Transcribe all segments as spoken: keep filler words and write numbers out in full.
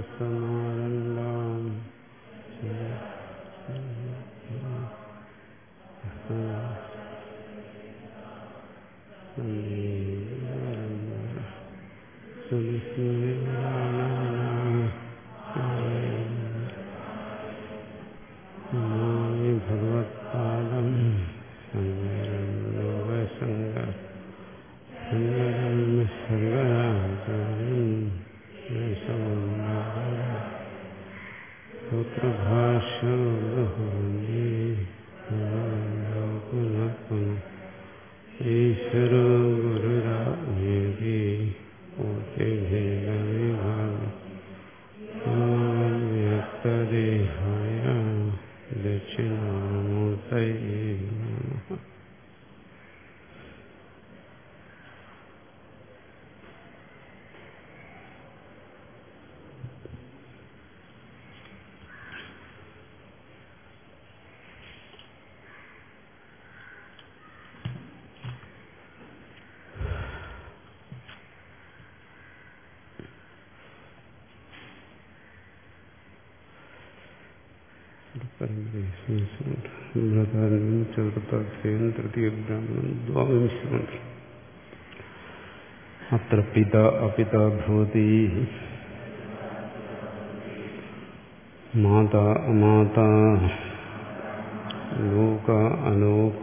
സമാരംഭാം ഭഗവത്പാദം ശങ്കരം ലോകശങ്കർ ശങ്കരം ശങ്കരാചാര്യം സൂത്രഭാഷ്യോഹി ഈശ്വരോ ഗുരുരാജ്ഞേതി വ്യക്തദേഹായ ദക്ഷിണാമൂർത്തയേ നമഃ. ചതുർത്ഥാധ്യായം തൃതീയ ബ്രാഹ്മണം ദ്വാവിംശമന്ത്രം. അത്ര പിത അപിത ഭവതി മാതാ അമാതാ ലോക അലോക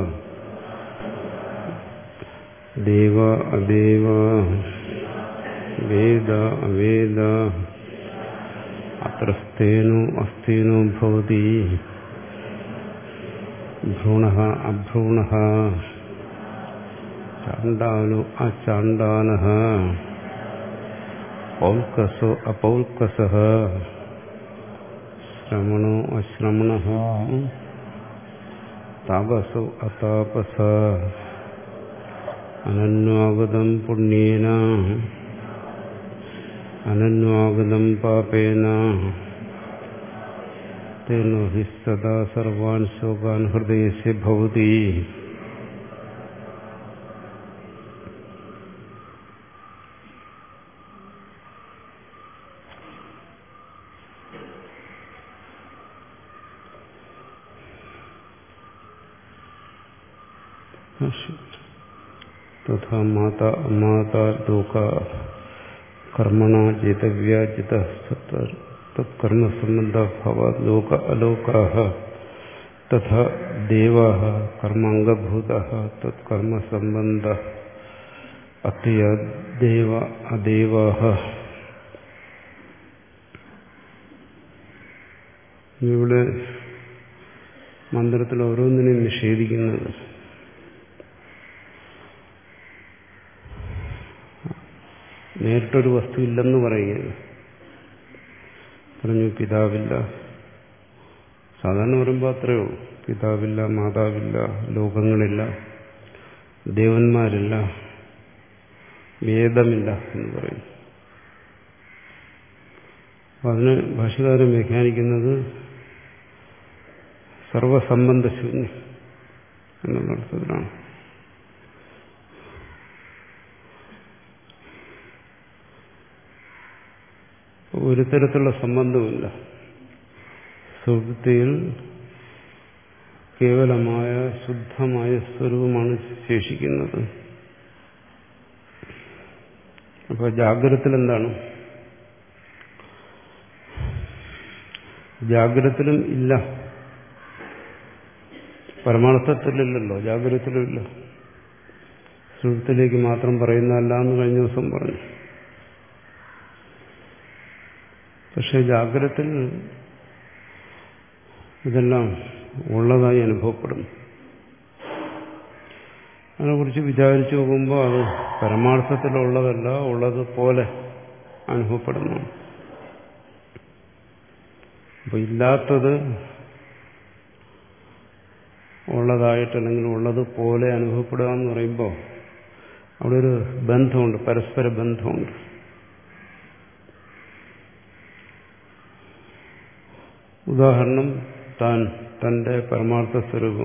ദേവ അദേവ വേദ അവേദ അത്ര സ്ഥേനോ അസ്ഥേനോ ഭവതി ഭ്രൂണഃ അഭ്രൂണഃ ചാണ്ഡാലോ അചാണ്ഡാലഃ പൗൽകസോ അപൗൽകസഃ ശ്രമണോ അശ്രമണഃ താപസോ അതാപസഃ അനന്വാഗതം പുണ്യേന അനന്വാഗതം പാപേന തേന ഹി സദാ സർവാൻ ശോകാൻ ഹൃദയസ്യ ഭവതി. തഥാ മാതാ അമാതാ ലോക കർമ്മണ ജിതവ്യ ജിത തത്കർമ്മ സംബന്ധ ഭവാത് ലോക അലോകാഃ തഥാ ദേവാഃ കർമാംഗഭൂതാഃ തത്കർമ്മ സംബന്ധ അത്യ ദേവ അദേവാഃ. ഇവിടെ മന്ത്രത്തിൽ ഓരോന്നിനെയും നിഷേധിക്കുന്നത് നേരിട്ടൊരു വസ്തു ഇല്ലെന്ന് പറയുകയാണ്. പറഞ്ഞു പിതാവില്ല, സാധാരണ പറയുമ്പോൾ അത്രയേ ഉള്ളൂ. പിതാവില്ല, മാതാവില്ല, ലോകങ്ങളില്ല, ദേവന്മാരില്ല, വേദമില്ല എന്ന് പറയും. അപ്പം അതിന് ഭാഷ്യകാരൻ വ്യാഖ്യാനിക്കുന്നത് സർവസംബന്ധശൂന്യം എന്നുള്ള അർത്ഥത്തിലാണ്. ഒരു തരത്തിലുള്ള സംബന്ധമില്ല. സുഹൃത്തിയിൽ കേവലമായ ശുദ്ധമായ സ്വരൂപമാണ് ശേഷിക്കുന്നത്. അപ്പോൾ ജാഗ്രതത്തിൽ എന്താണ്? ജാഗ്രതത്തിലും ഇല്ല, പരമാർത്ഥത്തിലില്ലല്ലോ, ജാഗ്രതത്തിലും ഇല്ല. സുഹൃത്തിലേക്ക് മാത്രം പറയുന്നതല്ല എന്ന് കഴിഞ്ഞ ദിവസം പറഞ്ഞു. പക്ഷെ ജാഗ്രതത്തിൽ ഇതെല്ലാം ഉള്ളതായി അനുഭവപ്പെടുന്നു. അതിനെക്കുറിച്ച് വിചാരിച്ചു നോക്കുമ്പോൾ അത് പരമാർത്ഥത്തിലുള്ളതല്ല, ഉള്ളതുപോലെ അനുഭവപ്പെടുന്നു. അപ്പോൾ ഇല്ലാത്തത് ഉള്ളതായിട്ട് അല്ലെങ്കിൽ ഉള്ളതുപോലെ അനുഭവപ്പെടുക എന്ന് പറയുമ്പോൾ അവിടെ ഒരു ബന്ധമുണ്ട്, പരസ്പര ബന്ധമുണ്ട്. ഉദാഹരണം, താൻ തന്റെ പരമാർത്ഥ സ്വരൂപം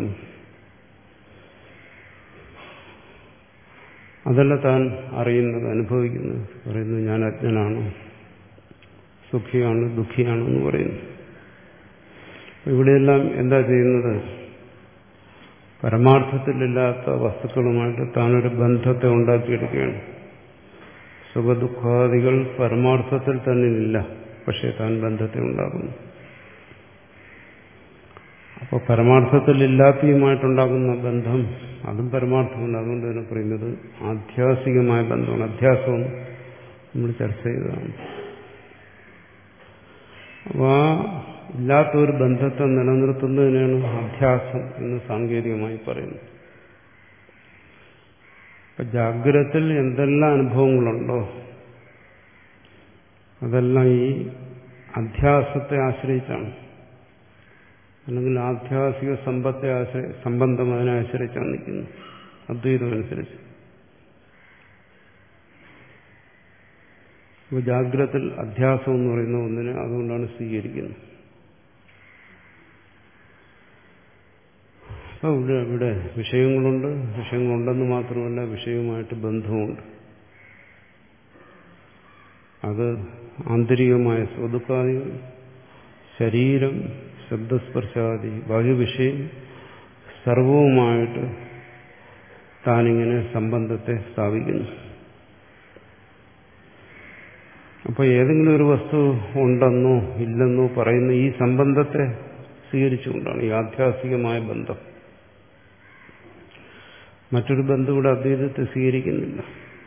അതല്ല താൻ അറിയുന്നത്, അനുഭവിക്കുന്നത്. പറയുന്നു ഞാൻ അജ്ഞനാണ്, സുഖിയാണ് ദുഃഖിയാണെന്ന് പറയുന്നു. ഇവിടെയെല്ലാം എന്താ ചെയ്യുന്നത്? പരമാർത്ഥത്തിലില്ലാത്ത വസ്തുക്കളുമായിട്ട് താനൊരു ബന്ധത്തെ ഉണ്ടാക്കിയെടുക്കുകയാണ്. സുഖദുഃഖാദികൾ പരമാർത്ഥത്തിൽ തന്നെ ഇല്ല, പക്ഷെ താൻ ബന്ധത്തെ ഉണ്ടാക്കുന്നു. അപ്പോൾ പരമാർത്ഥത്തിലില്ലാത്തതുമായിട്ടുണ്ടാകുന്ന ബന്ധം അതും പരമാർത്ഥമല്ല. അതുകൊണ്ട് തന്നെ പറയുന്നത് ആധ്യാസികമായ ബന്ധമാണ്. അധ്യാസവും നമ്മൾ ചർച്ച ചെയ്തതാണ്. അപ്പോൾ ആ ഇല്ലാത്തൊരു ബന്ധത്തെ നിലനിർത്തുന്നതിനാണ് അധ്യാസം എന്ന് സാങ്കേതികമായി പറയുന്നത്. അപ്പൊ ജാഗ്രതത്തിൽ എന്തെല്ലാം അനുഭവങ്ങളുണ്ടോ അതെല്ലാം ഈ അധ്യാസത്തെ ആശ്രയിച്ചാണ്, അല്ലെങ്കിൽ ആധ്യാസിക സമ്പത്തെ ആശ്രയി സംബന്ധം അതിനെ ആശ്രയിച്ചാണ് നിൽക്കുന്നത്, അദ്വൈതമനുസരിച്ച്. അപ്പോൾ ജാഗ്രതത്തിൽ അധ്യാസം എന്ന് പറയുന്ന ഒന്നിനെ അതുകൊണ്ടാണ് സ്വീകരിക്കുന്നത്. അപ്പോൾ ഇവിടെ ഇവിടെ വിഷയങ്ങളുണ്ട്, വിഷയങ്ങളുണ്ടെന്ന് മാത്രമല്ല വിഷയവുമായിട്ട് ബന്ധവുമുണ്ട്. അത് ആന്തരികമായ സ്വദുഃഖാദികൾ, ശരീരം, ശബ്ദസ്പർശാദി ബാഹ്യവിഷയം സർവവുമായിട്ട് താനിങ്ങനെ സംബന്ധത്തെ സ്ഥാപിക്കുന്നു. അപ്പോൾ ഏതെങ്കിലും ഒരു വസ്തു ഉണ്ടെന്നോ ഇല്ലെന്നോ പറയുന്ന ഈ സംബന്ധത്തെ സ്വീകരിച്ചുകൊണ്ടാണ് ഈ ആധ്യാത്മികമായ ബന്ധം. മറ്റൊരു ബന്ധം ഇവിടെ അദ്വൈതത്തെ സ്വീകരിക്കുന്നില്ല.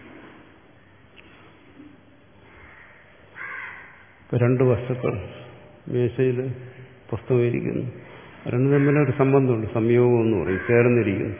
ഇപ്പൊ രണ്ട് വസ്തുക്കൾ മേശയിൽ പുസ്തകം ഇരിക്കുന്നു, രണ്ടു തമ്മിലൊരു സംബന്ധമുണ്ട്, സംയോഗം എന്ന് പറയും, ചേർന്നിരിക്കുന്നു.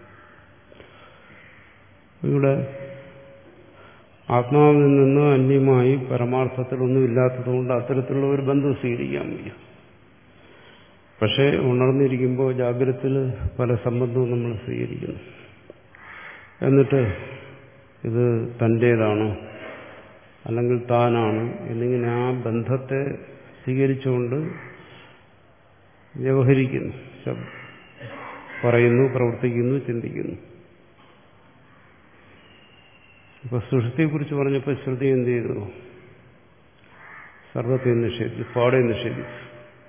ഇവിടെ ആത്മാവിൽ നിന്ന് അന്യമായി പരമാർത്ഥത്തിലൊന്നും ഇല്ലാത്തതുകൊണ്ട് അത്തരത്തിലുള്ള ഒരു ബന്ധം സ്വീകരിക്കാൻ വയ്യ. പക്ഷേ ഉണർന്നിരിക്കുമ്പോൾ ജാഗ്രതത്തിൽ പല സംബന്ധവും നമ്മൾ സ്വീകരിക്കുന്നു. എന്നിട്ട് ഇത് തൻ്റേതാണ് അല്ലെങ്കിൽ താനാണ് എന്നിങ്ങനെ ആ ബന്ധത്തെ സ്വീകരിച്ചുകൊണ്ട് വ്യവഹരിക്കുന്നു, പറയുന്നു, പ്രവർത്തിക്കുന്നു, ചിന്തിക്കുന്നു. ഇപ്പൊ സൃഷ്ടിയെക്കുറിച്ച് പറഞ്ഞപ്പോൾ ശ്രുതി എന്ത് ചെയ്തു? സർവത്തെ നിഷേധിച്ചു, പാടെ നിഷേധിച്ചു.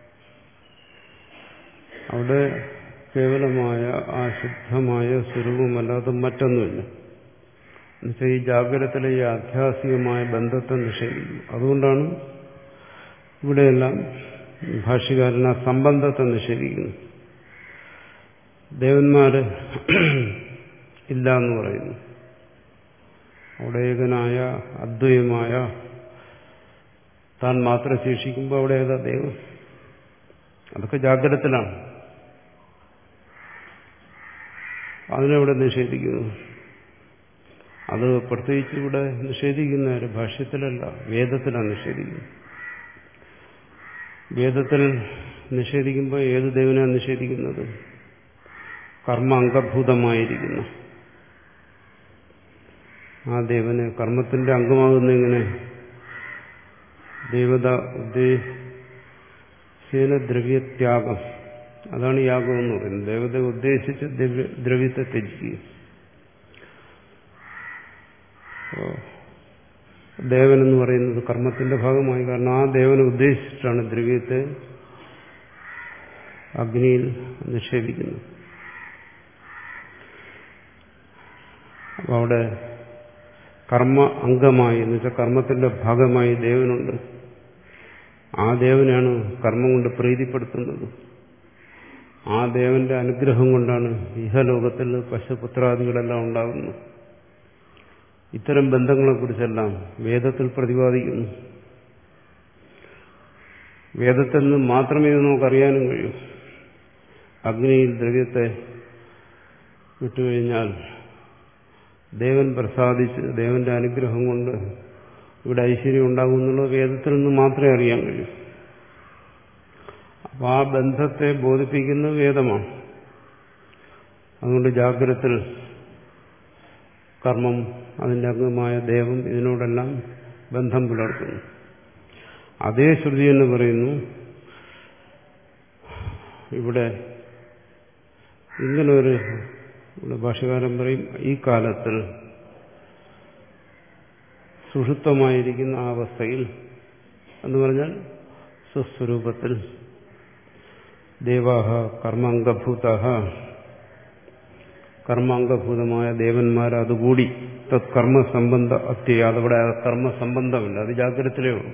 അവിടെ കേവലമായ ആ ശുദ്ധമായ സ്വരൂപമല്ലാതെ മറ്റൊന്നുമില്ല. എന്നുവെച്ചാൽ ഈ ജാഗ്രതത്തിലെ ഈ ആധ്യാത്മികമായ ബന്ധത്തെ നിഷേധിക്കും. അതുകൊണ്ടാണ് ഇവിടെയെല്ലാം ഭാഷ്യകാരൻ ആ സംബന്ധത്തെ നിഷേധിക്കുന്നു. ദേവന്മാര് ഇല്ല എന്ന് പറയുന്നു. അവിടെ ഏകനായ അദ്വൈതമായ താൻ മാത്രം ശേഷിക്കുമ്പോൾ അവിടെ ഏതാ ദൈവം? അതൊക്കെ ജാഗ്രതത്തിലാണ്. അതിനെവിടെ നിഷേധിക്കുന്നു? അത് പ്രത്യേകിച്ച് ഇവിടെ നിഷേധിക്കുന്നവര് ഭാഷ്യത്തിലല്ല, വേദത്തിലാണ് നിഷേധിക്കുന്നത്. വേദത്തിൽ നിഷേധിക്കുമ്പോൾ ഏത് ദൈവനാണ് നിഷേധിക്കുന്നത്? കർമ്മ അംഗഭൂതമായിരിക്കുന്നു ആ ദേവന്. കർമ്മത്തിന്റെ അംഗമാകുന്ന എങ്ങനെ? ദേവത ഉദ്ദേശിച്ച ദ്രവ്യത്യാഗം, അതാണ് യാഗം എന്ന് പറയുന്നത്. ദേവത ഉദ്ദേശിച്ച് ദ്രവ്യത്തെ ത്യജിക്കുക. ദേവൻ എന്ന് പറയുന്നത് കർമ്മത്തിന്റെ ഭാഗമായി, കാരണം ആ ദേവനെ ഉദ്ദേശിച്ചിട്ടാണ് ദ്രവ്യത്തെ അഗ്നിയിൽ നിക്ഷേപിക്കുന്നത്. അപ്പൊ അവിടെ കർമ്മ അംഗമായി എന്ന് വെച്ചാൽ കർമ്മത്തിന്റെ ഭാഗമായി ദേവനുണ്ട്. ആ ദേവനാണ് കർമ്മം കൊണ്ട് പ്രീതിപ്പെടുത്തുന്നത്. ആ ദേവന്റെ അനുഗ്രഹം കൊണ്ടാണ് ഇഹലോകത്തിൽ പശുപുത്രാദികളെല്ലാം ഉണ്ടാകുന്നത്. ഇത്തരം ബന്ധങ്ങളെക്കുറിച്ചെല്ലാം വേദത്തിൽ പ്രതിപാദിക്കുന്നു. വേദത്തിൽ നിന്ന് മാത്രമേ ഇത് നമുക്കറിയാനും കഴിയൂ. അഗ്നിയിൽ ദ്രവ്യത്തെ വിട്ടുകഴിഞ്ഞാൽ ദേവൻ പ്രസാദിച്ച് ദേവന്റെ അനുഗ്രഹം കൊണ്ട് ഇവിടെ ഐശ്വര്യം ഉണ്ടാകും എന്നുള്ളത് വേദത്തിൽ നിന്ന് മാത്രമേ അറിയാൻ കഴിയൂ. അപ്പോൾ ആ ബന്ധത്തെ ബോധിപ്പിക്കുന്ന വേദമാണ്. അതുകൊണ്ട് ജാഗ്രതത്തിൽ കർമ്മം, അതിൻ്റെ അംഗമായ ദേവം, ഇതിനോടെല്ലാം ബന്ധം പുലർത്തുന്നു. അതേ ശ്രുതി എന്ന് പറയുന്നു ഇവിടെ ഇങ്ങനൊരു, ഇവിടെ ഭാഷ്യകാരൻ പറയും, ഈ കാലത്തിൽ സുഷുപ്തമായിരിക്കുന്ന ആ അവസ്ഥയിൽ, എന്ന് പറഞ്ഞാൽ സ്വസ്വരൂപത്തിൽ ദേവാഹ കർമാംഗഭൂത കർമാംഗഭൂതമായ ദേവന്മാർ അതുകൂടി തത് കർമ്മസംബന്ധ അത്യ അതവിടെ കർമ്മസംബന്ധമില്ല, അത് ജാഗ്രതത്തിലേ ഉള്ളൂ.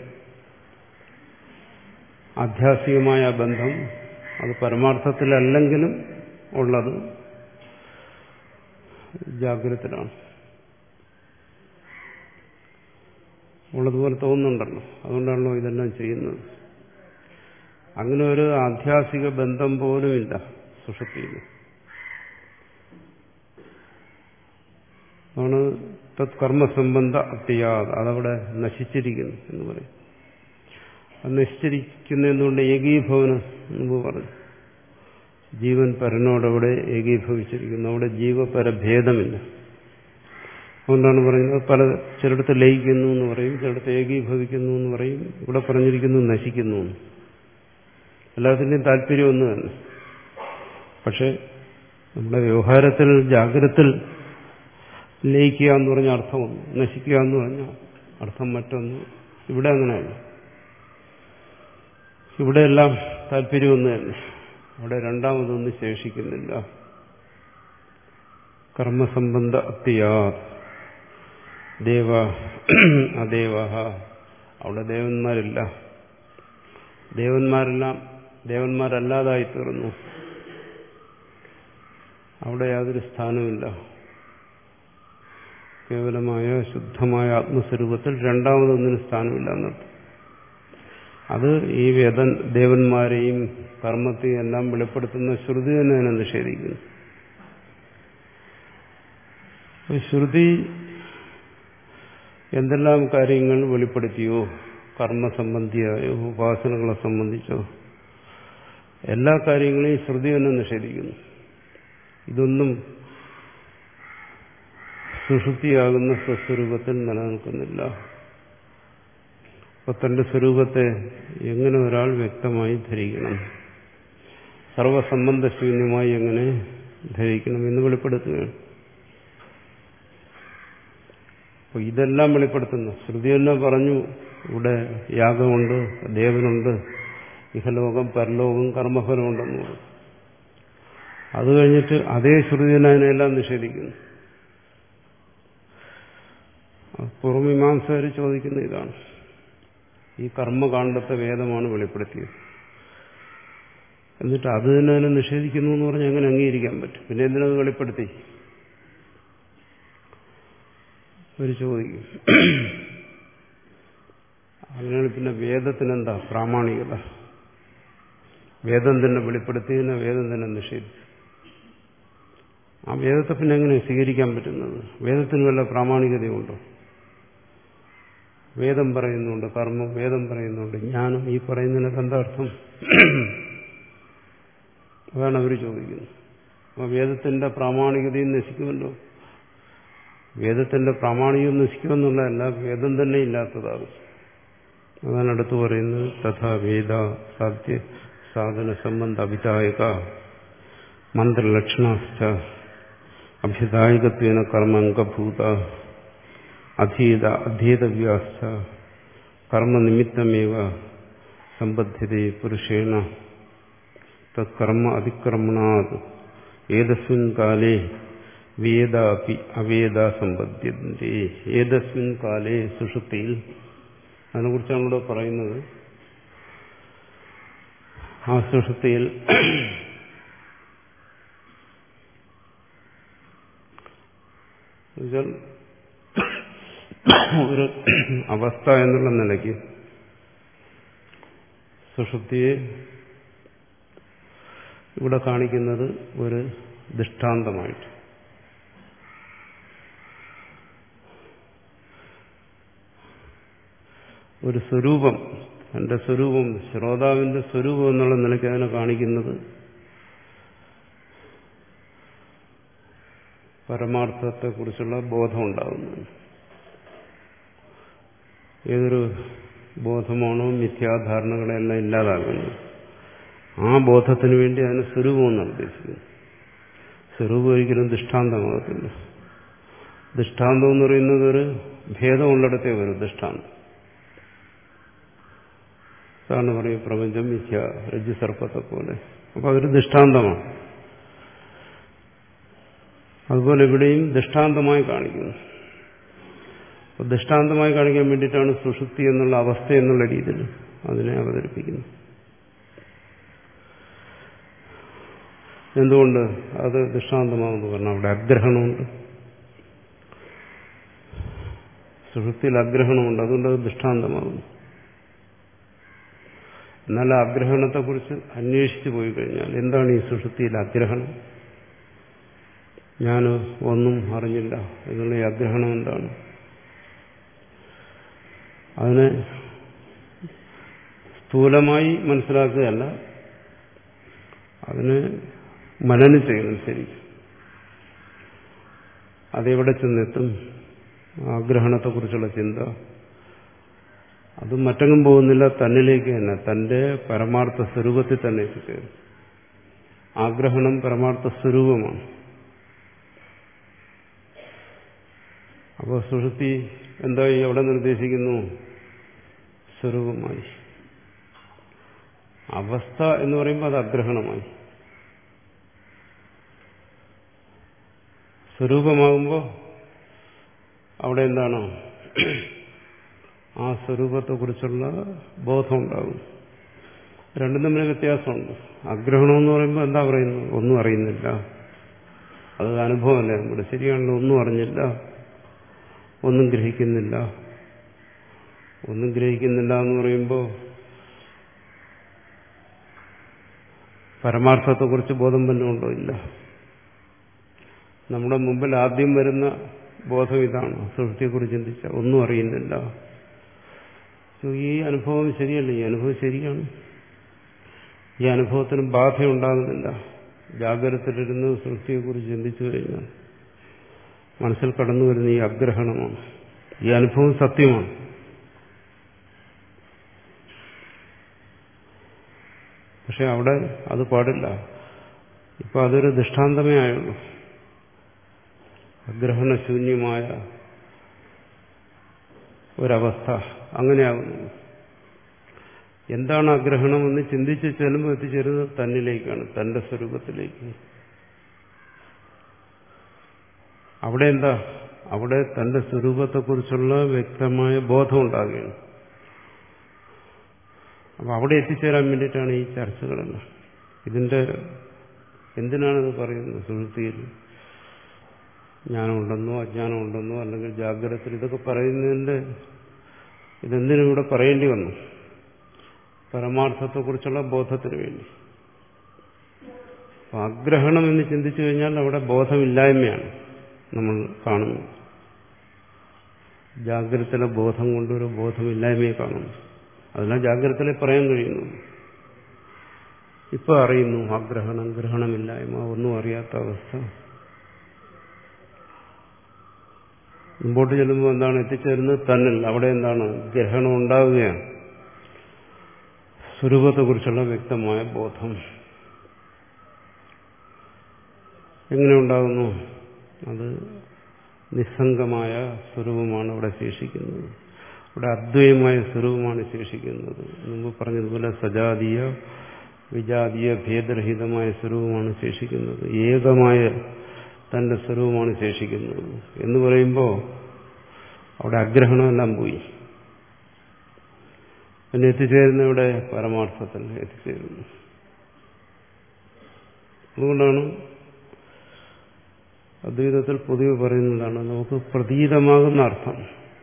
ആധ്യാത്മികമായ ബന്ധം അത് പരമാർത്ഥത്തിലല്ലെങ്കിലും ഉള്ളത് ജാഗ്രതത്തിലാണ്. ഉള്ളതുപോലെ തോന്നുന്നുണ്ടല്ലോ, അതുകൊണ്ടാണല്ലോ ഇതെല്ലാം ചെയ്യുന്നത്. അങ്ങനെ ഒരു ആധ്യാത്മിക ബന്ധം പോലുമില്ല സുഷുപ്തിയിൽ. ആണ് തത് കർമ്മസംബന്ധ അത്യാദ, അതവിടെ നശിച്ചിരിക്കുന്നു എന്ന് പറയും. അത് നശിച്ചിരിക്കുന്നതുകൊണ്ട് ഏകീഭവനം മുമ്പ് പറഞ്ഞു, ജീവൻ പരനോടവിടെ ഏകീഭവിച്ചിരിക്കുന്നു, അവിടെ ജീവപരഭേദമില്ല. അതുകൊണ്ടാണ് പറയുന്നത് പല ചിലയിടത്ത് ലയിക്കുന്നു എന്ന് പറയും, ചിലയിടത്ത് ഏകീഭവിക്കുന്നു എന്ന് പറയും, ഇവിടെ പറഞ്ഞിരിക്കുന്നു നശിക്കുന്നു. എല്ലാത്തിൻ്റെയും താല്പര്യം ഒന്ന് തന്നെ. പക്ഷെ നമ്മുടെ വ്യവഹാരത്തിൽ ജാഗ്രതത്തിൽ ലയിക്കുക എന്ന് പറഞ്ഞ അർത്ഥമൊന്ന്, നശിക്കുക എന്ന് പറഞ്ഞ അർത്ഥം മറ്റൊന്ന്. ഇവിടെ അങ്ങനെയല്ല. ഇവിടെയെല്ലാം താല്പര്യം ഒന്ന് തന്നെ. അവിടെ രണ്ടാമതൊന്നും ശേഷിക്കുന്നില്ല. കർമ്മസംബന്ധ അത്യാ ദേവ അദേവ, അവിടെ ദേവന്മാരില്ല. ദേവന്മാരെല്ലാം ദേവന്മാരല്ലാതായി തീർന്നു. അവിടെ യാതൊരു സ്ഥാനവുമില്ല. കേവലമായ ശുദ്ധമായ ആത്മസ്വരൂപത്തിൽ രണ്ടാമതൊന്നിന് സ്ഥാനമില്ല എന്നർത്ഥം. അത് ഈ വേദൻ ദേവന്മാരെയും കർമ്മത്തെയും എല്ലാം വെളിപ്പെടുത്തുന്ന ശ്രുതി തന്നെ അതിനെ നിഷേധിക്കുന്നു. ശ്രുതി എന്തെല്ലാം കാര്യങ്ങൾ വെളിപ്പെടുത്തിയോ, കർമ്മസംബന്ധിയായോ ഉപാസനകളെ സംബന്ധിച്ചോ എല്ലാ കാര്യങ്ങളെയും ശ്രുതി തന്നെ നിഷേധിക്കുന്നു. ഇതൊന്നും സുഷുപ്തിയാകുന്ന സ്വസ്വരൂപത്തിൽ നിലനിൽക്കുന്നില്ല. അപ്പൊ തന്റെ സ്വരൂപത്തെ എങ്ങനെ ഒരാൾ വ്യക്തമായി ധരിക്കണം, സർവസംബന്ധശൂന്യമായി എങ്ങനെ ധരിക്കണം എന്ന് വെളിപ്പെടുത്തുകയാണ്. അപ്പൊ ഇതെല്ലാം വെളിപ്പെടുത്തുന്നു. ശ്രുതി തന്നെ പറഞ്ഞു, ഇവിടെ യാഗമുണ്ട്, ദേവനുണ്ട്, ഇഹലോകം പരലോകം കർമ്മഫലമുണ്ടെന്ന് പറഞ്ഞു. അത് കഴിഞ്ഞിട്ട് അതേ ശ്രുതി തന്നെ അതിനെല്ലാം നിഷേധിക്കുന്നു. പൂർവമീമാംസകർ ചോദിക്കുന്ന ഇതാണ്, ഈ കർമ്മകാണ്ഡത്തെ വേദമാണ് വെളിപ്പെടുത്തിയത്, എന്നിട്ട് അത് തന്നെ അതിനെ നിഷേധിക്കുന്നു എന്ന് പറഞ്ഞാൽ എങ്ങനെ അംഗീകരിക്കാൻ പറ്റും? പിന്നെ എന്തിനത് വെളിപ്പെടുത്തി? ഒരു ചോദിക്കും. അങ്ങനെയാണ് പിന്നെ വേദത്തിനെന്താ പ്രാമാണികത? വേദം തന്നെ വെളിപ്പെടുത്തിയതിനെ വേദം തന്നെ നിഷേധിച്ചു. ആ വേദത്തെ പിന്നെ എങ്ങനെ സ്വീകരിക്കാൻ പറ്റുന്നത്? വേദത്തിന് വല്ല പ്രാമാണികതയുണ്ടോ? വേദം പറയുന്നുണ്ട് കർമ്മം, വേദം പറയുന്നുണ്ട് ജ്ഞാനം, ഈ പറയുന്നതിനൊക്കെ എന്താ അർത്ഥം? അതാണ് അവർ ചോദിക്കുന്നത്. അപ്പോൾ വേദത്തിന്റെ പ്രാമാണികതയും നശിക്കുമല്ലോ. വേദത്തിന്റെ പ്രാമാണികം നശിക്കുമെന്നുള്ളതല്ല, വേദം തന്നെ ഇല്ലാത്തതാകും. അതാണ് അടുത്ത് പറയുന്നത്, തഥാ വേദ സാധ്യ സാധന സംബന്ധ അഭിധായക മന്ത്രലക്ഷണാശ്ച അഭ്യുദായകത്വേന കർമ്മംഗഭൂത അധീത അധീതവ്യാശ്ച കർമ്മനിമിത്തമേവ സമ്പദ്ധ്യതേ പുരുഷേണ തത്കർമ്മ അതിക്രമണാത് ഏതസ്മിൻ കാലേ വേദ അപി അവേദ സമ്പദ്ധ്യന്തി. ഏതസ്മിൻ കാലേ സുഷുപ്തിയിൽ, അതിനെക്കുറിച്ചാണ് ഇവിടെ പറയുന്നത്. ആ സുഷുപ്തിയിൽ ഒരു അവസ്ഥ എന്നുള്ള നിലയ്ക്ക് സുഷുപ്തിയെ ഇവിടെ കാണിക്കുന്നത് ഒരു ദൃഷ്ടാന്തമായിട്ട്. ഒരു സ്വരൂപം, എന്റെ സ്വരൂപം, ശ്രോതാവിന്റെ സ്വരൂപം എന്നുള്ള നിലയ്ക്ക് അതിനെ കാണിക്കുന്നത് പരമാർത്ഥത്തെക്കുറിച്ചുള്ള ബോധം ഉണ്ടാകുന്നു. ഏതൊരു ബോധമാണോ മിഥ്യാധാരണകളെല്ലാം ഇല്ലാതാകുന്നു, ആ ബോധത്തിന് വേണ്ടി അതിന് സ്വരൂപം നിർദ്ദേശിക്കുന്നു. സ്വരൂപം ഒരിക്കലും ദൃഷ്ടാന്തമാകത്തില്ല. ദൃഷ്ടാന്തം എന്ന് പറയുന്നത് ഒരു ഭേദമുള്ളിടത്തേ വരും ദൃഷ്ടാന്തം. സാറിന് പറയും പ്രപഞ്ചം മിഥ്യ, രജ്ജു സർപ്പത്തെ പോലെ. അപ്പോൾ അതൊരു ദൃഷ്ടാന്തമാണ്. അതുപോലെ ഇവിടെയും ദൃഷ്ടാന്തമായി കാണിക്കുന്നു. അപ്പോൾ ദൃഷ്ടാന്തമായി കാണിക്കാൻ വേണ്ടിയിട്ടാണ് സുഷുപ്തി എന്നുള്ള അവസ്ഥ എന്നുള്ള രീതിയിൽ അതിനെ അവതരിപ്പിക്കുന്നത്. എന്തുകൊണ്ട് അത് ദൃഷ്ടാന്തമാണെന്ന് പറഞ്ഞാൽ അവിടെ അഗ്രഹണമുണ്ട്, സുഷുപ്തിയിൽ അഗ്രഹണമുണ്ട്, അതുകൊണ്ട് അത് ദൃഷ്ടാന്തമാകുന്നു. എന്നാൽ ആ അഗ്രഹണത്തെക്കുറിച്ച് അന്വേഷിച്ചു പോയി കഴിഞ്ഞാൽ എന്താണ് ഈ സുഷുപ്തിയിൽ അഗ്രഹണം, ഞാൻ ഒന്നും അറിഞ്ഞില്ല എന്നുള്ള ഈ അഗ്രഹണം എന്താണ്, അതിനെ സ്ഥൂലമായി മനസ്സിലാക്കുകയല്ല, അതിന് മനനം ചെയ്യണം. ശരി, അതെവിടെ ചെന്നെത്തും? ആഗ്രഹണത്തെക്കുറിച്ചുള്ള ചിന്ത അത് മറ്റെങ്ങും പോകുന്നില്ല, തന്നിലേക്ക് തന്നെ, തന്റെ പരമാർത്ഥ സ്വരൂപത്തിൽ തന്നെ എത്തിച്ചേരും. ആഗ്രഹണം പരമാർത്ഥ സ്വരൂപമാണ്. അപ്പോൾ സുഷുപ്തി എന്തായി എവിടെ നിർദ്ദേശിക്കുന്നു? സ്വരൂപമായി. അവസ്ഥ എന്ന് പറയുമ്പോൾ അത് അഗ്രഹണമായി. സ്വരൂപമാകുമ്പോൾ അവിടെ എന്താണ്? ആ സ്വരൂപത്തെക്കുറിച്ചുള്ള ബോധം ഉണ്ടാകും. രണ്ടും തമ്മിൽ വ്യത്യാസമുണ്ട്. ആഗ്രഹണം എന്ന് പറയുമ്പോൾ എന്താ പറയുന്നത്? ഒന്നും അറിയുന്നില്ല, അത് അനുഭവമല്ലേ നമ്മുടെ. ശരിയാണല്ലോ, ഒന്നും അറിഞ്ഞില്ല, ഒന്നും ഗ്രഹിക്കുന്നില്ല. ഒന്നും ഗ്രഹിക്കുന്നില്ല എന്ന് പറയുമ്പോൾ പരമാർത്ഥത്തെക്കുറിച്ച് ബോധം തന്നെ ഉണ്ടോ? ഇല്ല. നമ്മുടെ മുമ്പിൽ ആദ്യം വരുന്ന ബോധം ഇതാണ്. സുഷുപ്തിയെക്കുറിച്ച് ചിന്തിച്ച ഒന്നും അറിയുന്നില്ല. ഈ അനുഭവം ശരിയല്ല, ഈ അനുഭവം ശരിയാണ്. ഈ അനുഭവത്തിന് ബാധയുണ്ടാകുന്നില്ല. ജാഗ്രതത്തിലിരുന്ന് സുഷുപ്തിയെക്കുറിച്ച് ചിന്തിച്ചു കഴിഞ്ഞാൽ മനസ്സിൽ കടന്നു വരുന്ന ഈ അഗ്രഹണമാണ്. ഈ അനുഭവം സത്യമാണ്. പക്ഷെ അവിടെ അത് പാടില്ല. ഇപ്പൊ അതൊരു ദൃഷ്ടാന്തമേ ആയുള്ളൂ. അഗ്രഹണശൂന്യമായ ഒരവസ്ഥ അങ്ങനെയാകുന്നു. എന്താണ് അഗ്രഹണമെന്ന് ചിന്തിച്ച് ചെല്ലുമ്പോൾ എത്തിച്ചേരുന്നത് തന്നിലേക്കാണ്, തന്റെ സ്വരൂപത്തിലേക്ക്. അവിടെ എന്താ? അവിടെ തന്റെ സ്വരൂപത്തെക്കുറിച്ചുള്ള വ്യക്തമായ ബോധം ഉണ്ടാകുകയാണ്. അപ്പൊ അവിടെ എത്തിച്ചേരാൻ വേണ്ടിയിട്ടാണ് ഈ ചർച്ചകളെല്ലാം. ഇതിന്റെ എന്തിനാണിത് പറയുന്നത്? സുഷുപ്തിയിൽ ജ്ഞാനമുണ്ടെന്നോ അജ്ഞാനമുണ്ടെന്നോ അല്ലെങ്കിൽ ജാഗ്രതത്തിൽ ഇതൊക്കെ പറയുന്നതിന്റെ ഇതെന്തിനും ഇവിടെ പറയേണ്ടി വന്നു? പരമാർത്ഥത്തെക്കുറിച്ചുള്ള ബോധത്തിന് വേണ്ടി. അപ്പൊ ആഗ്രഹണം എന്ന് ചിന്തിച്ചു കഴിഞ്ഞാൽ അവിടെ ബോധമില്ലായ്മയാണ് നമ്മൾ കാണുന്നത്. ജാഗ്രതത്തിലെ ബോധം കൊണ്ടൊരു ബോധമില്ലായ്മയെ കാണുന്നു. അതിനാൽ ജാഗ്രതത്തിലെ പറയാൻ കഴിയുന്നു. ഇപ്പൊ അറിയുന്നു ആഗ്രഹണം, ഗ്രഹണമില്ലായ്മ, ഒന്നും അറിയാത്ത അവസ്ഥ. മുമ്പോട്ട് ചെല്ലുമ്പോൾ എന്താണ് എത്തിച്ചേരുന്നത്? തന്നിൽ. അവിടെ എന്താണ്? ഗ്രഹണം ഉണ്ടാവുകയാണ്. സ്വരൂപത്തെക്കുറിച്ചുള്ള വ്യക്തമായ ബോധം എങ്ങനെ ഉണ്ടാകുന്നു? അത് നിസ്സംഗമായ സ്വരൂപമാണ് അവിടെ ശേഷിക്കുന്നത്. ഇവിടെ അദ്വൈതമായ സ്വരൂപമാണ് ശേഷിക്കുന്നത്. മുമ്പ് പറഞ്ഞതുപോലെ സജാതീയ വിജാതീയ ഭേദരഹിതമായ സ്വരൂപമാണ് ശേഷിക്കുന്നത്. ഏകമായ തന്റെ സ്വരൂപമാണ് ശേഷിക്കുന്നത് എന്ന് പറയുമ്പോൾ അവിടെ അഗ്രഹണമെല്ലാം പോയി. പിന്നെ എത്തിച്ചേരുന്ന ഇവിടെ പരമാർത്ഥത്തിൽ എത്തിച്ചേരുന്നു. അതുകൊണ്ടാണ് അദ്വൈതത്തിൽ പൊതുവെ പറയുന്നതാണ് നമുക്ക് പ്രതീതമാകുന്ന അർത്ഥം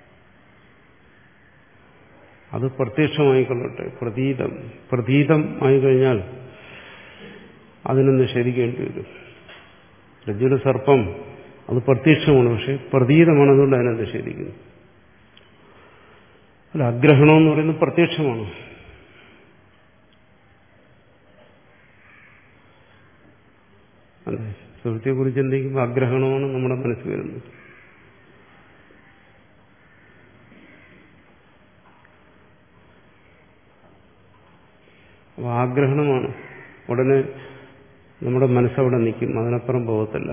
അത് പ്രത്യക്ഷമായിക്കൊള്ളട്ടെ. പ്രതീതം പ്രതീതം ആയി കഴിഞ്ഞാൽ അതിനെ നിഷേധിക്കേണ്ടി വരും. രജ്ജുവിലെ സർപ്പം അത് പ്രത്യക്ഷമാണ്, പക്ഷെ പ്രതീതമാണ്, അതുകൊണ്ട് അതിനെ നിഷേധിക്കുന്നു. അല്ല, അഗ്രഹണം എന്ന് പറയുന്നത് പ്രത്യക്ഷമാണ്. അതെ, സുഹൃത്തിയെക്കുറിച്ച് ചിന്തിക്കുമ്പോൾ അഗ്രഹണമാണ് നമ്മുടെ മനസ്സിൽ വരുന്നത്. അപ്പോൾ ആഗ്രഹണമാണ്. ഉടനെ നമ്മുടെ മനസ്സവിടെ നിൽക്കും, അതിനപ്പുറം പോകത്തില്ല.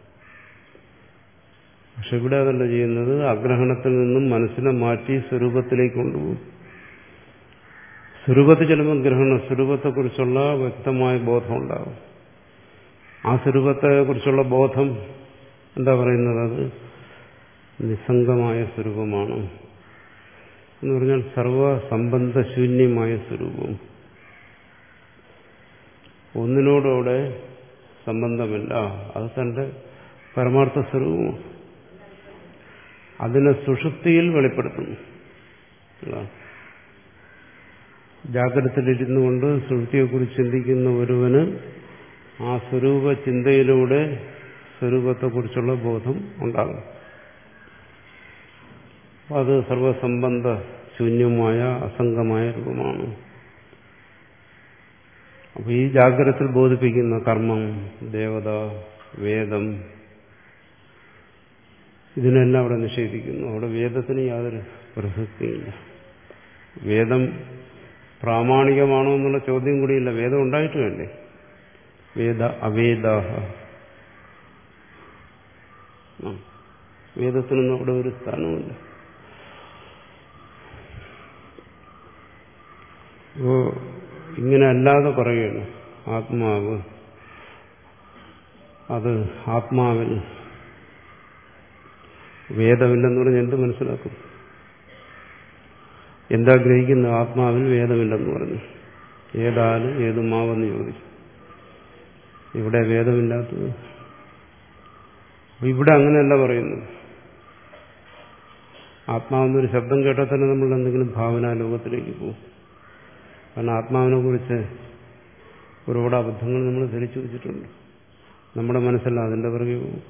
പക്ഷെ ഇവിടെ അതല്ല ചെയ്യുന്നത്. ആഗ്രഹണത്തിൽ നിന്നും മനസ്സിനെ മാറ്റി സ്വരൂപത്തിലേക്ക് കൊണ്ടുപോകും. സ്വരൂപത്തിൽ ചെല്ലുമ്പോൾ ഗ്രഹണം സ്വരൂപത്തെക്കുറിച്ചുള്ള വ്യക്തമായ ബോധം ഉണ്ടാകും. ആ സ്വരൂപത്തെക്കുറിച്ചുള്ള ബോധം എന്താ പറയുന്നത്? അത് നിസ്സംഗമായ സ്വരൂപമാണ് എന്ന് പറഞ്ഞാൽ സർവസംബന്ധശൂന്യമായ സ്വരൂപം. ഒന്നിനോടവിടെ സംബന്ധമില്ല. അത് തന്റെ പരമാർത്ഥ സ്വരൂപമാണ്. അതിനെ സുഷുപ്തിയിൽ വെളിപ്പെടുത്തുന്നു. ജാഗ്രതത്തിലിരുന്നു കൊണ്ട് സുഷുപ്തിയെക്കുറിച്ച് ചിന്തിക്കുന്ന ഒരുവന് ആ സ്വരൂപ ചിന്തയിലൂടെ സ്വരൂപത്തെക്കുറിച്ചുള്ള ബോധം ഉണ്ടാകും. അത് സർവസംബന്ധ ശൂന്യമായ അസംഗമായ രൂപമാണ്. അപ്പൊ ഈ ജാഗ്രതത്തിൽ ബോധിപ്പിക്കുന്ന കർമ്മം, ദേവത, വേദം, ഇതിനെല്ലാം അവിടെ നിഷേധിക്കുന്നു. അവിടെ വേദത്തിന് യാതൊരു പ്രസക്തിയില്ല. വേദം പ്രാമാണികമാണോ എന്നുള്ള ചോദ്യം കൂടിയില്ല. വേദം ഉണ്ടായിട്ട് വേണ്ടേ? വേദ അവേദാഹ, വേദത്തിനൊന്നും അവിടെ ഒരു സ്ഥാനമില്ല. അപ്പോ ഇങ്ങനെ അല്ലാതെ പറയുകയാണ് ആത്മാവ്, അത് ആത്മാവിൽ വേദമില്ലെന്ന് പറഞ്ഞ് എന്ത് മനസ്സിലാക്കും? എന്താ ഗ്രഹിക്കുന്നത്? ആത്മാവിൽ വേദമില്ലെന്ന് പറഞ്ഞു. ഏതാല് ഏതുമാവെന്ന് ചോദിച്ചു. ഇവിടെ വേദമില്ലാത്തത്. ഇവിടെ അങ്ങനെയല്ല പറയുന്നത്. ആത്മാവെന്നൊരു ശബ്ദം കേട്ടാൽ തന്നെ നമ്മൾ എന്തെങ്കിലും ഭാവനാ ലോകത്തിലേക്ക് പോകും. കാരണം ആത്മാവിനെ കുറിച്ച് ഒരുപാട് അബദ്ധങ്ങൾ നമ്മൾ ധരിച്ചു വെച്ചിട്ടുണ്ട്. നമ്മുടെ മനസ്സല്ല അതിൻ്റെ പിറകെ പോകും.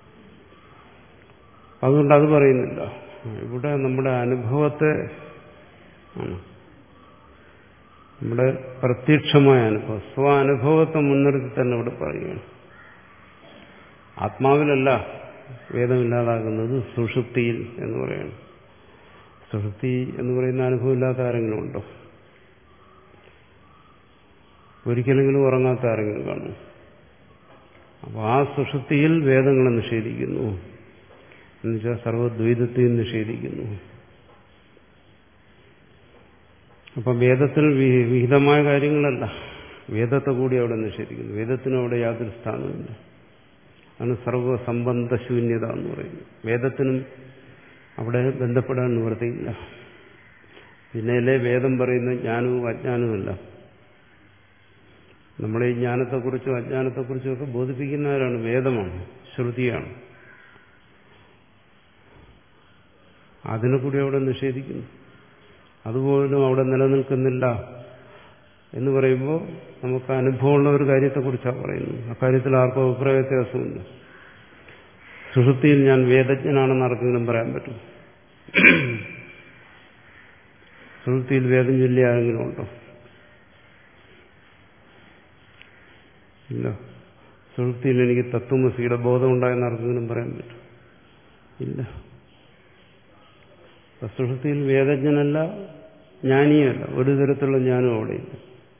അതുകൊണ്ട് അത് പറയുന്നില്ല. ഇവിടെ നമ്മുടെ അനുഭവത്തെ ആണ്, നമ്മുടെ പ്രത്യക്ഷമായ അനുഭവം, സ്വാനുഭവത്തെ മുൻനിർത്തി തന്നെ ഇവിടെ പറയുകയാണ്. ആത്മാവിലല്ല വേദമില്ലാതാകുന്നത്, സുഷുപ്തിയിൽ എന്ന് പറയുന്നു. സുഷുപ്തി എന്ന് പറയുന്ന അനുഭവം ഇല്ലാത്ത ആരെങ്കിലും ഉണ്ടോ? ഒരിക്കലെങ്കിലും ഉറങ്ങാത്ത ആരെങ്കിലും കാണും. അപ്പോൾ ആ സുഷുപ്തിയിൽ വേദങ്ങളെ നിഷേധിക്കുന്നു. എന്നുവെച്ചാൽ സർവദ്വൈതത്തെയും നിഷേധിക്കുന്നു. അപ്പം വേദത്തിൽ വിഹിതമായ കാര്യങ്ങളല്ല, വേദത്തെ കൂടി അവിടെ നിഷേധിക്കുന്നു. വേദത്തിനും അവിടെ യാതൊരു സ്ഥാനമില്ല. ആണ് സർവസംബന്ധശൂന്യത എന്ന് പറയുന്നത്. വേദത്തിനും അവിടെ ബന്ധപ്പെടാൻ നിവൃത്തിയില്ല. പിന്നെയല്ലേ വേദം പറയുന്ന ജ്ഞാനവും അജ്ഞാനവുമല്ല. നമ്മളെ ഈ ജ്ഞാനത്തെക്കുറിച്ചും അജ്ഞാനത്തെക്കുറിച്ചും ഒക്കെ ബോധിപ്പിക്കുന്നവരാണ് വേദമാണ്, ശ്രുതിയാണ്. അതിനെ കൂടി അവിടെ നിഷേധിക്കുന്നു. അതുപോലും അവിടെ നിലനിൽക്കുന്നില്ല എന്ന് പറയുമ്പോൾ നമുക്ക് അനുഭവമുള്ള ഒരു കാര്യത്തെക്കുറിച്ചാണ് പറയുന്നത്. അക്കാര്യത്തിൽ ആർക്കും അഭിപ്രായ വ്യത്യാസമില്ല. സുഷുപ്തിയിൽ ഞാൻ വേദജ്ഞനാണെന്ന് ആർക്കെങ്കിലും പറയാൻ പറ്റും? സുഷുപ്തിയിൽ വേദം ചൊല്ലിയ ആരെങ്കിലും ഉണ്ടോ? ഇല്ല. സുഷുപ്തിയിൽ എനിക്ക് തത്വമസിയുടെ ബോധമുണ്ടായെന്ന് ആർക്കെങ്കിലും പറയാൻ പറ്റും? ഇല്ല. സുഷുപ്തിയിൽ വേദജ്ഞനല്ല, ജ്ഞാനിയല്ല, ഒരു തരത്തിലുള്ള ജ്ഞാനം അവിടെയില്ല.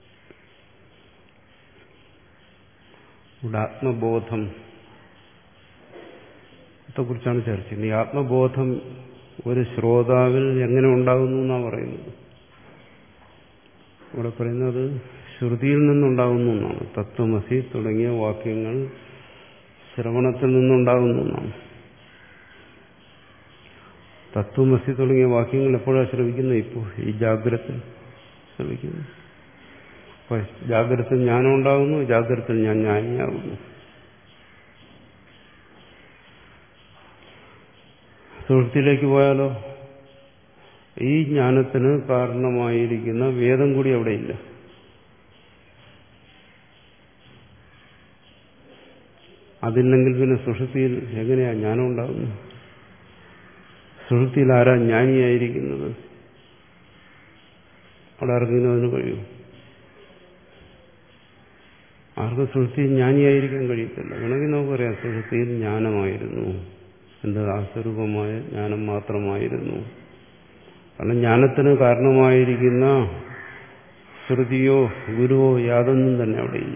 ഇവിടെ ആത്മബോധം ത്തെക്കുറിച്ചാണ് ചർച്ച ചെയ്യുന്നത്. ഈ ആത്മബോധം ഒരു ശ്രോതാവിൽ എങ്ങനെ ഉണ്ടാകുന്നു എന്നാണ് പറയുന്നത്. ഇവിടെ പറയുന്നത് ശ്രുതിയിൽ നിന്നുണ്ടാകുന്നു എന്നാണ്. തത്വമസി തുടങ്ങിയ വാക്യങ്ങൾ ശ്രവണത്തിൽ നിന്നുണ്ടാകുന്നു എന്നാണ്. തത്വമസി തുടങ്ങിയ വാക്യങ്ങൾ എപ്പോഴാണ് ശ്രവിക്കുന്നത്? ഇപ്പോൾ ഈ ജാഗ്രത ശ്രവിക്കുന്നു. അപ്പൊ ജാഗ്രത ജ്ഞാനം ഉണ്ടാകുന്നു, ജാഗ്രത ഞാൻ ജ്ഞാനിയാകുന്നു. സുഹൃത്തിലേക്ക് പോയാലോ ഈ ജ്ഞാനത്തിന് കാരണമായിരിക്കുന്ന വേദം കൂടി അവിടെയില്ല. അതില്ലെങ്കിൽ പിന്നെ സുഷുപ്തിയിൽ എങ്ങനെയാ ജ്ഞാനം ഉണ്ടാകുന്നത്? സുഷുപ്തിയിൽ ആരാ ജ്ഞാനിയായിരിക്കുന്നത്? അവിടെ ആർക്കെങ്കിലും അതിന് കഴിയും? ആർക്കും സുഷുപ്തിയിൽ ജ്ഞാനിയായിരിക്കാൻ കഴിയത്തില്ല. വേണമെങ്കിൽ നമുക്ക് പറയാം സുഷുപ്തിയിൽ ജ്ഞാനമായിരുന്നു, എന്ത് ആസ്വരൂപമായ ജ്ഞാനം മാത്രമായിരുന്നു. കാരണം ജ്ഞാനത്തിന് കാരണമായിരിക്കുന്ന ശ്രുതിയോ ഗുരുവോ യാതൊന്നും തന്നെ അവിടെയില്ല.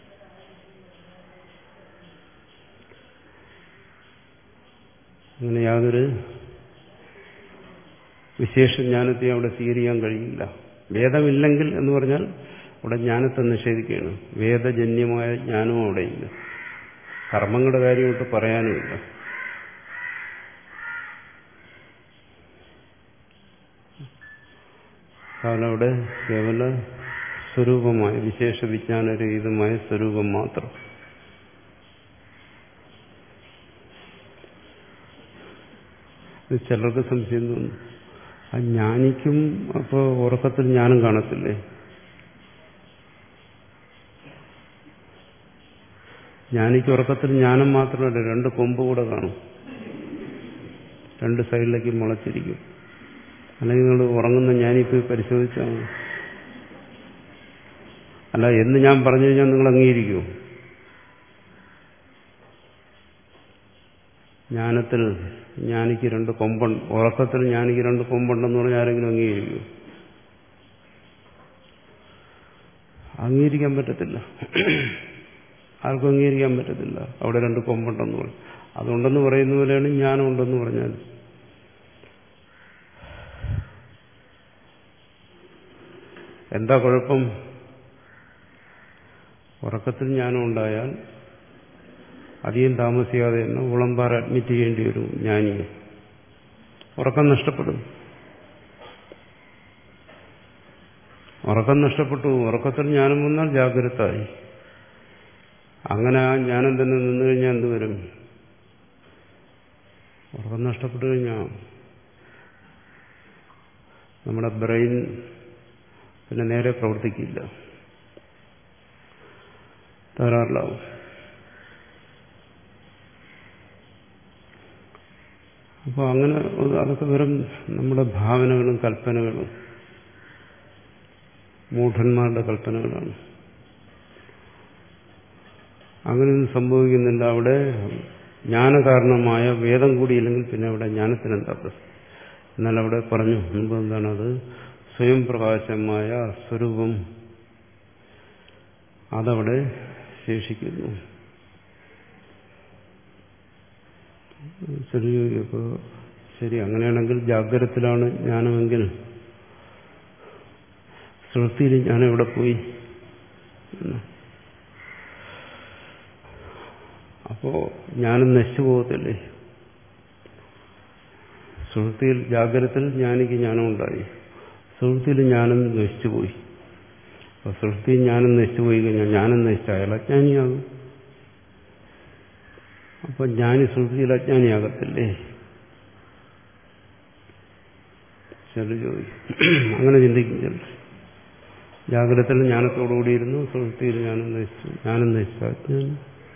അങ്ങനെ യാതൊരു വിശേഷ ജ്ഞാനത്തെ അവിടെ സ്വീകരിക്കാൻ കഴിയില്ല. വേദമില്ലെങ്കിൽ എന്ന് പറഞ്ഞാൽ അവിടെ ജ്ഞാനത്തെ നിഷേധിക്കുകയാണ്. വേദജന്യമായ ജ്ഞാനവും അവിടെയില്ല. കർമ്മങ്ങളുടെ കാര്യമൊട്ട് പറയാനുമില്ല. കാരണം അവിടെ കേവല സ്വരൂപമായ വിശേഷ വിജ്ഞാനരഹിതമായ സ്വരൂപം മാത്രം. ചിലർക്ക് സംശയം തോന്നുന്നു, ആ ജ്ഞാനിക്കും അപ്പോൾ ഉറക്കത്തിൽ ജ്ഞാനം കാണത്തില്ലേ? ജ്ഞാനിക്ക് ഉറക്കത്തിൽ ജ്ഞാനം മാത്രമല്ല, രണ്ട് കൊമ്പ് കൂടെ കാണും, രണ്ട് സൈഡിലേക്ക് മുളച്ചിരിക്കും. അല്ലെങ്കിൽ നിങ്ങൾ ഉറങ്ങുന്ന ജ്ഞാനിപ്പോയി പരിശോധിച്ചാൽ മതി. അല്ല, എന്ന് ഞാൻ പറഞ്ഞു കഴിഞ്ഞാൽ നിങ്ങൾ അംഗീകരിക്കുമോ? ജ്ഞാനത്തിൽ ജ്ഞാനിക്ക് രണ്ട് കൊമ്പുണ്ട്, ഉറക്കത്തിൽ ജ്ഞാനിക്ക് രണ്ട് കൊമ്പുണ്ടെന്ന് പറഞ്ഞാൽ ആരെങ്കിലും അംഗീകരിക്കുമോ? അംഗീകരിക്കാൻ പറ്റത്തില്ല. ആർക്കും അംഗീകരിക്കാൻ പറ്റത്തില്ല അവിടെ രണ്ട് കൊമ്പുണ്ടെന്ന് പറയും. അതുണ്ടെന്ന് പറയുന്ന പോലെയാണ് ജ്ഞാനം ഉണ്ടെന്ന് പറഞ്ഞാൽ. എന്താ കുഴപ്പം? ഉറക്കത്തിൽ ജ്ഞാനം ഉണ്ടായാൽ അധികം താമസിയാതെ തന്നെ ഉളമ്പാറ അഡ്മിറ്റ് ചെയ്യേണ്ടി വരും ജ്ഞാനിയെ. ഉറക്കം നഷ്ടപ്പെടും. ഉറക്കം നഷ്ടപ്പെട്ടു. ഉറക്കത്തിൽ ജ്ഞാനം വന്നാൽ ജാഗ്രതായി. അങ്ങനെ ആ ജ്ഞാനം തന്നെ നിന്നു കഴിഞ്ഞാൽ എന്തുവരും? ഉറക്കം നഷ്ടപ്പെട്ടു കഴിഞ്ഞാൽ നമ്മുടെ ബ്രെയിൻ പിന്നെ നേരെ പ്രവർത്തിക്കില്ല, തകരാറിലാവും. അപ്പോൾ അങ്ങനെ അതൊക്കെ വെറും നമ്മുടെ ഭാവനകളും കൽപ്പനകളും മൂഢന്മാരുടെ കൽപ്പനകളാണ്. അങ്ങനെയൊന്നും സംഭവിക്കുന്നില്ല. അവിടെ ജ്ഞാനകാരണമായ വേദം കൂടിയില്ലെങ്കിൽ പിന്നെ അവിടെ ജ്ഞാനത്തിനെന്താ പ്രശ്നം? എന്നാൽ അവിടെ പറഞ്ഞു മുമ്പ് എന്താണത്? സ്വയം പ്രകാശമായ സ്വരൂപം അതവിടെ ശേഷിക്കുന്നു. ശരി, ഇപ്പോൾ ശരി അങ്ങനെയാണെങ്കിൽ ജാഗ്രതത്തിലാണ് ജ്ഞാനമെങ്കിൽ സുഷുപ്തിയിൽ ജ്ഞാനം എവിടെ പോയി? അപ്പോ ജ്ഞാനം നശിച്ചു പോകത്തില്ലേ? സുഷുപ്തിയിൽ ജാഗ്രതത്തിൽ ജ്ഞാനിക്ക് ജ്ഞാനം ഉണ്ടായി, സുഷുപ്തിയിൽ ജ്ഞാനം നശിച്ചുപോയി. അപ്പൊ സുഷുപ്തിയിൽ ജ്ഞാനം നശിച്ചുപോയി കഴിഞ്ഞാൽ ജ്ഞാനം നശിച്ച അയാൾ അജ്ഞാനിയാകും. അപ്പൊ ജ്ഞാനി സുഷുപ്തിയിൽ അജ്ഞാനിയാകത്തില്ലേ? ചില ചോദിക്കും. അങ്ങനെ ചിന്തിക്കും ചിലർ. ജാഗ്രതത്തിൽ ജ്ഞാനത്തോടുകൂടിയിരുന്നു, സുഷുപ്തിയിൽ ജ്ഞാനം നശിച്ചു. ജ്ഞാനം നശിച്ച അജ്ഞാനം.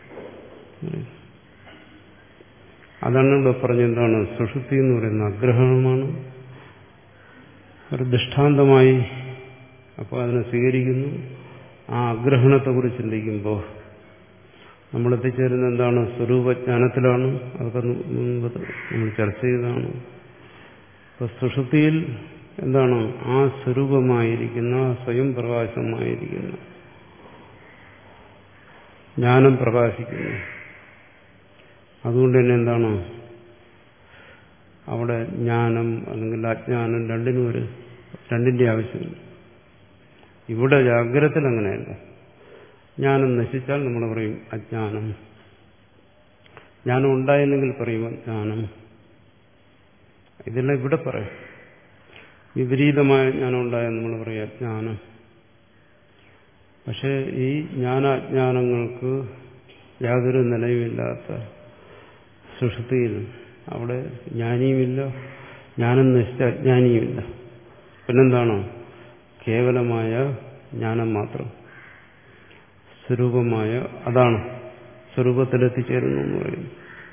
അതാണ് ഇവിടെ പറഞ്ഞെന്താണ്? സുഷുപ്തി എന്ന് പറയുന്ന അഗ്രഹണമാണ്, ഒരു ദൃഷ്ടാന്തമായി. അപ്പോൾ അതിനെ സ്വീകരിക്കുന്നു. ആ അഗ്രഹണത്തെക്കുറിച്ച് ചിന്തിക്കുമ്പോൾ നമ്മൾ എത്തിച്ചേരുന്ന എന്താണ്? സ്വരൂപജ്ഞാനത്തിലാണ്. അതൊക്കെ മുമ്പ് നമ്മൾ ചർച്ച ചെയ്തതാണ്. ഇപ്പൊ സുഷുപ്തിയിൽ എന്താണ്? ആ സ്വരൂപമായിരിക്കുന്ന, സ്വയം പ്രകാശമായിരിക്കുന്ന ജ്ഞാനം പ്രകാശിക്കുന്നു. അതുകൊണ്ട് തന്നെ എന്താണ് അവിടെ ജ്ഞാനം അല്ലെങ്കിൽ അജ്ഞാനം രണ്ടിനും ഒരു രണ്ടിന്റെ ആവശ്യമില്ല. ഇവിടെ ജാഗ്രതത്തിൽ അങ്ങനെയല്ല. ജ്ഞാനം നശിച്ചാൽ നമ്മൾ പറയും അജ്ഞാനം. ജ്ഞാനം ഉണ്ടായില്ലെങ്കിൽ പറയും അജ്ഞാനം. ഇതെല്ലാം ഇവിടെ പറയും. വിപരീതമായ ജ്ഞാനം ഉണ്ടായാൽ നമ്മൾ പറയും അജ്ഞാനം. പക്ഷെ ഈ ജ്ഞാനാജ്ഞാനങ്ങൾക്ക് യാതൊരു നിലയുമില്ലാത്ത സുഷുപ്തിയിൽ അവിടെ ജ്ഞാനിയുമില്ല, ജ്ഞാനം നശിച്ച അജ്ഞാനിയുമില്ല. പിന്നെന്താണ്? കേവലമായ ജ്ഞാനം മാത്രം, സ്വരൂപമായ അതാണ് സ്വരൂപത്തിലെത്തിച്ചേരുന്നു എന്ന് പറയുന്നു.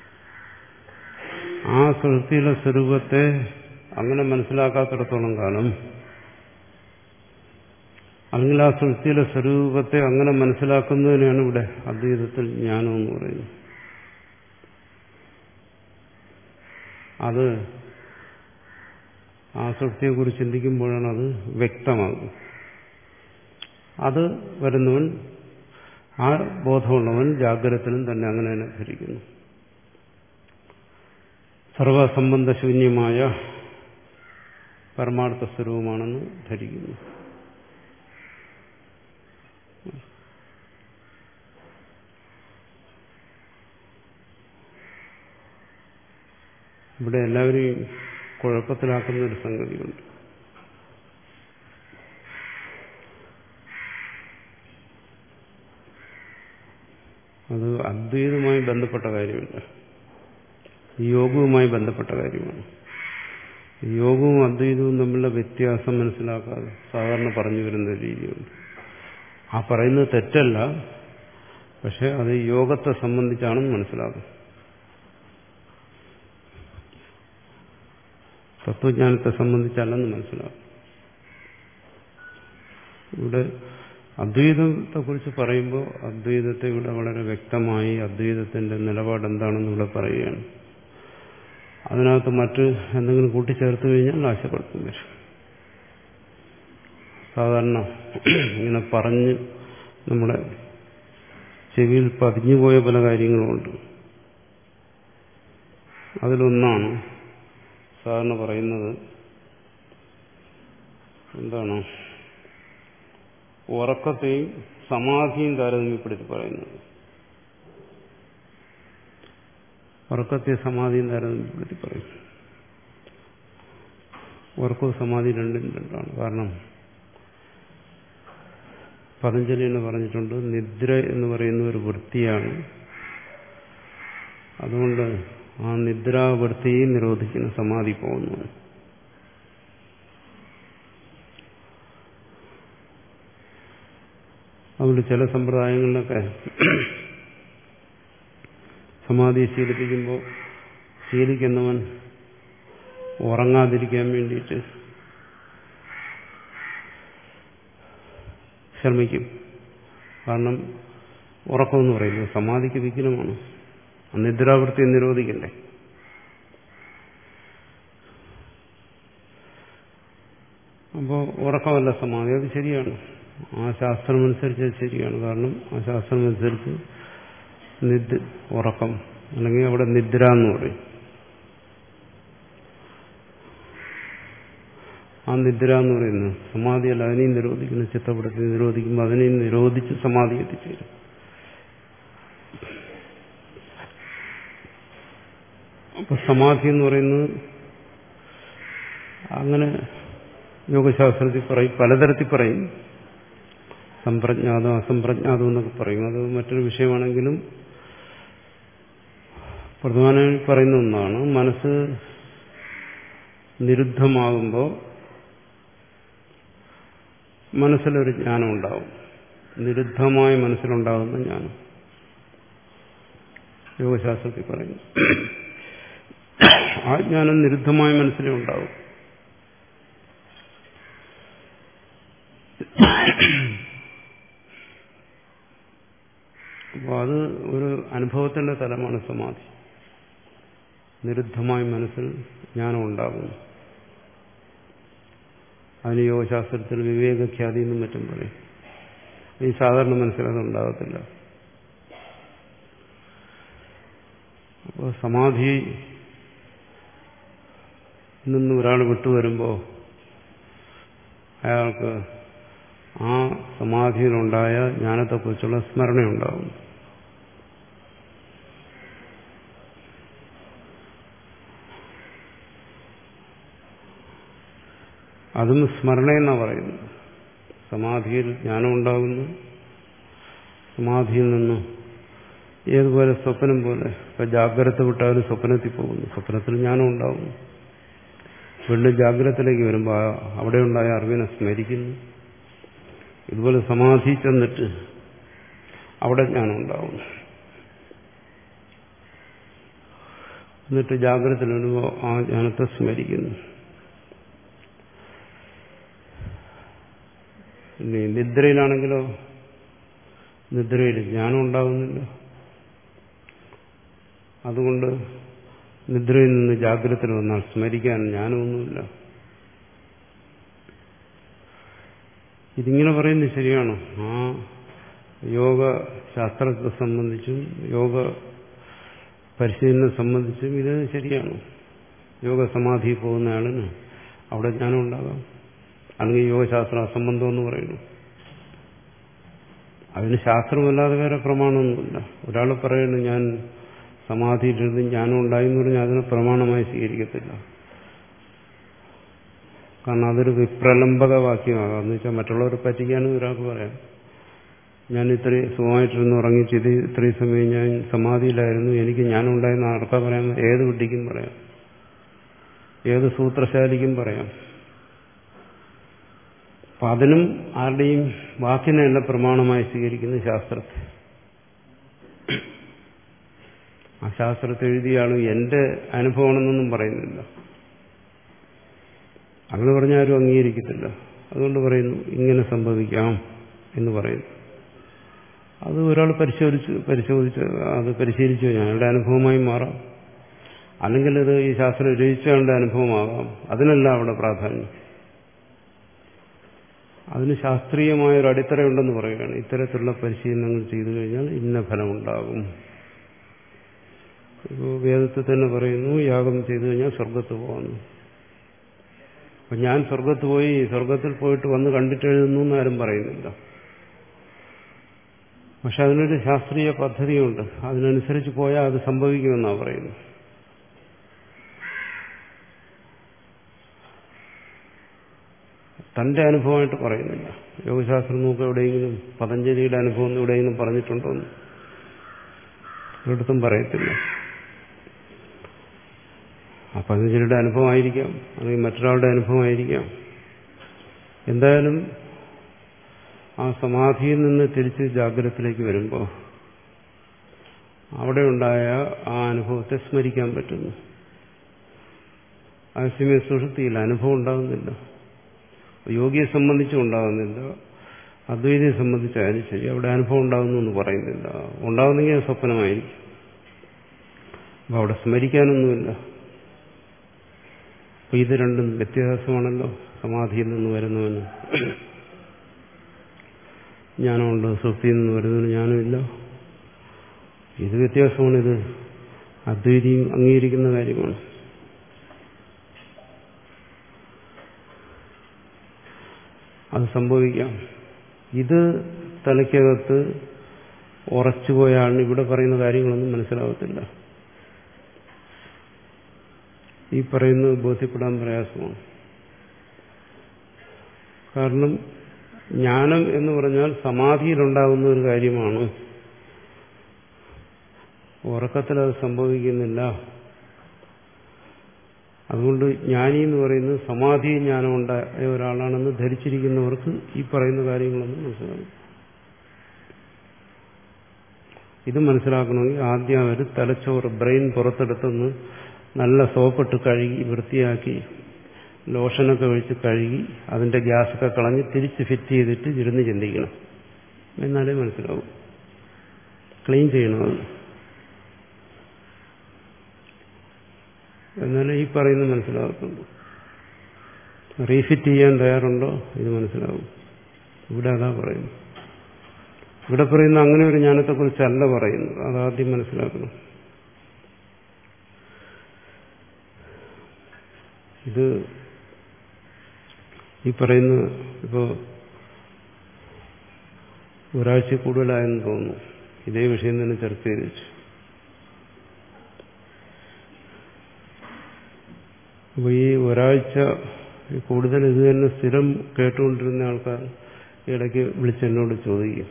ആ സുഷുപ്തിയിലെ സ്വരൂപത്തെ അങ്ങനെ മനസ്സിലാക്കാത്തിടത്തോളം കാലം, അല്ലെങ്കിൽ ആ സുഷുപ്തിയിലെ സ്വരൂപത്തെ അങ്ങനെ മനസ്സിലാക്കുന്നതിനാണ് ഇവിടെ അദ്വൈതത്തിൽ ജ്ഞാനം എന്ന് പറയുന്നത്. അത് ആ സുഷുപ്തിയെക്കുറിച്ച് ചിന്തിക്കുമ്പോഴാണ് അത് വ്യക്തമാകുന്നത്. അത് വരുന്നവൻ, ആ ബോധമുള്ളവൻ ജാഗ്രതത്തിലും തന്നെ അങ്ങനെ തന്നെ ധരിക്കുന്നു. സർവസംബന്ധശൂന്യമായ പരമാർത്ഥ സ്വരൂപമാണെന്ന് ധരിക്കുന്നു. ഇവിടെ എല്ലാവരെയും കുഴപ്പത്തിലാക്കുന്ന ഒരു സംഗതിയുണ്ട്. അത് അദ്വൈതവുമായി ബന്ധപ്പെട്ട കാര്യമില്ല, യോഗവുമായി ബന്ധപ്പെട്ട കാര്യമാണ്. യോഗവും അദ്വൈതവും തമ്മിലുള്ള വ്യത്യാസം മനസ്സിലാക്കാതെ സാധാരണ പറഞ്ഞു വരുന്ന രീതിയുണ്ട്. ആ പറയുന്നത് തെറ്റല്ല, പക്ഷെ അത് യോഗത്തെ സംബന്ധിച്ചാണെന്ന് മനസ്സിലാക്കും. തത്വജ്ഞാനത്തെ സംബന്ധിച്ചല്ലെന്ന് മനസ്സിലാക്കും. ഇവിടെ അദ്വൈതത്തെക്കുറിച്ച് പറയുമ്പോൾ അദ്വൈതത്തെ ഇവിടെ വളരെ വ്യക്തമായി അദ്വൈതത്തിന്റെ നിലപാട് എന്താണെന്ന് ഇവിടെ പറയുകയാണ്. അതിനകത്ത് മറ്റ് എന്തെങ്കിലും കൂട്ടിച്ചേർത്ത് കഴിഞ്ഞാൽ നാശപ്പെടുത്തും വരും. സാധാരണ ഇങ്ങനെ പറഞ്ഞ് നമ്മുടെ ചെവിയിൽ പതിഞ്ഞുപോയ പല കാര്യങ്ങളുമുണ്ട്. അതിലൊന്നാണ് സാധാരണ പറയുന്നത് എന്താണ്, ഉറക്കത്തെയും സമാധിയും താരതമ്യപ്പെടുത്തി പറയുന്നത്. ഉറക്കത്തെ സമാധിയും താരതമ്യപ്പെടുത്തി പറയും. ഉറക്കവും സമാധി രണ്ടും രണ്ടാണ്. കാരണം പതഞ്ജലി എന്ന് പറഞ്ഞിട്ടുണ്ട്, നിദ്ര എന്ന് പറയുന്ന ഒരു വൃത്തിയാണ്. അതുകൊണ്ട് ആ നിദ്രാവൃത്തിയെ നിരോധിക്കുന്ന സമാധി പോകുന്നു. അതുകൊണ്ട് ചില സമ്പ്രദായങ്ങളിലൊക്കെ സമാധി ശീലിപ്പിക്കുമ്പോൾ ശീലിക്കുന്നവൻ ഉറങ്ങാതിരിക്കാൻ വേണ്ടിയിട്ട് ശ്രമിക്കും. കാരണം ഉറക്കമെന്ന് പറയുന്നത് സമാധിക്ക് വിഘ്നമാണ്. നിദ്രാവൃത്തി നിരോധിക്കണ്ടേ. അപ്പോൾ ഉറക്കമല്ല സമാധി, അത് ശരിയാണ്. ആ ശാസ്ത്രമനുസരിച്ച് അത് ശരിയാണ്. കാരണം ആ ശാസ്ത്രമനുസരിച്ച് നിദ്ര ഉറക്കം അല്ലെങ്കിൽ അവിടെ നിദ്ര എന്ന് പറയും. ആ നിദ്ര എന്ന് പറയുന്നത് സമാധിയല്ല, അതിനെയും നിരോധിക്കുന്നു. ചിത്തപ്പെടുത്തി നിരോധിക്കുമ്പോൾ അതിനെയും നിരോധിച്ച് സമാധി എത്തിച്ചേരും. അപ്പൊ സമാധി എന്ന് പറയുന്നത് അങ്ങനെ യോഗശാസ്ത്രത്തിൽ പറയും, പലതരത്തിൽ പറയും. സംപ്രജ്ഞാതം അസംപ്രജ്ഞാതം എന്നൊക്കെ പറയും. അത് മറ്റൊരു വിഷയമാണെങ്കിലും പ്രധാനമായി പറയുന്ന ഒന്നാണ്, മനസ്സ് നിരുദ്ധമാകുമ്പോൾ മനസ്സിലൊരു ജ്ഞാനം ഉണ്ടാവും. നിരുദ്ധമായ മനസ്സിലുണ്ടാകുന്ന ജ്ഞാനം യോഗശാസ്ത്രത്തിൽ പറയുന്നു. ആ ജ്ഞാനം നിരുദ്ധമായ മനസ്സിലേ ഉണ്ടാവും. അപ്പോൾ അത് ഒരു അനുഭവത്തിന്റെ തലമാണ് സമാധി. നിരുദ്ധമായ മനസ്സിൽ ജ്ഞാനം ഉണ്ടാകുന്നു. അതിന് യോഗശാസ്ത്രത്തിൽ വിവേകഖ്യാതി എന്നും മറ്റും പറയും. ഈ സാധാരണ മനസ്സിലത് ഉണ്ടാകത്തില്ല. അപ്പോൾ സമാധി നിന്ന് ഒരാൾ വിട്ടുവരുമ്പോൾ അയാൾക്ക് ആ സമാധിയിലുണ്ടായ ജ്ഞാനത്തെക്കുറിച്ചുള്ള സ്മരണയുണ്ടാകും. അതും സ്മരണയെന്നാണ് പറയുന്നത്. സമാധിയിൽ ജ്ഞാനം ഉണ്ടാകുന്നു. സമാധിയിൽ നിന്ന് ഏതുപോലെ സ്വപ്നം പോലെ, ഇപ്പൊ ജാഗ്രത വിട്ടാലും സ്വപ്നത്തിൽ പോകുന്നു. സ്വപ്നത്തിൽ ജ്ഞാനം ഉണ്ടാകുന്നു. വീണ്ടും ജാഗ്രതത്തിലേക്ക് വരുമ്പോൾ അവിടെ ഉണ്ടായ അറിവിനെ സ്മരിക്കുന്നു. ഇതുപോലെ സമാധി ചെന്നിട്ട് അവിടെ ജ്ഞാനം ഉണ്ടാകുന്നു. എന്നിട്ട് ജാഗ്രതത്തിൽ വരുമ്പോൾ ആ ജ്ഞാനത്തെ സ്മരിക്കുന്നു. ഇനി നിദ്രയിലാണെങ്കിലോ, നിദ്രയിൽ ജ്ഞാനം ഉണ്ടാകുന്നില്ല. അതുകൊണ്ട് നിദ്രയിൽ നിന്ന് ജാഗ്രതയിൽ വന്നാൽ സ്മരിക്കാൻ ജ്ഞാനമൊന്നുമില്ല. ഇതിങ്ങനെ പറയുന്നത് ശരിയാണോ? ആ യോഗ ശാസ്ത്രത്തെ സംബന്ധിച്ചും യോഗ പരിശീലനം സംബന്ധിച്ചും ഇത് ശരിയാണ്. യോഗ സമാധി പോകുന്നയാളിന് അവിടെ ജ്ഞാനം ഉണ്ടാകാം. അല്ലെങ്കിൽ യോഗശാസ്ത്ര അസംബന്ധം എന്ന് പറയുന്നു. അതിന് ശാസ്ത്രമല്ലാതെ വേറെ പ്രമാണമൊന്നുമില്ല. ഒരാൾ പറയുന്നു ഞാൻ സമാധിയിലിരുന്ന് ജ്ഞാനം ഉണ്ടായി എന്ന് പറഞ്ഞാൽ അതിനെ പ്രമാണമായി സ്വീകരിക്കത്തില്ല. കാരണം അതൊരു വിപ്രലംബക വാക്യമാകാം. എന്ന് വെച്ചാൽ മറ്റുള്ളവരെ പറ്റിക്കാനും ഒരാൾക്ക് പറയാം, ഞാൻ ഇത്രയും സുഖമായിട്ടിരുന്ന് ഉറങ്ങിച്ച് ഇത് ഇത്രയും സമയം ഞാൻ സമാധിയിലായിരുന്നു, എനിക്ക് ജ്ഞാനം ഉണ്ടായെന്ന് ആർക്കാ പറയാം? ഏത് വിഡ്ഢിക്കും പറയാം, ഏത് സൂത്രശാലിക്കും പറയാം. അപ്പം അതിനും ആരുടെയും വാക്കിനെയല്ല പ്രമാണമായി സ്വീകരിക്കുന്ന ശാസ്ത്രത്തെ. ആ ശാസ്ത്രത്തെ എഴുതിയാണ് എന്റെ അനുഭവമാണെന്നൊന്നും പറയുന്നില്ല. അങ്ങനെ പറഞ്ഞാലും അംഗീകരിക്കത്തില്ല. അതുകൊണ്ട് പറയുന്നു ഇങ്ങനെ സംഭവിക്കാം എന്ന് പറയുന്നു. അത് ഒരാൾ പരിശോധിച്ച് പരിശോധിച്ച് അത് പരിശീലിച്ചു കഴിഞ്ഞാൽ അയാളുടെ അനുഭവമായി മാറാം. അല്ലെങ്കിൽ ഇത് ഈ ശാസ്ത്രം രചിച്ചയാളുടെ അനുഭവമാകാം. അതിനല്ല അവിടെ പ്രാധാന്യം. അതിന് ശാസ്ത്രീയമായ ഒരു അടിത്തറയുണ്ടെന്ന് പറയുകയാണ്. ഇത്തരത്തിലുള്ള പരിശീലനങ്ങൾ ചെയ്തു കഴിഞ്ഞാൽ ഇന്ന ഫലമുണ്ടാകും. ഇപ്പോൾ വേദത്തിൽ തന്നെ പറയുന്നു യാഗം ചെയ്തു കഴിഞ്ഞാൽ സ്വർഗത്ത് പോകുന്നു. അപ്പം ഞാൻ സ്വർഗത്ത് പോയി സ്വർഗത്തിൽ പോയിട്ട് വന്ന് കണ്ടിട്ട് എഴുതുന്നു എന്ന് ആരും പറയുന്നില്ല. പക്ഷെ അതിനൊരു ശാസ്ത്രീയ പദ്ധതിയുണ്ട്. അതിനനുസരിച്ച് പോയാൽ അത് സംഭവിക്കുമെന്നാണ് പറയുന്നത്. തന്റെ അനുഭവമായിട്ട് പറയുന്നില്ല. യോഗശാസ്ത്രം നോക്കുക, എവിടെയെങ്കിലും പതഞ്ജലിയുടെ അനുഭവം എവിടെയെങ്കിലും പറഞ്ഞിട്ടുണ്ടോ എന്ന് ഒരിടത്തും പറയത്തില്ല. ആ പതഞ്ജലിയുടെ അനുഭവമായിരിക്കാം, അല്ലെങ്കിൽ മറ്റൊരാളുടെ അനുഭവമായിരിക്കാം. എന്തായാലും ആ സമാധിയിൽ നിന്ന് തിരിച്ച് ജാഗ്രതത്തിലേക്ക് വരുമ്പോൾ അവിടെ ഉണ്ടായ ആ അനുഭവത്തെ സ്മരിക്കാൻ പറ്റുന്നു. അതേസമയം സുഷുപ്തിയിൽ അനുഭവം ഉണ്ടാകുന്നില്ല. യോഗിയെ സംബന്ധിച്ചും ഉണ്ടാകുന്നില്ല, അദ്വൈതിയെ സംബന്ധിച്ചായാലും ശരി അവിടെ അനുഭവം ഉണ്ടാകുന്നു എന്ന് പറയുന്നില്ല. ഉണ്ടാകുന്നെങ്കിൽ അത് സ്വപ്നമായിരിക്കും. അപ്പം അവിടെ സ്മരിക്കാനൊന്നുമില്ല. അപ്പം ഇത് രണ്ടും വ്യത്യാസമാണല്ലോ. സമാധിയിൽ നിന്ന് വരുന്നവന് ജ്ഞാനമുണ്ട്, സുഷുപ്തിയിൽ നിന്ന് വരുന്നവന് ജ്ഞാനമില്ല. ഇത് വ്യത്യാസമാണ്. ഇത് അദ്വൈതിയും അംഗീകരിക്കുന്ന കാര്യമാണ്. അത് സംഭവിക്കാം. ഇത് തലയ്ക്കകത്ത് ഉറച്ചുപോയാണ് ഇവിടെ പറയുന്ന കാര്യങ്ങളൊന്നും മനസ്സിലാകത്തില്ല. ഈ പറയുന്നത് ബോധ്യപ്പെടാൻ പ്രയാസമാണ്. കാരണം ജ്ഞാനം എന്ന് പറഞ്ഞാൽ സമാധിയിലുണ്ടാകുന്ന ഒരു കാര്യമാണ്. ഉറക്കത്തിൽ അത് സംഭവിക്കുന്നില്ല. അതുകൊണ്ട് ജ്ഞാനി എന്ന് പറയുന്നത് സമാധി ജ്ഞാനം ഉണ്ടായ ഒരാളാണെന്ന് ധരിച്ചിരിക്കുന്നവർക്ക് ഈ പറയുന്ന കാര്യങ്ങളൊന്നും മനസ്സിലാകും. ഇത് മനസ്സിലാക്കണമെങ്കിൽ ആദ്യം അവർ തലച്ചോറ് ബ്രെയിൻ പുറത്തെടുത്തുനിന്ന് നല്ല സോപ്പിട്ട് കഴുകി വൃത്തിയാക്കി ലോഷനൊക്കെ ഒഴിച്ച് കഴുകി അതിന്റെ ഗ്യാസൊക്കെ കളഞ്ഞ് തിരിച്ച് ഫിറ്റ് ചെയ്തിട്ട് ഇരുന്ന് ചിന്തിക്കണം. എന്നാലേ മനസ്സിലാവും. ക്ലീൻ ചെയ്യണമെന്ന്. എന്നാലേ ഈ പറയുന്നത് മനസ്സിലാകത്തുള്ളൂ. റീഫിറ്റ് ചെയ്യാൻ തയ്യാറുണ്ടോ ഇത് മനസ്സിലാവും. ഇവിടെ അതാ പറയുന്നു. ഇവിടെ പറയുന്ന അങ്ങനെ ഒരു ജ്ഞാനത്തെക്കുറിച്ചല്ല പറയുന്നത്. അതാദ്യം മനസ്സിലാക്കണം. ഇത് ഈ പറയുന്ന ഇപ്പോൾ ഒരാഴ്ച കൂടുതലായെന്ന് തോന്നുന്നു ഇതേ വിഷയം തന്നെ ചർച്ച ചെയ്തു. അപ്പോൾ ഈ ഒരാഴ്ച കൂടുതൽ ഇത് തന്നെ സ്ഥിരം കേട്ടുകൊണ്ടിരുന്ന ആൾക്കാർ ഇടയ്ക്ക് വിളിച്ചെന്നോട് ചോദിക്കും.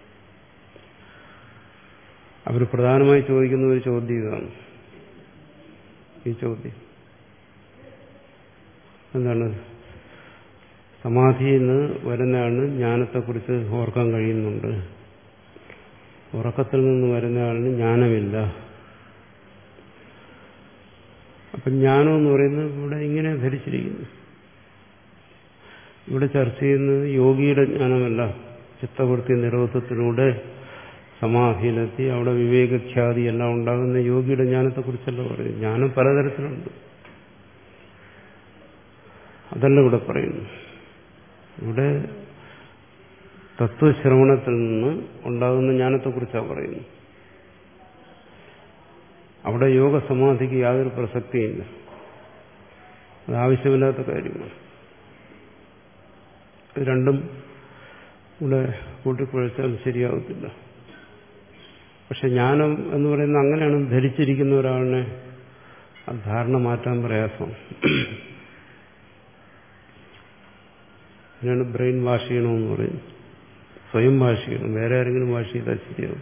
അവർ പ്രധാനമായി ചോദിക്കുന്ന ഒരു ചോദ്യം ഇതാണ്. ഈ ചോദ്യം എന്താണ്? സമാധിയിൽ നിന്ന് വരുന്നയാളിന് ജ്ഞാനത്തെക്കുറിച്ച് ഓർക്കാൻ കഴിയുന്നുണ്ട്, ഉറക്കത്തിൽ നിന്ന് വരുന്നയാളിന് ജ്ഞാനമില്ല. അപ്പം ജ്ഞാനം എന്ന് പറയുന്നത് ഇവിടെ ഇങ്ങനെ ധരിച്ചിരിക്കുന്നു. ഇവിടെ ചർച്ച ചെയ്യുന്നത് യോഗിയുടെ ജ്ഞാനമല്ല. ചിത്തവൃത്തി നിരോധത്തിലൂടെ സമാധിയിലെത്തി അവിടെ വിവേകഖ്യാതി എല്ലാം ഉണ്ടാകുന്ന യോഗിയുടെ ജ്ഞാനത്തെക്കുറിച്ചല്ല പറയും. ജ്ഞാനം പലതരത്തിലുണ്ട്. അതല്ല ഇവിടെ പറയുന്നു. ഇവിടെ തത്വശ്രവണത്തിൽ നിന്ന് ഉണ്ടാകുന്ന ജ്ഞാനത്തെക്കുറിച്ചാണ് പറയുന്നത്. അവിടെ യോഗസമാധിക്ക് യാതൊരു പ്രസക്തിയില്ല. അത് ആവശ്യമില്ലാത്ത കാര്യമാണ്. ഇത് രണ്ടും ഇവിടെ കൂട്ടിക്കുഴച്ചാൽ ശരിയാവത്തില്ല. പക്ഷെ ജ്ഞാനം എന്ന് പറയുന്നത് അങ്ങനെയാണ് ധരിച്ചിരിക്കുന്ന ഒരാളിനെ ആ ധാരണ മാറ്റാൻ പ്രയാസം. അതിനാണ് ബ്രെയിൻ വാഷ് ചെയ്യണമെന്ന് പറയുന്നത്. സ്വയം വാഷ് ചെയ്യണം, വേറെ ആരെങ്കിലും വാഷ് ചെയ്താൽ ശരിയാവും.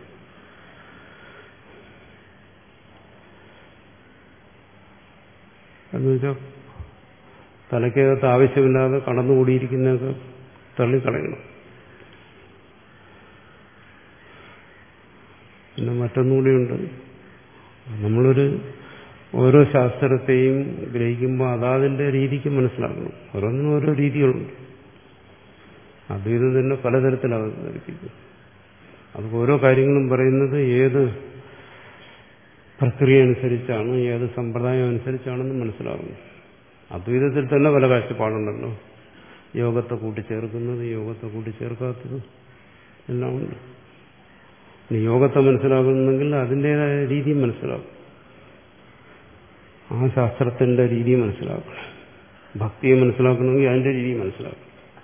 എന്ന് വെച്ചാൽ തലയ്ക്കകത്ത് ആവശ്യമില്ലാതെ കടന്നുകൂടിയിരിക്കുന്നതൊക്കെ തള്ളിക്കളയണം. പിന്നെ മറ്റൊന്നുകൂടിയുണ്ട്, നമ്മളൊരു ഓരോ ശാസ്ത്രത്തെയും ഗ്രഹിക്കുമ്പോൾ അതാതിൻ്റെ രീതിക്ക് മനസ്സിലാക്കണം. ഓരോന്നിനും ഓരോ രീതികളുണ്ട്. അദ്വൈതം തന്നെ പലതരത്തിൽ അവതരിപ്പിക്കും. അത് ഓരോ കാര്യങ്ങളും പറയുന്നത് ഏത് പ്രക്രിയ അനുസരിച്ചാണ്, ഏത് സമ്പ്രദായം അനുസരിച്ചാണെന്ന് മനസ്സിലാകുന്നു. അദ്വൈതത്തിൽ തന്നെ പല കാഴ്ചപ്പാടുണ്ടല്ലോ. യോഗത്തെ കൂട്ടിച്ചേർക്കുന്നത്, യോഗത്തെ കൂട്ടിച്ചേർക്കാത്തത് എല്ലാം ഉണ്ട്. ഇനി യോഗത്തെ മനസ്സിലാകുന്നെങ്കിൽ അതിൻ്റെതായ രീതിയും മനസ്സിലാക്കും. ആ ശാസ്ത്രത്തിന്റെ രീതി മനസ്സിലാക്കണം. ഭക്തിയെ മനസ്സിലാക്കണമെങ്കിൽ അതിൻ്റെ രീതി മനസ്സിലാക്കണം.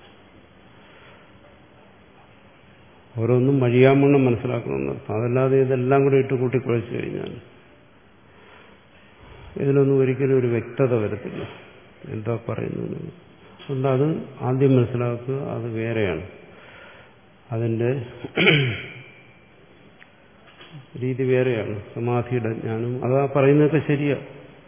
ഓരോന്നും വഴിയാമണ്ണം മനസ്സിലാക്കണമെന്ന്. അതല്ലാതെ ഇതെല്ലാം കൂടെ ഇട്ട് കൂട്ടിക്കുഴച്ചു കഴിഞ്ഞാൽ ഇതിനൊന്നും ഒരിക്കലും ഒരു വ്യക്തത വരത്തില്ല. എന്താ പറയുന്നത്? അതുകൊണ്ട് അത് ആദ്യം മനസ്സിലാക്കുക. അത് വേറെയാണ്, അതിൻ്റെ രീതി വേറെയാണ്. സമാധിയുടെ ജ്ഞാനം അതാ പറയുന്നതൊക്കെ ശരിയാണ്.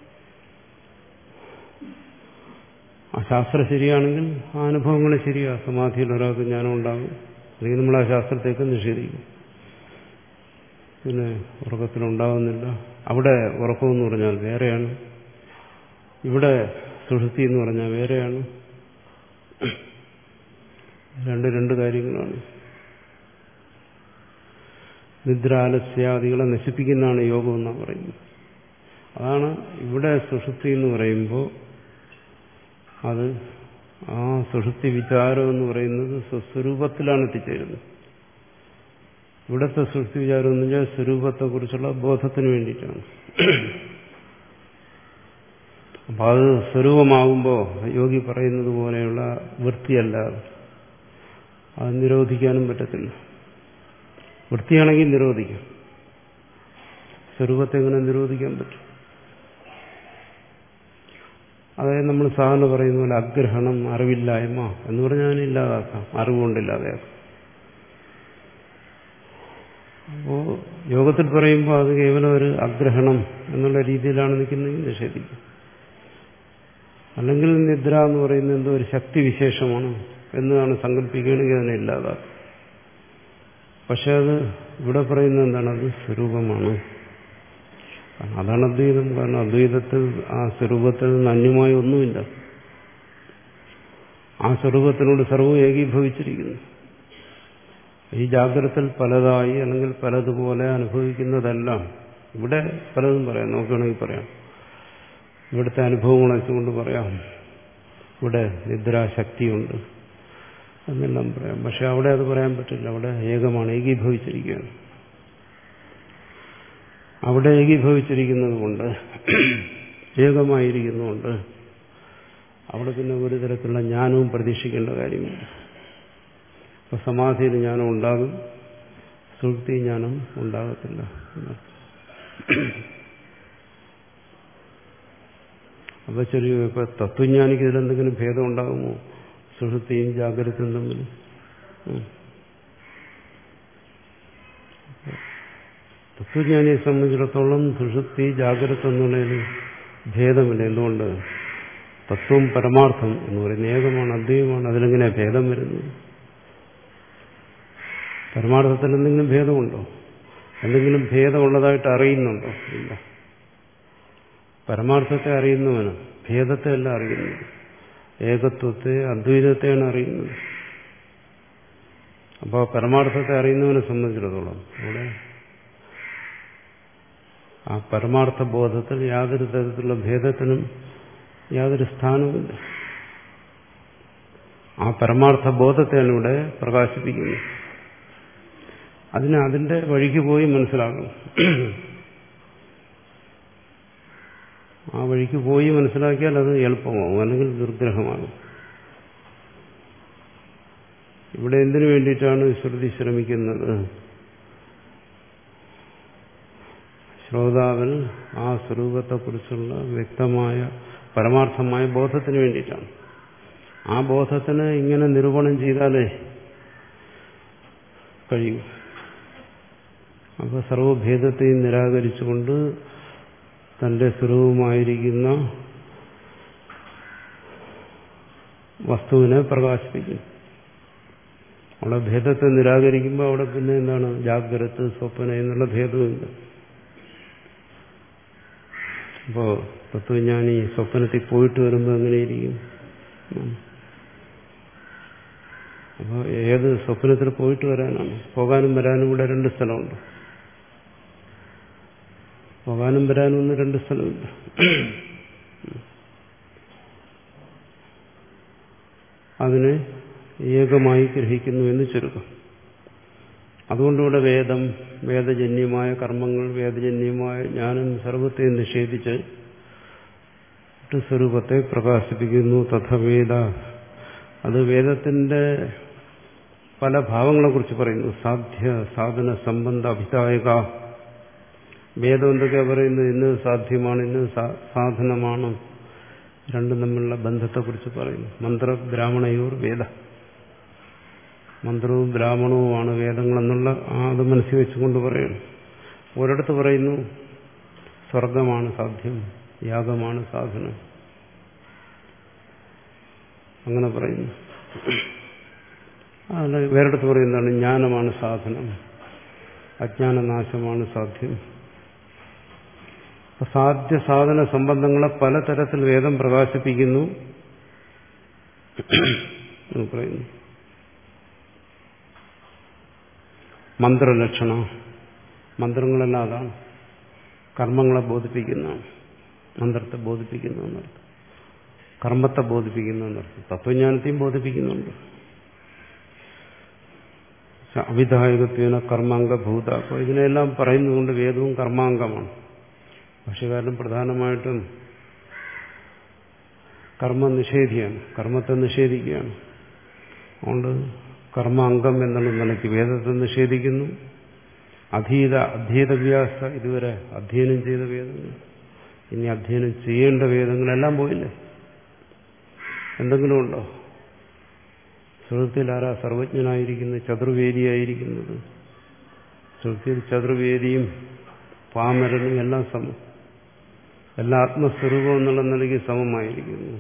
ആ ശാസ്ത്രം ശരിയാണെങ്കിൽ ആ അനുഭവങ്ങൾ ശരിയാണ്. സമാധിയിൽ ഒരാൾക്ക് ജ്ഞാനം ഉണ്ടാകും. അല്ലെങ്കിൽ നമ്മൾ ആ ശാസ്ത്രത്തേക്ക് നിഷേധിക്കും. പിന്നെ ഉറക്കത്തിലുണ്ടാകുന്നില്ല. അവിടെ ഉറക്കമെന്ന് പറഞ്ഞാൽ വേറെയാണ്, ഇവിടെ സുഷുപ്തി എന്ന് പറഞ്ഞാൽ വേറെയാണ്. രണ്ട് രണ്ട് കാര്യങ്ങളാണ്. നിദ്രാലസ്യാദികളെ നശിപ്പിക്കുന്നതാണ് യോഗം എന്നാണ് പറയുന്നത്. അതാണ് ഇവിടെ സുഷുപ്തി എന്ന് പറയുമ്പോൾ അത് ആ സുഷുപ്തി വിചാരം എന്ന് പറയുന്നത് സ്വസ്വരൂപത്തിലാണ് എത്തിച്ചേരുന്നത്. ഇവിടുത്തെ സുഷുപ്തി വിചാരം എന്ന് വെച്ചാൽ സ്വരൂപത്തെക്കുറിച്ചുള്ള ബോധത്തിന് വേണ്ടിയിട്ടാണ്. അപ്പം അത് സ്വരൂപമാകുമ്പോൾ യോഗി പറയുന്നത് പോലെയുള്ള വൃത്തിയല്ല, അത് നിരോധിക്കാനും പറ്റത്തില്ല. വൃത്തിയാണെങ്കിൽ നിരോധിക്കാം, സ്വരൂപത്തെ എങ്ങനെ നിരോധിക്കാൻ പറ്റും? അതായത് നമ്മൾ സാധാരണ പറയുന്ന പോലെ അഗ്രഹണം, അറിവില്ലായ്മ എന്ന് പറഞ്ഞാൽ ഇല്ലാതാക്കാം, അറിവുകൊണ്ടില്ലാതെയാക്കാം. അപ്പോൾ യോഗത്തിൽ പറയുമ്പോൾ അത് കേവലം ഒരു അഗ്രഹണം എന്നുള്ള രീതിയിലാണ് നിൽക്കുന്നതെങ്കിൽ നിഷേധിക്കും. അല്ലെങ്കിൽ നിദ്ര എന്ന് പറയുന്നത് എന്തോ ഒരു ശക്തി വിശേഷമാണ് എന്നാണ് സങ്കല്പിക്കുകയാണെങ്കിൽ അതിനെ ഇല്ലാതാക്കും. പക്ഷെ അത് ഇവിടെ പറയുന്നത് എന്താണ്? അത് സ്വരൂപമാണ്. അതാണ് അദ്വൈതം. കാരണം അദ്വൈതത്തിൽ ആ സ്വരൂപത്തിൽ നിന്ന് അന്യമായി ഒന്നുമില്ല. ആ സ്വരൂപത്തിനോട് സർവ്വം ഏകീഭവിച്ചിരിക്കുന്നു. ഈ ജാഗ്രതത്തിൽ പലതായി അല്ലെങ്കിൽ പലതുപോലെ അനുഭവിക്കുന്നതെല്ലാം ഇവിടെ പലതും പറയാം, നോക്കുകയാണെങ്കിൽ പറയാം. ഇവിടുത്തെ അനുഭവങ്ങൾ വെച്ചുകൊണ്ട് പറയാം, ഇവിടെ നിദ്രാശക്തിയുണ്ട് എന്നെല്ലാം പറയാം. പക്ഷെ അവിടെ അത് പറയാൻ പറ്റില്ല. അവിടെ ഏകമാണ്, ഏകീഭവിച്ചിരിക്കുകയാണ്. അവിടെ ഏകീഭവിച്ചിരിക്കുന്നത് കൊണ്ട്, ഏകമായിരിക്കുന്നുകൊണ്ട് അവിടെ പിന്നെ ഒരു തരത്തിലുള്ള ജ്ഞാനവും പ്രതീക്ഷിക്കേണ്ട കാര്യമില്ല. അപ്പൊ സമാധിയിൽ ജ്ഞാനം ഉണ്ടാകും, സുഷുപ്തി ജ്ഞാനം ഉണ്ടാകത്തില്ല. അപ്പൊ ചെറിയ ഇപ്പൊ തത്വജ്ഞാനിക്ക് ഇതിലെന്തെങ്കിലും ഭേദം ഉണ്ടാകുമോ? സുഷുപ്തിയും ജാഗ്രതയും തമ്മിൽ തത്വജ്ഞാനിയെ സംബന്ധിച്ചിടത്തോളം സുഷുപ്തി ജാഗ്രത എന്നുള്ളതിന് ഭേദമില്ല. എന്തുകൊണ്ട്? തത്വം പരമാർത്ഥം എന്ന് പറയുന്നത് ഏകമാണ്, അദ്വൈതമാണ്. അതിലെങ്ങനെയാണ് ഭേദം വരുന്നത്? പരമാർത്ഥത്തിൽ എന്തെങ്കിലും ഭേദമുണ്ടോ? എന്തെങ്കിലും ഭേദമുള്ളതായിട്ട് അറിയുന്നുണ്ടോ? ഇല്ല. പരമാർത്ഥത്തെ അറിയുന്നവന് ഭേദത്തെ അല്ല അറിയുന്നത്, ഏകത്വത്തെ, അദ്വൈതത്തെയാണ് അറിയുന്നത്. അപ്പോൾ പരമാർത്ഥത്തെ അറിയുന്നവനെ സംബന്ധിച്ചിടത്തോളം അവിടെ ആ പരമാർത്ഥ ബോധത്തിൽ യാതൊരു തരത്തിലുള്ള ഭേദത്തിനും യാതൊരു സ്ഥാനവുമില്ല. ആ പരമാർത്ഥ ബോധത്തെയാണ് ഇവിടെ പ്രകാശിപ്പിക്കുന്നത്. അതിന് അതിന്റെ വഴിക്ക് പോയി മനസ്സിലാക്കണം. ആ വഴിക്ക് പോയി മനസ്സിലാക്കിയാൽ അത് എളുപ്പമാകും, അല്ലെങ്കിൽ ദുർഗ്രഹമാകും. ഇവിടെ എന്തിനു വേണ്ടിയിട്ടാണ് ശ്രുതി ശ്രമിക്കുന്നത്? ശ്രോതാവിൽ ആ സ്വരൂപത്തെക്കുറിച്ചുള്ള വ്യക്തമായ പരമാർത്ഥമായ ബോധത്തിന് വേണ്ടിയിട്ടാണ്. ആ ബോധത്തിന് ഇങ്ങനെ നിരൂപണം ചെയ്താലേ കഴിയൂ. അപ്പോൾ സർവഭേദത്തെയും നിരാകരിച്ചുകൊണ്ട് തന്റെ സ്വരൂപമായിരിക്കുന്ന വസ്തുവിനെ പ്രകാശിപ്പിക്കും. അവിടെ ഭേദത്തെ നിരാകരിക്കുമ്പോൾ അവിടെ പിന്നെ എന്താണ്? ജാഗ്രത, സ്വപ്ന എന്നുള്ള ഭേദവുമില്ല. അപ്പോൾ തത്വജ്ഞാനി സ്വപ്നത്തിൽ പോയിട്ട് വരുമ്പോൾ എങ്ങനെയിരിക്കും? അപ്പോൾ ഏത് സ്വപ്നത്തിൽ പോയിട്ട് വരാനാണ്? പോകാനും വരാനും ഇവിടെ രണ്ട് സ്ഥലമുണ്ട്. പോകാനും വരാനും ഒന്നും രണ്ട് സ്ഥലമില്ല. അതിനെ ഏകമായി ഗ്രഹിക്കുന്നു എന്ന് ചുരുക്കം. അതുകൊണ്ടിവിടെ വേദം, വേദജന്യമായ കർമ്മങ്ങൾ, വേദജന്യമായ ജ്ഞാനം സർവത്തെയും നിഷേധിച്ച് സ്വരൂപത്തെ പ്രകാശിപ്പിക്കുന്നു. തഥവേദ, അത് വേദത്തിന്റെ പല ഭാവങ്ങളെക്കുറിച്ച് പറയുന്നു. സാധ്യ സാധന സംബന്ധ അഭിധായക. വേദം എന്തൊക്കെയാ പറയുന്നത്? ഇന്ന് സാധ്യമാണ്, ഇന്ന് സാധനമാണ്. രണ്ടും തമ്മിലുള്ള ബന്ധത്തെക്കുറിച്ച് പറയുന്നു. മന്ത്ര ബ്രാഹ്മണയോർ വേദ, മന്ത്രവും ബ്രാഹ്മണവുമാണ് വേദങ്ങളെന്നുള്ള അത് മനസ്സിൽ വെച്ചുകൊണ്ട് പറയുന്നു. ഒരിടത്ത് പറയുന്നു സ്വർഗമാണ് സാധ്യം, യാഗമാണ് സാധനം, അങ്ങനെ പറയുന്നു. അല്ല, വേറെടുത്ത് പറയുന്നതാണ് ജ്ഞാനമാണ് സാധനം, അജ്ഞാനനാശമാണ് സാധ്യം. സാധ്യ സാധന സംബന്ധങ്ങളെ പലതരത്തിൽ വേദം പ്രകാശിപ്പിക്കുന്നു എന്ന് പറയുന്നു. മന്ത്രലക്ഷണ, മന്ത്രങ്ങളെല്ലാം അതാണ്. കർമ്മങ്ങളെ ബോധിപ്പിക്കുന്നതാണ്, മന്ത്രത്തെ ബോധിപ്പിക്കുന്നു എന്നർത്ഥം. കർമ്മത്തെ ബോധിപ്പിക്കുന്നു എന്നർത്ഥം. തത്വജ്ഞാനത്തെയും ബോധിപ്പിക്കുന്നുണ്ട്. അവിധായകത്വേന കർമാംഗഭൂത. അപ്പോൾ ഇതിനെല്ലാം പറയുന്നതുകൊണ്ട് വേദവും കർമാംഗമാണ്. ഭാഷ്യകാരൻ പ്രധാനമായിട്ടും കർമ്മ നിഷേധിയാണ്, കർമ്മത്തെ നിഷേധിക്കുകയാണ്. അതുകൊണ്ട് കർമാംഗം എന്നുള്ള നിലയ്ക്ക് വേദത്തെ നിഷേധിക്കുന്നു. അധീത അധ്യേതവ്യാസ, ഇതുവരെ അധ്യയനം ചെയ്ത വേദങ്ങൾ, ഇനി അധ്യയനം ചെയ്യേണ്ട വേദങ്ങളെല്ലാം പോയില്ലേ? എന്തെങ്കിലും ഉണ്ടോ? സുഹൃത്തിൽ ആരാ സർവജ്ഞനായിരിക്കുന്നത്, ചതുർവേദിയായിരിക്കുന്നത്? സുഹൃത്തിൽ ചതുർവേദിയും പാമരനും എല്ലാം സമം, എല്ലാ ആത്മസ്വരൂപം എന്നുള്ള നിലയ്ക്ക് സമമായിരിക്കുന്നു.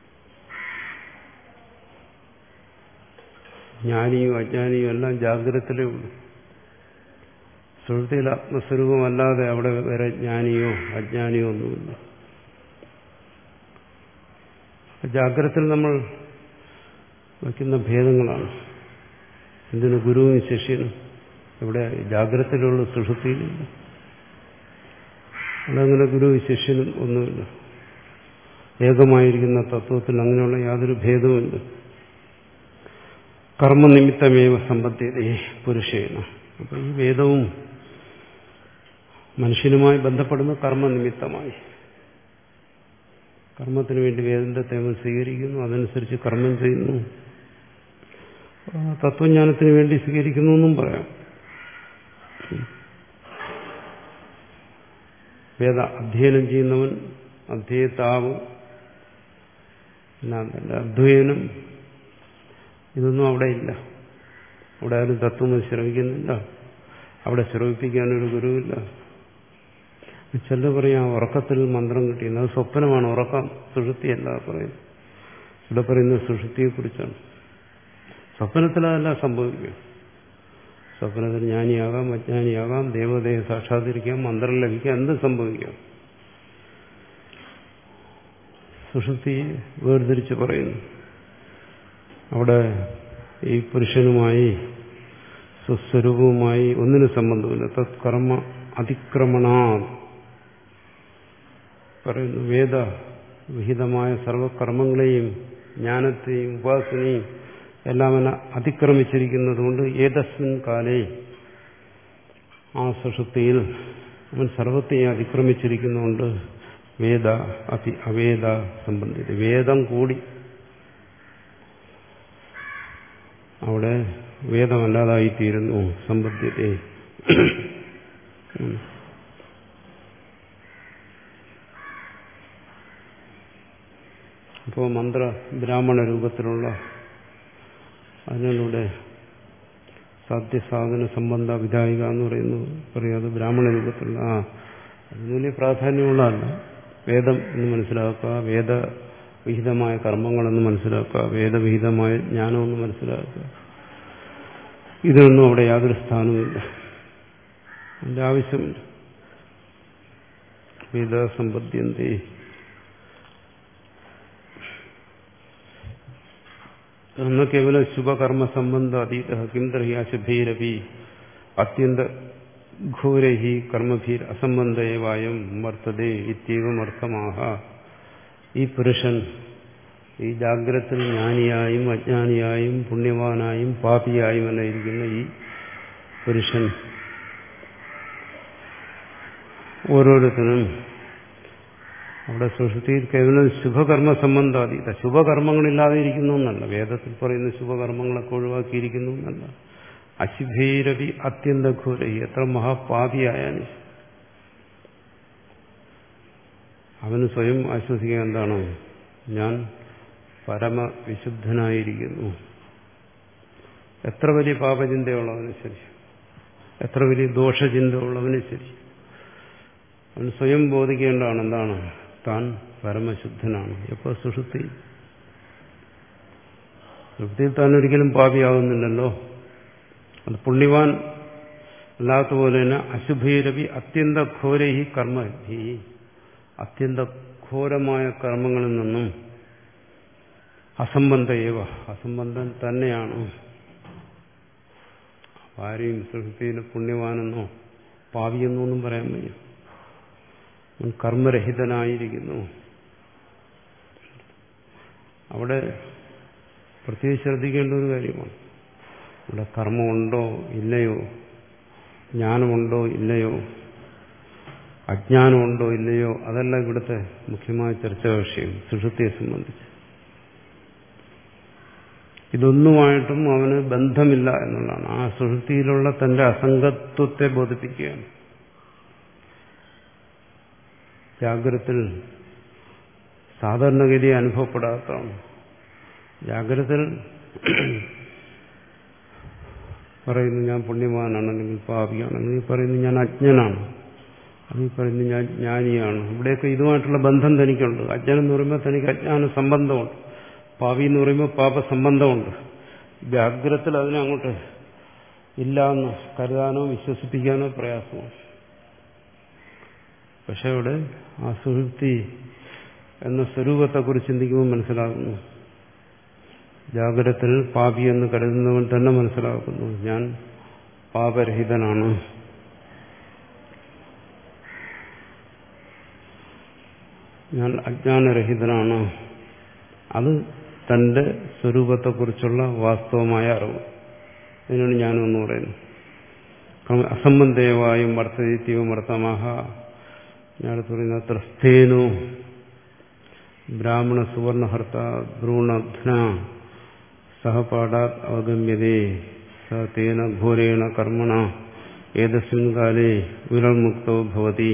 ജ്ഞാനിയും അജ്ഞാനിയും എല്ലാം ജാഗ്രതത്തിലേ ഉള്ളൂ. സുഹൃത്തിയിൽ ആത്മസ്വരൂപമല്ലാതെ അവിടെ വേറെ ജ്ഞാനിയോ അജ്ഞാനിയോ ഒന്നുമില്ല. ജാഗ്രതത്തിൽ നമ്മൾ വയ്ക്കുന്ന ഭേദങ്ങളാണ്. എന്തിനു ഗുരുവും ശിഷ്യനും? ഇവിടെ ജാഗ്രതയിലുള്ള സുഷുപ്തിയിലില്ല. അതങ്ങനെ ഗുരുവും ശിഷ്യനും ഒന്നുമില്ല. ഏകമായിരിക്കുന്ന തത്വത്തിൽ അങ്ങനെയുള്ള യാതൊരു ഭേദവുമില്ല. കർമ്മനിമിത്തമേവ സമ്പദ്ധ്യതേ പുരുഷേന. അപ്പോൾ ഈ വേദവും മനുഷ്യനുമായി ബന്ധപ്പെടുന്ന കർമ്മനിമിത്തമായി, കർമ്മത്തിന് വേണ്ടി വേദന്റെ തേമം സ്വീകരിക്കുന്നു, അതനുസരിച്ച് കർമ്മം ചെയ്യുന്നു. തത്വജ്ഞാനത്തിന് വേണ്ടി സ്വീകരിക്കുന്നു എന്നും പറയാം. വേദ അധ്യയനം ചെയ്യുന്നവൻ അധ്യേതാവ്, പിന്നെ അദ്വൈനം, ഇതൊന്നും അവിടെ ഇല്ല. അവിടെ ആരും തത്വം ശ്രമിക്കുന്നില്ല, അവിടെ ശ്രമിപ്പിക്കാനൊരു ഗുരുവില്ല. ചിലർ പറയാം ഉറക്കത്തിൽ മന്ത്രം കിട്ടിയെന്ന്, അത് സ്വപ്നമാണ്, ഉറക്കം സുഷുപ്തിയല്ല പറയുന്നത്. ഇവിടെ പറയുന്നത് സുഷുപ്തിയെക്കുറിച്ചാണ്. സ്വപ്നത്തിൽ അതെല്ലാം സംഭവിക്കും. സ്വപ്നത്തിൽ ജ്ഞാനിയാകാം, അജ്ഞാനിയാകാം, ദേവതയെ സാക്ഷാത്കരിക്കാം, മന്ത്രം ലഭിക്കാം, എന്ത് സംഭവിക്കാം. സുഷുപ്തിയെ വേർതിരിച്ച് പറയുന്നു. അവിടെ ഈ പുരുഷനുമായി സ്വസ്വരൂപവുമായി ഒന്നിനും സംബന്ധമില്ല. തത് കർമ്മ അതിക്രമണാ പറയുന്നു. വേദ വിഹിതമായ സർവകർമ്മങ്ങളെയും ജ്ഞാനത്തെയും ഉപാസനയും എല്ലാം അവനെ അതിക്രമിച്ചിരിക്കുന്നതുകൊണ്ട് ഏതസ്മിൻ കാലേ, ആ സുഷുപ്തിയിൽ അവൻ സർവത്തെയും അതിക്രമിച്ചിരിക്കുന്നതുകൊണ്ട് വേദ അതി അവേദ സംബന്ധിത, വേദം കൂടി അവിടെ വേദമല്ലാതായിത്തീരുന്നു. സമ്പദ്യത്തെ. അപ്പോൾ മന്ത്ര ബ്രാഹ്മണ രൂപത്തിലുള്ള അതിലൂടെ സാധ്യസാധന സംബന്ധ വിധായിക എന്ന് പറയുന്നത് പറയും. അത് ബ്രാഹ്മണ രൂപത്തിലുള്ള ആ അതിന് വലിയ പ്രാധാന്യമുള്ളതല്ല. വേദം എന്ന് മനസ്സിലാക്കുക, വേദവിഹിതമായ കർമ്മങ്ങളെന്ന് മനസ്സിലാക്കുക, വേദവിഹിതമായ ജ്ഞാനമെന്ന് മനസ്സിലാക്കുക. ഇതൊന്നും അവിടെ യാതൊരു സ്ഥാനവുമില്ല, അതിൻ്റെ ആവശ്യമില്ല. വേദസമ്പദ്യന്തേ ന കേവല ശുഭകർമ്മ സംബന്ധ അതീത കിം തർഹി അശുഭൈരപി അത്യന്ത ഘോരൈ കർമ്മഭീർ അസംബന്ധേവായം വർത്തതേ ഇത്യവം അർത്ഥമാഹ. ഈ പുരുഷൻ ഈ ജാഗ്രത്തിൽ ജ്ഞാനിയായും അജ്ഞാനിയായും പുണ്യവാനായും പാപിയായും എല്ലാം ഇരിക്കുന്ന ഈ പുരുഷൻ ഓരോരുത്തരും അവിടെ സുഷുപ്തിയിൽ കേവലം ശുഭകർമ്മ സംബന്ധാതീത ശുഭകർമ്മങ്ങളില്ലാതെ ഇരിക്കുന്നു എന്നല്ല. വേദത്തിൽ പറയുന്ന ശുഭകർമ്മങ്ങളൊക്കെ ഒഴിവാക്കിയിരിക്കുന്നു എന്നല്ല. അശുഭൈരവി അത്യന്ത ഘോരൈ എത്ര മഹാപാപിയായാലും അവന് സ്വയം ആശ്വസിക്കാൻ എന്താണ്? ഞാൻ പരമവിശുദ്ധനായിരിക്കുന്നു. എത്ര വലിയ പാപചിന്തയുള്ളവന് ശരി, എത്ര വലിയ ദോഷചിന്തയുള്ളവന് ശരി, അവന് സ്വയം ബോധിക്കേണ്ടതാണ് എന്താണ്? താൻ പരമശുദ്ധനാണ്. എപ്പോൾ? സുഷുപ്തി. സുഷുപ്തിയിൽ താൻ ഒരിക്കലും പാപിയാകുന്നില്ലല്ലോ. അത് പുണ്യവാൻ അല്ലാത്ത പോലെ തന്നെ അശുഭൈരവി അത്യന്ത ഘോരൈ കർമ്മ ഈ അത്യന്ത ഘോരമായ കർമ്മങ്ങളിൽ നിന്നും അസംബന്ധയേവ അസംബന്ധം തന്നെയാണ്. ആരെയും സുഷുപ്തിയിൽ പുണ്യവാനെന്നോ പാപിയെന്നോ ഒന്നും പറയാൻ വയ്യ. കർമ്മരഹിതനായിരിക്കുന്നു. അവിടെ പ്രത്യേകിച്ച് ശ്രദ്ധിക്കേണ്ട ഒരു കാര്യമാണ്. ഇവിടെ കർമ്മമുണ്ടോ ഇല്ലയോ, ജ്ഞാനമുണ്ടോ ഇല്ലയോ, അജ്ഞാനമുണ്ടോ ഇല്ലയോ, അതല്ല ഇവിടുത്തെ മുഖ്യമായ ചർച്ചാ വിഷയം സുഷുപ്തിയെ സംബന്ധിച്ച്. ഇതൊന്നുമായിട്ടും അവന് ബന്ധമില്ല എന്നുള്ളതാണ്. ആ സുഷുപ്തിയിലുള്ള തന്റെ അസംഗത്വത്തെ ബോധിപ്പിക്കുകയാണ്. ജാഗ്രത്തിൽ സാധാരണഗതി അനുഭവപ്പെടാത്തതാണ്. ജാഗ്രത്തിൽ പറയുന്നു ഞാൻ പുണ്യവാനാണ്, അല്ലെങ്കിൽ പാപിയാണ്, അല്ലെങ്കിൽ പറയുന്നു ഞാൻ അജ്ഞനാണ്, അല്ലെങ്കിൽ പറയുന്നു ഞാൻ ജ്ഞാനിയാണ്. ഇവിടെയൊക്കെ ഇതുമായിട്ടുള്ള ബന്ധം തനിക്കുണ്ട്. അജ്ഞൻ എന്ന് പറയുമ്പോൾ തനിക്ക് അജ്ഞാന സംബന്ധമുണ്ട്, പാപി എന്ന് പറയുമ്പോൾ പാപ സംബന്ധമുണ്ട്. ജാഗ്രത്തിൽ അതിനെ അങ്ങോട്ട് ഇല്ല എന്ന് കരുതാനോ വിശ്വസിപ്പിക്കാനോ പ്രയാസമാണ്. പക്ഷെ അവിടെ ആ സുഷുപ്തി എന്ന സ്വരൂപത്തെക്കുറിച്ച് ചിന്തിക്കുമ്പോൾ മനസ്സിലാകുന്നു, ജാഗ്രതത്തിൽ പാപി എന്ന് കരുതുന്നവൻ തന്നെ മനസ്സിലാക്കുന്നു ഞാൻ പാപരഹിതനാണ്. ഞാൻ അജ്ഞാനരഹിതനാണ്. അത് തന്റെ സ്വരൂപത്തെക്കുറിച്ചുള്ള വാസ്തവമായ അറിവ്. അതിനാണ് ഞാനെന്ന് പറയുന്നത്. അസംബന്ധേവായും വർത്തതീത്യവും വർത്തമാഹ. ഞാനടുത്ത് പറയുന്ന ത്രസ്തേനു ബ്രാഹ്മണ സുവർണഹർത്ത ഭ്രൂണധ്ന സഹപാഠാത് അവഗമ്യതേ സ തേന ഘോരേണ കർമ്മണ ഏതസ്മിൻ കാലേ വിരൽമുക്തോ ഭവതി.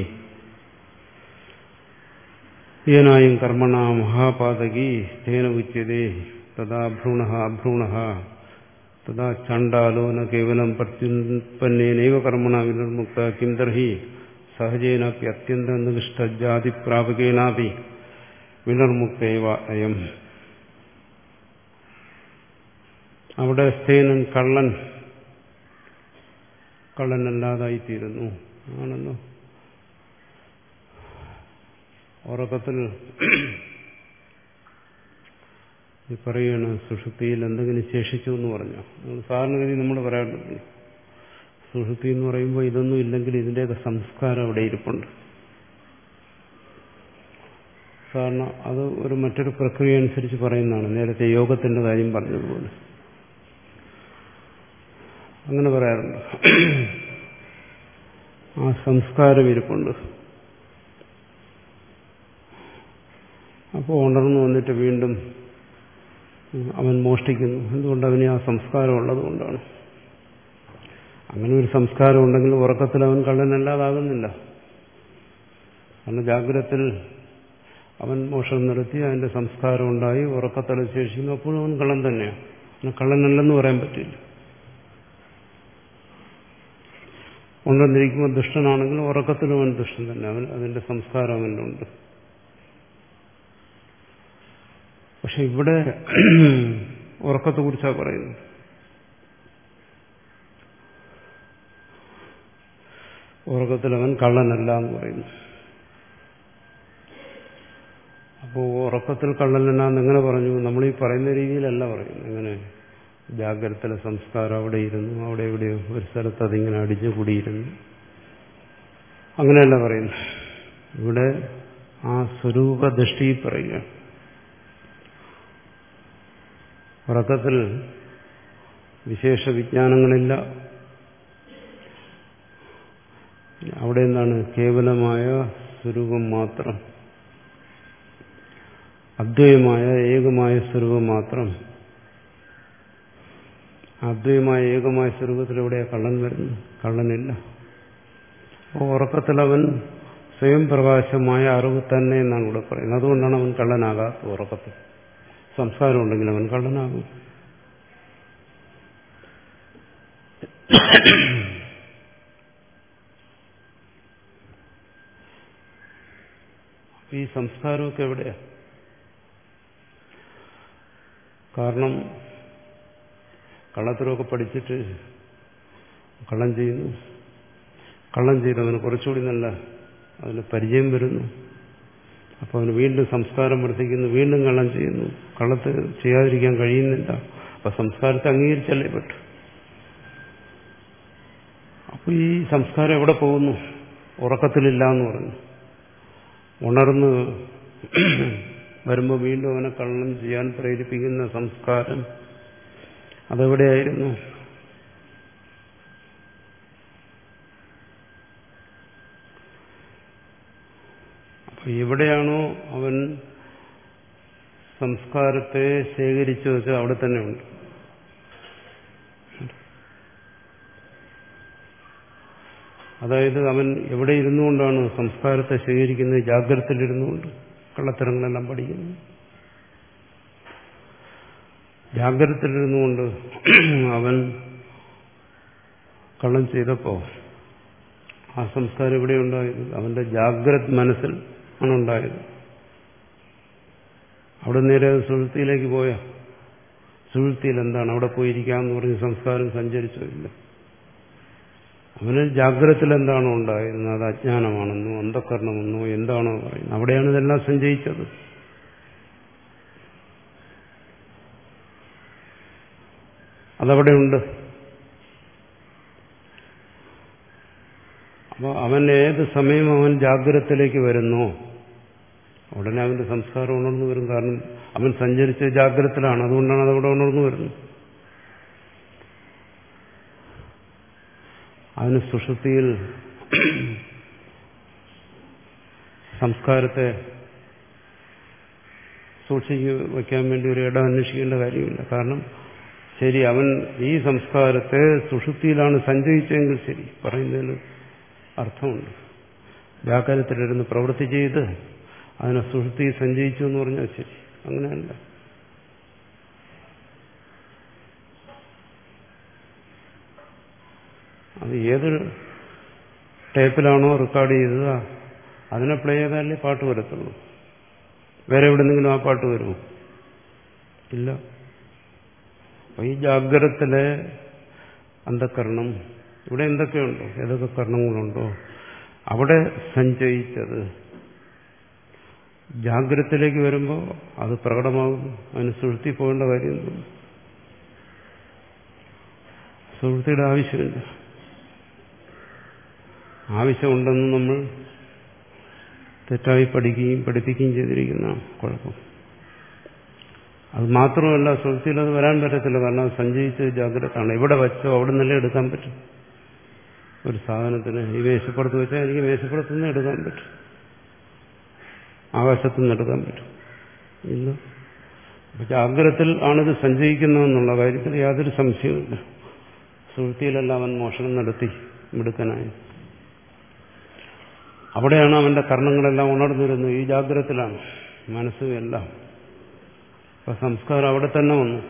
യേനായും കർമ്മണ മഹാപാതകി തേന ഉച്യതേ തഥാ ഭ്രൂണ അഭ്രൂണ തഥാ ചണ്ഡാലോ ന കേവലം പ്രത്യുത്പന്നേനൈവ കർമ്മണ വിനിർമുക്ത കിം തർഹി സഹജേനാപി അത്യന്ത നികൃഷ്ടജാതിപ്രാപകേനാപി വിനിർമുക്തേവ അയം. അവിടെ സ്ഥേനൻ കള്ളൻ കള്ളനല്ലാതായിത്തീരുന്നു ആണല്ലോ. ഉറക്കത്തിൽ ഈ പറയുകയാണ് സുഷുപ്തിയിൽ എന്തെങ്കിലും ശേഷിച്ചു എന്ന് പറഞ്ഞു. സാധാരണഗതി നമ്മൾ പറയാറുണ്ട് സുഷുപ്തി എന്ന് പറയുമ്പോൾ ഇതൊന്നും ഇല്ലെങ്കിൽ ഇതിൻ്റെയൊക്കെ സംസ്കാരം അവിടെ ഇരിപ്പുണ്ട്. സാധാരണ അത് ഒരു മറ്റൊരു പ്രക്രിയ അനുസരിച്ച് പറയുന്നതാണ്. നേരത്തെ യോഗത്തിന്റെ കാര്യം പറഞ്ഞതുപോലെ അങ്ങനെ പറയാറുണ്ട്. ആ സംസ്കാരം ഇരിപ്പുണ്ട്. അപ്പോൾ ഉണർന്നു വന്നിട്ട് വീണ്ടും അവൻ മോഷ്ടിക്കുന്നു. എന്തുകൊണ്ട്? അവന് ആ സംസ്കാരം ഉള്ളതുകൊണ്ടാണ്. അങ്ങനെ ഒരു സംസ്കാരം ഉണ്ടെങ്കിൽ ഉറക്കത്തിൽ അവൻ കള്ളനല്ലാതാകുന്നില്ല. കാരണം ജാഗ്രതത്തിൽ അവൻ മോഷണം നടത്തി, അതിന്റെ സംസ്കാരം ഉണ്ടായി, ഉറക്കത്തിൽ ശേഷിക്കുന്നു. അപ്പോഴും അവൻ കള്ളൻ തന്നെയാണ്. അവന് കള്ളനല്ലെന്ന് പറയാൻ പറ്റില്ല. ഉണ്ടെന്നിരിക്കുമ്പോൾ ദുഷ്ടനാണെങ്കിലും ഉറക്കത്തിലും അവൻ ദുഷ്ടൻ തന്നെ. അവൻ അതിന്റെ സംസ്കാരം അവനുണ്ട്. പക്ഷെ ഇവിടെ ഉറക്കത്തെക്കുറിച്ചാണ് പറയുന്നത്. ഉറക്കത്തിൽ അവൻ കള്ളനല്ല എന്ന് പറയുന്നു. അപ്പോൾ ഉറക്കത്തിൽ കള്ളനല്ല എന്നെങ്ങനെ പറഞ്ഞു? നമ്മൾ ഈ പറയുന്ന രീതിയിലല്ല പറയുന്നു. എങ്ങനെ? ജാഗ്രതയിലെ സംസ്കാരം അവിടെ ഇരുന്നു, അവിടെ എവിടെയോ ഒരു സ്ഥലത്ത് അതിങ്ങനെ അടിഞ്ഞു കൂടിയിരുന്നു, അങ്ങനെയല്ല പറയുന്നു. ഇവിടെ ആ സ്വരൂപദൃഷ്ടി പറയുക. ഉറക്കത്തിൽ വിശേഷ വിജ്ഞാനങ്ങളില്ല. അവിടെ എന്താണ്? കേവലമായ സ്വരൂപം മാത്രം, അദ്വൈതമായ ഏകമായ സ്വരൂപം മാത്രം. അദ്വൈതമായ ഏകമായ സ്വരൂപത്തിൽ എവിടെയാ കള്ളൻ വരുന്നു? കള്ളനില്ല. അപ്പോൾ ഉറക്കത്തിൽ അവൻ സ്വയം പ്രകാശമായ അറിവ് തന്നെ എന്നാണ് ഇവിടെ പറയുന്നത്. അതുകൊണ്ടാണ് അവൻ കള്ളനാകാത്ത. ഉറക്കത്തിൽ സംസ്കാരം ഉണ്ടെങ്കിൽ അവൻ കള്ളനാകും. ഈ സംസ്കാരമൊക്കെ എവിടെയാ? കാരണം കള്ളത്തരമൊക്കെ പഠിച്ചിട്ട് കള്ളം ചെയ്യുന്നു. കള്ളം ചെയ്തവന് കുറച്ചുകൂടി നല്ല അതിന് പരിചയം വരുന്നു. അപ്പോൾ അവന് വീണ്ടും സംസ്കാരം വർദ്ധിക്കുന്നു, വീണ്ടും കള്ളം ചെയ്യുന്നു. കള്ളത്ത് ചെയ്യാതിരിക്കാൻ കഴിയുന്നില്ല. അപ്പം സംസ്കാരത്തെ അംഗീകരിച്ചല്ലേ പറ്റൂ. അപ്പോൾ ഈ സംസ്കാരം എവിടെ പോകുന്നു? ഉറക്കത്തിലില്ല എന്ന് പറഞ്ഞു. ഉണർന്ന് വരുമ്പോൾ വീണ്ടും അവനെ കള്ളം ചെയ്യാൻ പ്രേരിപ്പിക്കുന്ന സംസ്കാരം അതെവിടെയായിരുന്നു? അപ്പൊ എവിടെയാണോ അവൻ സംസ്കാരത്തെ ശേഖരിച്ചു വെച്ചാൽ അവിടെ തന്നെ ഉണ്ട്. അതായത് അവൻ എവിടെ ഇരുന്നുകൊണ്ടാണ് സംസ്കാരത്തെ ശേഖരിക്കുന്നത്? ജാഗ്രതയിലിരുന്നുകൊണ്ട് കള്ളത്തരങ്ങളെല്ലാം പഠിക്കുന്നു. ജാഗ്രതയിലിരുന്നുകൊണ്ട് അവൻ കള്ളം ചെയ്തപ്പോ ആ സംസ്കാരം ഇവിടെ ഉണ്ടായത് അവന്റെ ജാഗ്രത് മനസ്സിൽ ആണ് ഉണ്ടായത്. അവിടെ നേരെ സുഷുപ്തിയിലേക്ക് പോയ സുഷുപ്തിയിൽ എന്താണ്? അവിടെ പോയിരിക്കാമെന്ന് പറഞ്ഞ് സംസ്കാരം സഞ്ചരിച്ചോ? ഇല്ല. അവന് ജാഗ്രതത്തിൽ എന്താണോ ഉണ്ടായിരുന്നത് അത് അജ്ഞാനമാണെന്നോ അന്ധകരണമെന്നോ എന്താണോ പറയുന്നത്, അവിടെയാണ് ഇതെല്ലാം സഞ്ചയിച്ചത്. അതവിടെയുണ്ട്. അപ്പോൾ അവൻ ഏത് സമയം അവൻ ജാഗ്രതത്തിലേക്ക് വരുന്നോ ഉടനെ അവന്റെ സംസ്കാരം ഉണർന്നു വരും. കാരണം അവൻ സഞ്ചരിച്ച ജാഗ്രതത്തിലാണ്, അതുകൊണ്ടാണ് അതവിടെ ഉണർന്നു വരുന്നത്. അതിന് സുഷുപ്തിയിൽ സംസ്കാരത്തെ സൂക്ഷിച്ചു വയ്ക്കാൻ വേണ്ടി ഒരു ഇടം അന്വേഷിക്കേണ്ട കാര്യമില്ല. കാരണം ശരി, അവൻ ഈ സംസ്കാരത്തെ സുഷുപ്തിയിലാണ് സഞ്ചയിച്ചെങ്കിൽ ശരി, പറയുന്നതിൽ അർത്ഥമുണ്ട്. വ്യാകരണത്തിലിരുന്ന് പ്രവൃത്തി ചെയ്ത് അതിനെ സുഷുപ്തിയിൽ സഞ്ചയിച്ചു എന്ന് പറഞ്ഞാൽ ശരി, അങ്ങനെയല്ല. അത് ഏത് ടേപ്പിലാണോ റെക്കോർഡ് ചെയ്തത് അതിനെ പ്ലേ ചെയ്താലേ പാട്ട് വരത്തുള്ളൂ. വേറെ എവിടെന്നെങ്കിലും ആ പാട്ട് വരുമോ? ഇല്ല. അപ്പൊ ഈ ജാഗ്രതത്തിലെ അന്ധകരണം ഇവിടെ എന്തൊക്കെയുണ്ടോ, ഏതൊക്കെ കർണങ്ങളുണ്ടോ അവിടെ സഞ്ചയിച്ചത് ജാഗ്രതത്തിലേക്ക് വരുമ്പോൾ അത് പ്രകടമാകുന്നു. അതിന് സുഷുപ്തി പോകേണ്ട കാര്യം എന്തും സുഷുപ്തിയുടെ ആവശ്യമില്ല. ആവശ്യമുണ്ടെന്ന് നമ്മൾ തെറ്റായി പഠിക്കുകയും പഠിപ്പിക്കുകയും ചെയ്തിരിക്കുന്നതാണ് കുഴപ്പം. അത് മാത്രമല്ല, സുഷുപ്തിയിൽ അത് വരാൻ പറ്റത്തില്ല. കാരണം അത് സഞ്ചയിച്ചത് ജാഗ്രതയാണ്. എവിടെ വെച്ചോ അവിടെ നിന്നല്ലേ എടുക്കാൻ പറ്റും. ഒരു സാധനത്തിന് ഈ മേശപ്പുറത്ത് വെച്ചാൽ എനിക്ക് മേശപ്പുറത്ത് നിന്ന് എടുക്കാൻ പറ്റും, ആകാശത്തു നിന്ന് എടുക്കാൻ പറ്റും. ഇല്ല, ജാഗ്രതത്തിൽ ആണിത് സഞ്ചയിക്കുന്നതെന്നുള്ള കാര്യത്തിൽ യാതൊരു സംശയവുമില്ല. സുഹൃത്തിയിലെല്ലാം അവൻ മോഷണം നടത്തി മിടുക്കനായി. അവിടെയാണ് അവന്റെ കർണങ്ങളെല്ലാം ഉണർന്നിരുന്നത്. ഈ ജാഗ്രതത്തിലാണ് മനസ്സും എല്ലാം. അപ്പൊ സംസ്കാരം അവിടെ തന്നെ വന്നു.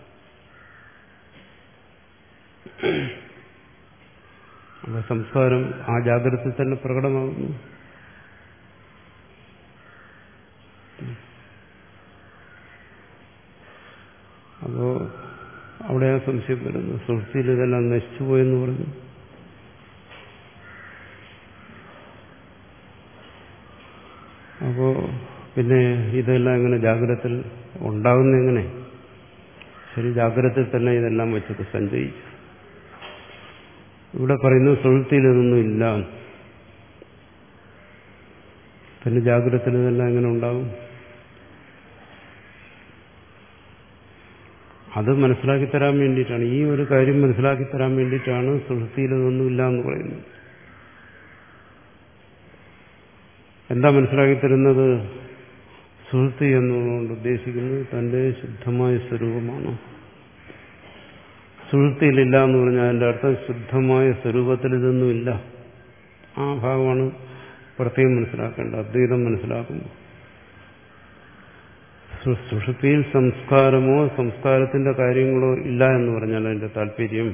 അപ്പൊ സംസ്കാരം ആ ജാഗ്രതയിൽ തന്നെ പ്രകടമാകുന്നു. അപ്പോ അവിടെ ആ സംശയം വരുന്നു. സുഹൃത്തിയിൽ ഇതെല്ലാം നശിച്ചുപോയെന്ന് പറഞ്ഞു. അപ്പോ പിന്നെ ഇതെല്ലാം എങ്ങനെ ജാഗ്രതത്തിൽ ഉണ്ടാകുന്ന എങ്ങനെ? ശരി, ജാഗ്രതയിൽ തന്നെ ഇതെല്ലാം വെച്ചത് സഞ്ചയിച്ചു. ഇവിടെ പറയുന്നത് സുഹൃത്തിയിൽ ഇതൊന്നും ഇല്ല. പിന്നെ ജാഗ്രതത്തിൽ ഇതെല്ലാം എങ്ങനെ ഉണ്ടാകും? അത് മനസ്സിലാക്കി തരാൻ വേണ്ടിയിട്ടാണ്, ഈ ഒരു കാര്യം മനസ്സിലാക്കി തരാൻ വേണ്ടിയിട്ടാണ് സുഹൃത്തിയിൽ ഇതൊന്നുമില്ല എന്ന് പറയുന്നത്. എന്താ മനസ്സിലാക്കി തരുന്നത്? സുഹൃത്തി എന്നുകൊണ്ട് ഉദ്ദേശിക്കുന്നത് തന്റെ ശുദ്ധമായ സ്വരൂപമാണ്. സുഹൃത്തിയിലില്ല എന്ന് പറഞ്ഞാൽ അതിന്റെ അർത്ഥം ശുദ്ധമായ സ്വരൂപത്തിൽ ഇതൊന്നുമില്ല. ആ ഭാഗമാണ് പ്രത്യേകം മനസ്സിലാക്കേണ്ടത്. അദ്വൈതം മനസ്സിലാക്കുമ്പോൾ സുഷുപ്തിയിൽ സംസ്കാരമോ സംസ്കാരത്തിന്റെ കാര്യങ്ങളോ ഇല്ല എന്ന് പറഞ്ഞാൽ അതിന്റെ താല്പര്യം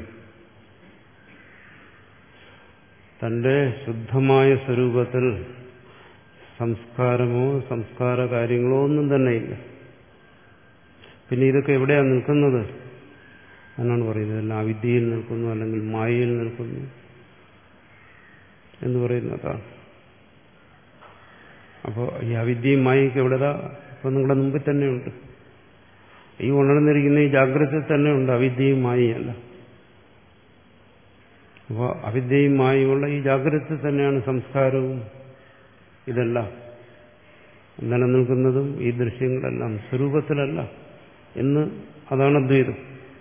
തന്റെ ശുദ്ധമായ സ്വരൂപത്തിൽ സംസ്കാരമോ സംസ്കാര കാര്യങ്ങളോ ഒന്നും തന്നെ ഇല്ല. പിന്നെ ഇതൊക്കെ എവിടെയാണ് നിൽക്കുന്നത് എന്നാണ് പറയുന്നത്. എല്ലാം അവിദ്യയിൽ നിൽക്കുന്നു, അല്ലെങ്കിൽ മായയിൽ നിൽക്കുന്നു എന്ന് പറയുന്നതാണ്. അപ്പോൾ ഈ അവിദ്യയും മായയ്ക്ക് എവിടെതാ? ഇപ്പൊ നിങ്ങളുടെ മുമ്പിൽ തന്നെയുണ്ട്. ഈ ഉണർന്നിരിക്കുന്ന ഈ ജാഗ്രതയിൽ തന്നെ ഉണ്ട് അവിദ്യയും മായയല്ല. അപ്പോൾ അവിദ്യയും മായയുമുള്ള ഈ ജാഗ്രതയിൽ തന്നെയാണ് സംസ്കാരവും ഇതെല്ലാം നിലനിൽക്കുന്നതും. ഈ ദൃശ്യങ്ങളെല്ലാം സ്വരൂപത്തിലല്ല എന്ന്, അതാണ് അദ്വൈതം.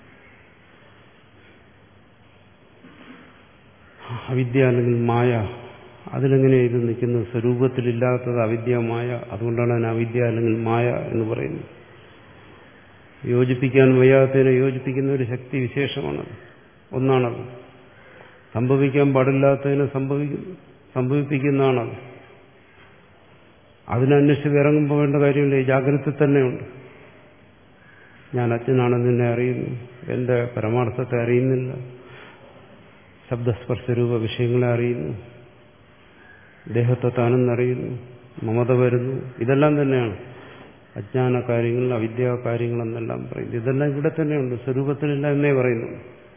അവിദ്യ അല്ലെങ്കിൽ മായ, അതിലെങ്ങനെ ഇത് നിൽക്കുന്നത്? സ്വരൂപത്തിലില്ലാത്തത് അവിദ്യ മായ. അതുകൊണ്ടാണ് അതിന് അവിദ്യ അല്ലെങ്കിൽ മായ എന്ന് പറയുന്നത്. യോജിപ്പിക്കാൻ വയ്യാത്തതിനെ യോജിപ്പിക്കുന്ന ഒരു ശക്തി വിശേഷമാണത്, ഒന്നാണത്. സംഭവിക്കാൻ പാടില്ലാത്തതിനെ സംഭവിക്കുന്നു സംഭവിപ്പിക്കുന്നതാണത്. അതിനന്വേഷിച്ച് ഇറങ്ങുമ്പോൾ വേണ്ട കാര്യമില്ല. ഈ ജാഗ്രത തന്നെയുണ്ട്. ഞാൻ അച്ഛനാണെന്ന് നിന്നെ അറിയുന്നു, എന്റെ പരമാർത്ഥത്തെ അറിയുന്നില്ല, ശബ്ദസ്പർശരൂപ വിഷയങ്ങളെ അറിയുന്നു, ദേഹത്തെ താനെന്നറിയുന്നു, മമത വരുന്നു. ഇതെല്ലാം തന്നെയാണ് അജ്ഞാന കാര്യങ്ങൾ, അവിദ്യാ കാര്യങ്ങളെന്നെല്ലാം പറയുന്നത്. ഇതെല്ലാം ഇവിടെ തന്നെയുണ്ട്, സ്വരൂപത്തിലില്ല എന്നേ പറയുന്നു.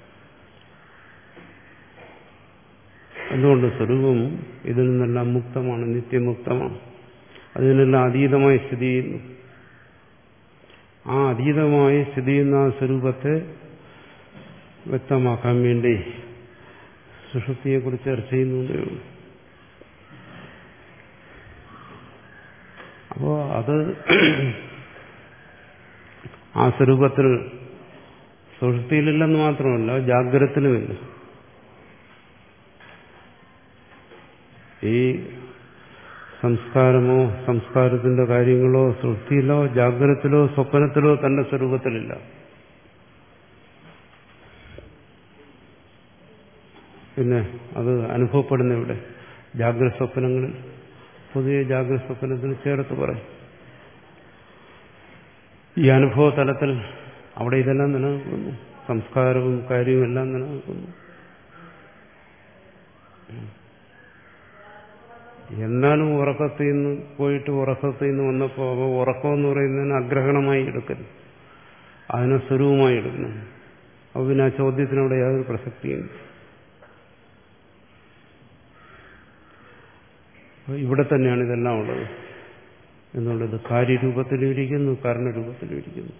എന്തുകൊണ്ട്? സ്വരൂപം ഇതിൽ നിന്നെല്ലാം മുക്തമാണ്, നിത്യമുക്തമാണ്. അതിനെല്ലാം അതീതമായി സ്ഥിതി ചെയ്യുന്നു. ആ അതീതമായി സ്ഥിതി ചെയ്യുന്ന ആ സ്വരൂപത്തെ വ്യക്തമാക്കാൻ വേണ്ടി സുഷുപ്തിയെക്കുറിച്ച് ചർച്ച ചെയ്യുന്നതേ ഉള്ളൂ. അപ്പോൾ അത് ആ സ്വരൂപത്തിൽ സുഷുപ്തിയിലില്ലെന്ന് മാത്രമല്ല, ജാഗ്രതത്തിലുമില്ല. ഈ സംസ്കാരമോ സംസ്കാരത്തിന്റെ കാര്യങ്ങളോ സുഷുപ്തിയിലോ ജാഗ്രതത്തിലോ സ്വപ്നത്തിലോ തന്റെ സ്വരൂപത്തിലില്ല. പിന്നെ അത് അനുഭവപ്പെടുന്ന ഇവിടെ ജാഗ്രത സ്വപ്നങ്ങളിൽ, പൊതുവെ ജാഗ്രത സ്വപ്നത്തിൽ ചേർത്ത് പറയും. ഈ അനുഭവ തലത്തിൽ അവിടെ ഇതെല്ലാം നിലനിൽക്കുന്നു, സംസ്കാരവും കാര്യവും എല്ലാം നിലനിൽക്കുന്നു. എന്നാലും ഉറക്കത്തിൽ നിന്ന് പോയിട്ട് ഉറക്കത്തിൽ നിന്ന് വന്നപ്പോൾ അവ ഉറക്കം എന്ന് പറയുന്നതിന് അഗ്രഹണമായി എടുക്കരുത്, അതിനെ സ്വരൂപമായി എടുക്കണം. അപ്പോൾ പിന്നെ ആ ചോദ്യത്തിനവിടെ യാതൊരു പ്രസക്തിയും. ഇവിടെ തന്നെയാണ് ഇതെല്ലാം ഉള്ളത് എന്നുള്ളത്. കാര്യരൂപത്തിലും ഇരിക്കുന്നു, കാരണരൂപത്തിലും ഇരിക്കുന്നു.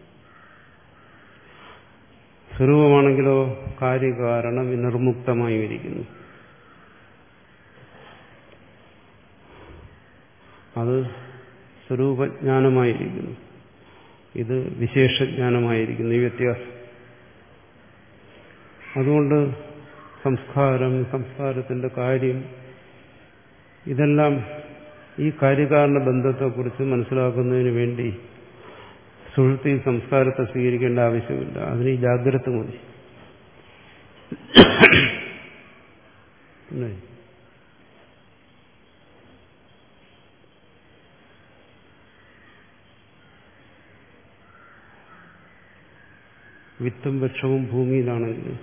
സ്വരൂപമാണെങ്കിലോ കാര്യകാരണം നിർമുക്തമായും ഇരിക്കുന്നു. അത് സ്വരൂപജ്ഞാനമായിരിക്കുന്നു, ഇത് വിശേഷജ്ഞാനമായിരിക്കുന്നു. ഈ വ്യത്യാസം. അതുകൊണ്ട് സംസ്കാരം, സംസ്കാരത്തിന്റെ കാര്യം, ഇതെല്ലാം ഈ കാര്യകാരണ ബന്ധത്തെക്കുറിച്ച് മനസ്സിലാക്കുന്നതിന് വേണ്ടി സുഷുപ്തി സംസ്കാരത്തെ സ്വീകരിക്കേണ്ട ആവശ്യമില്ല. അതിന് ഈ ജാഗ്രത മതി. വിത്തും വൃക്ഷവും ഭൂമിയിലാണെങ്കിൽ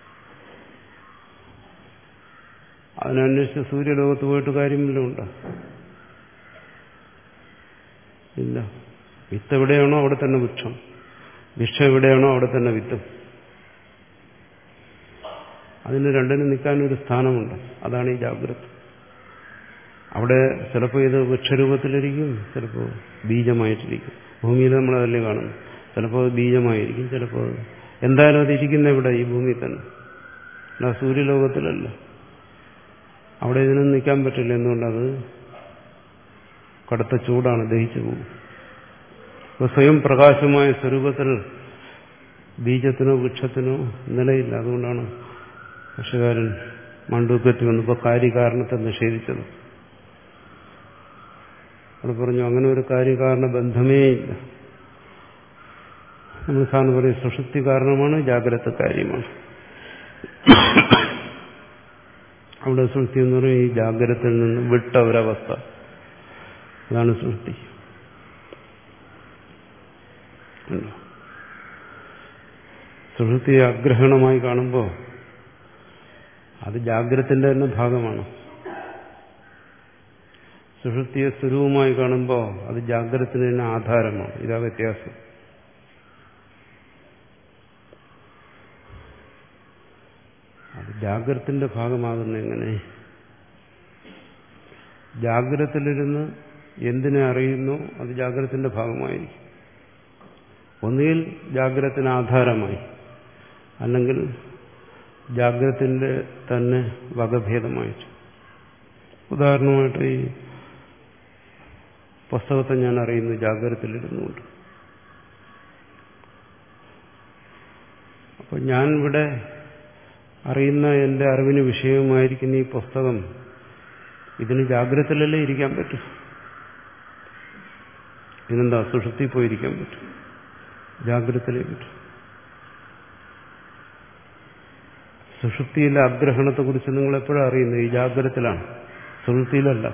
അതിനന്വേഷിച്ച് സൂര്യലോകത്ത് പോയിട്ട് കാര്യമില്ല ഉണ്ടോ? ഇല്ല. വിത്ത് എവിടെയാണോ അവിടെ തന്നെ വൃക്ഷം, വൃക്ഷം എവിടെയാണോ അവിടെ തന്നെ വിത്തും. അതിന് രണ്ടിനും നിൽക്കാനൊരു സ്ഥാനമുണ്ട്. അതാണ് ഈ ജാഗ്രത. അവിടെ ചിലപ്പോൾ ഇത് വൃക്ഷരൂപത്തിലിരിക്കും, ചിലപ്പോൾ ബീജമായിട്ടിരിക്കും. ഭൂമിയിൽ നമ്മളതല്ലേ കാണുന്നു. ചിലപ്പോൾ അത് ബീജമായിരിക്കും, ചിലപ്പോൾ എന്തായാലും അത് ഇരിക്കുന്ന ഇവിടെ ഈ ഭൂമിയിൽ തന്നെ, അല്ല സൂര്യലോകത്തിലല്ല. അവിടെ ഇതിനൊന്നും നിൽക്കാൻ പറ്റില്ല. എന്തുകൊണ്ടത് കടുത്ത ചൂടാണ്, ദഹിച്ചു പോകും. അപ്പോൾ സ്വയം പ്രകാശമായ സ്വരൂപത്തിൽ ബീജത്തിനോ വൃക്ഷത്തിനോ നിലയില്ല. അതുകൊണ്ടാണ് ഭാഷ്യകാരൻ മണ്ഡൂക്യത്തിൽ വന്നപ്പോൾ കാര്യകാരണത്തെ നിഷേധിച്ചത്. അവിടെ പറഞ്ഞു അങ്ങനെ ഒരു കാര്യകാരണ ബന്ധമേ ഇല്ല. നമ്മൾ സാറിന് പറയും സുഷുപ്തി കാരണമാണ്, ജാഗ്രത കാര്യമാണ്. അവിടെ സുഷുപ്തി എന്ന് പറയും ഈ ജാഗ്രതയിൽ നിന്ന് വിട്ട ഒരവസ്ഥ. അതാണ് സുഷുപ്തി. സുഷുപ്തിയെ അഗ്രഹണമായി കാണുമ്പോൾ അത് ജാഗ്രതത്തിന്റെ തന്നെ ഭാഗമാണ്. സുഷുപ്തിയെ സ്വരൂപമായി കാണുമ്പോൾ അത് ജാഗ്രതത്തിന് തന്നെ ആധാരമാണ്. ഇതാ വ്യത്യാസം. അത് ജാഗ്രതത്തിന്റെ ഭാഗമാകുന്ന എങ്ങനെ? ജാഗ്രതത്തിലിരുന്ന് എന്തിനെ അറിയുന്നു അത് ജാഗ്രതത്തിന്റെ ഭാഗമായിരിക്കും. ഒന്നുകിൽ ജാഗ്രതത്തിന് ആധാരമായി, അല്ലെങ്കിൽ ജാഗ്രതത്തിന്റെ തന്നെ വകഭേദമായിട്ട്. ഉദാഹരണമായിട്ട് ഈ പുസ്തകത്തെ ഞാൻ അറിയുന്നു ജാഗ്രതത്തിലിരുന്നുകൊണ്ട്. അപ്പോൾ ഞാൻ ഇവിടെ അറിയുന്ന എൻ്റെ അറിവിന് വിഷയമായിരിക്കുന്ന ഈ പുസ്തകം, ഇതിന് ജാഗ്രതയിലല്ലേ ഇരിക്കാൻ പറ്റും. ഇതിനെന്താ സുഷുപ്തി പോയിരിക്കാൻ പറ്റും, ജാഗ്രതയിലേ പറ്റും. സുഷുപ്തിയിലെ അഗ്രഹണത്തെക്കുറിച്ച് നിങ്ങൾ എപ്പോഴും അറിയുന്നത് ഈ ജാഗ്രതത്തിലാണ്, സുഷുപ്തിയിലല്ല.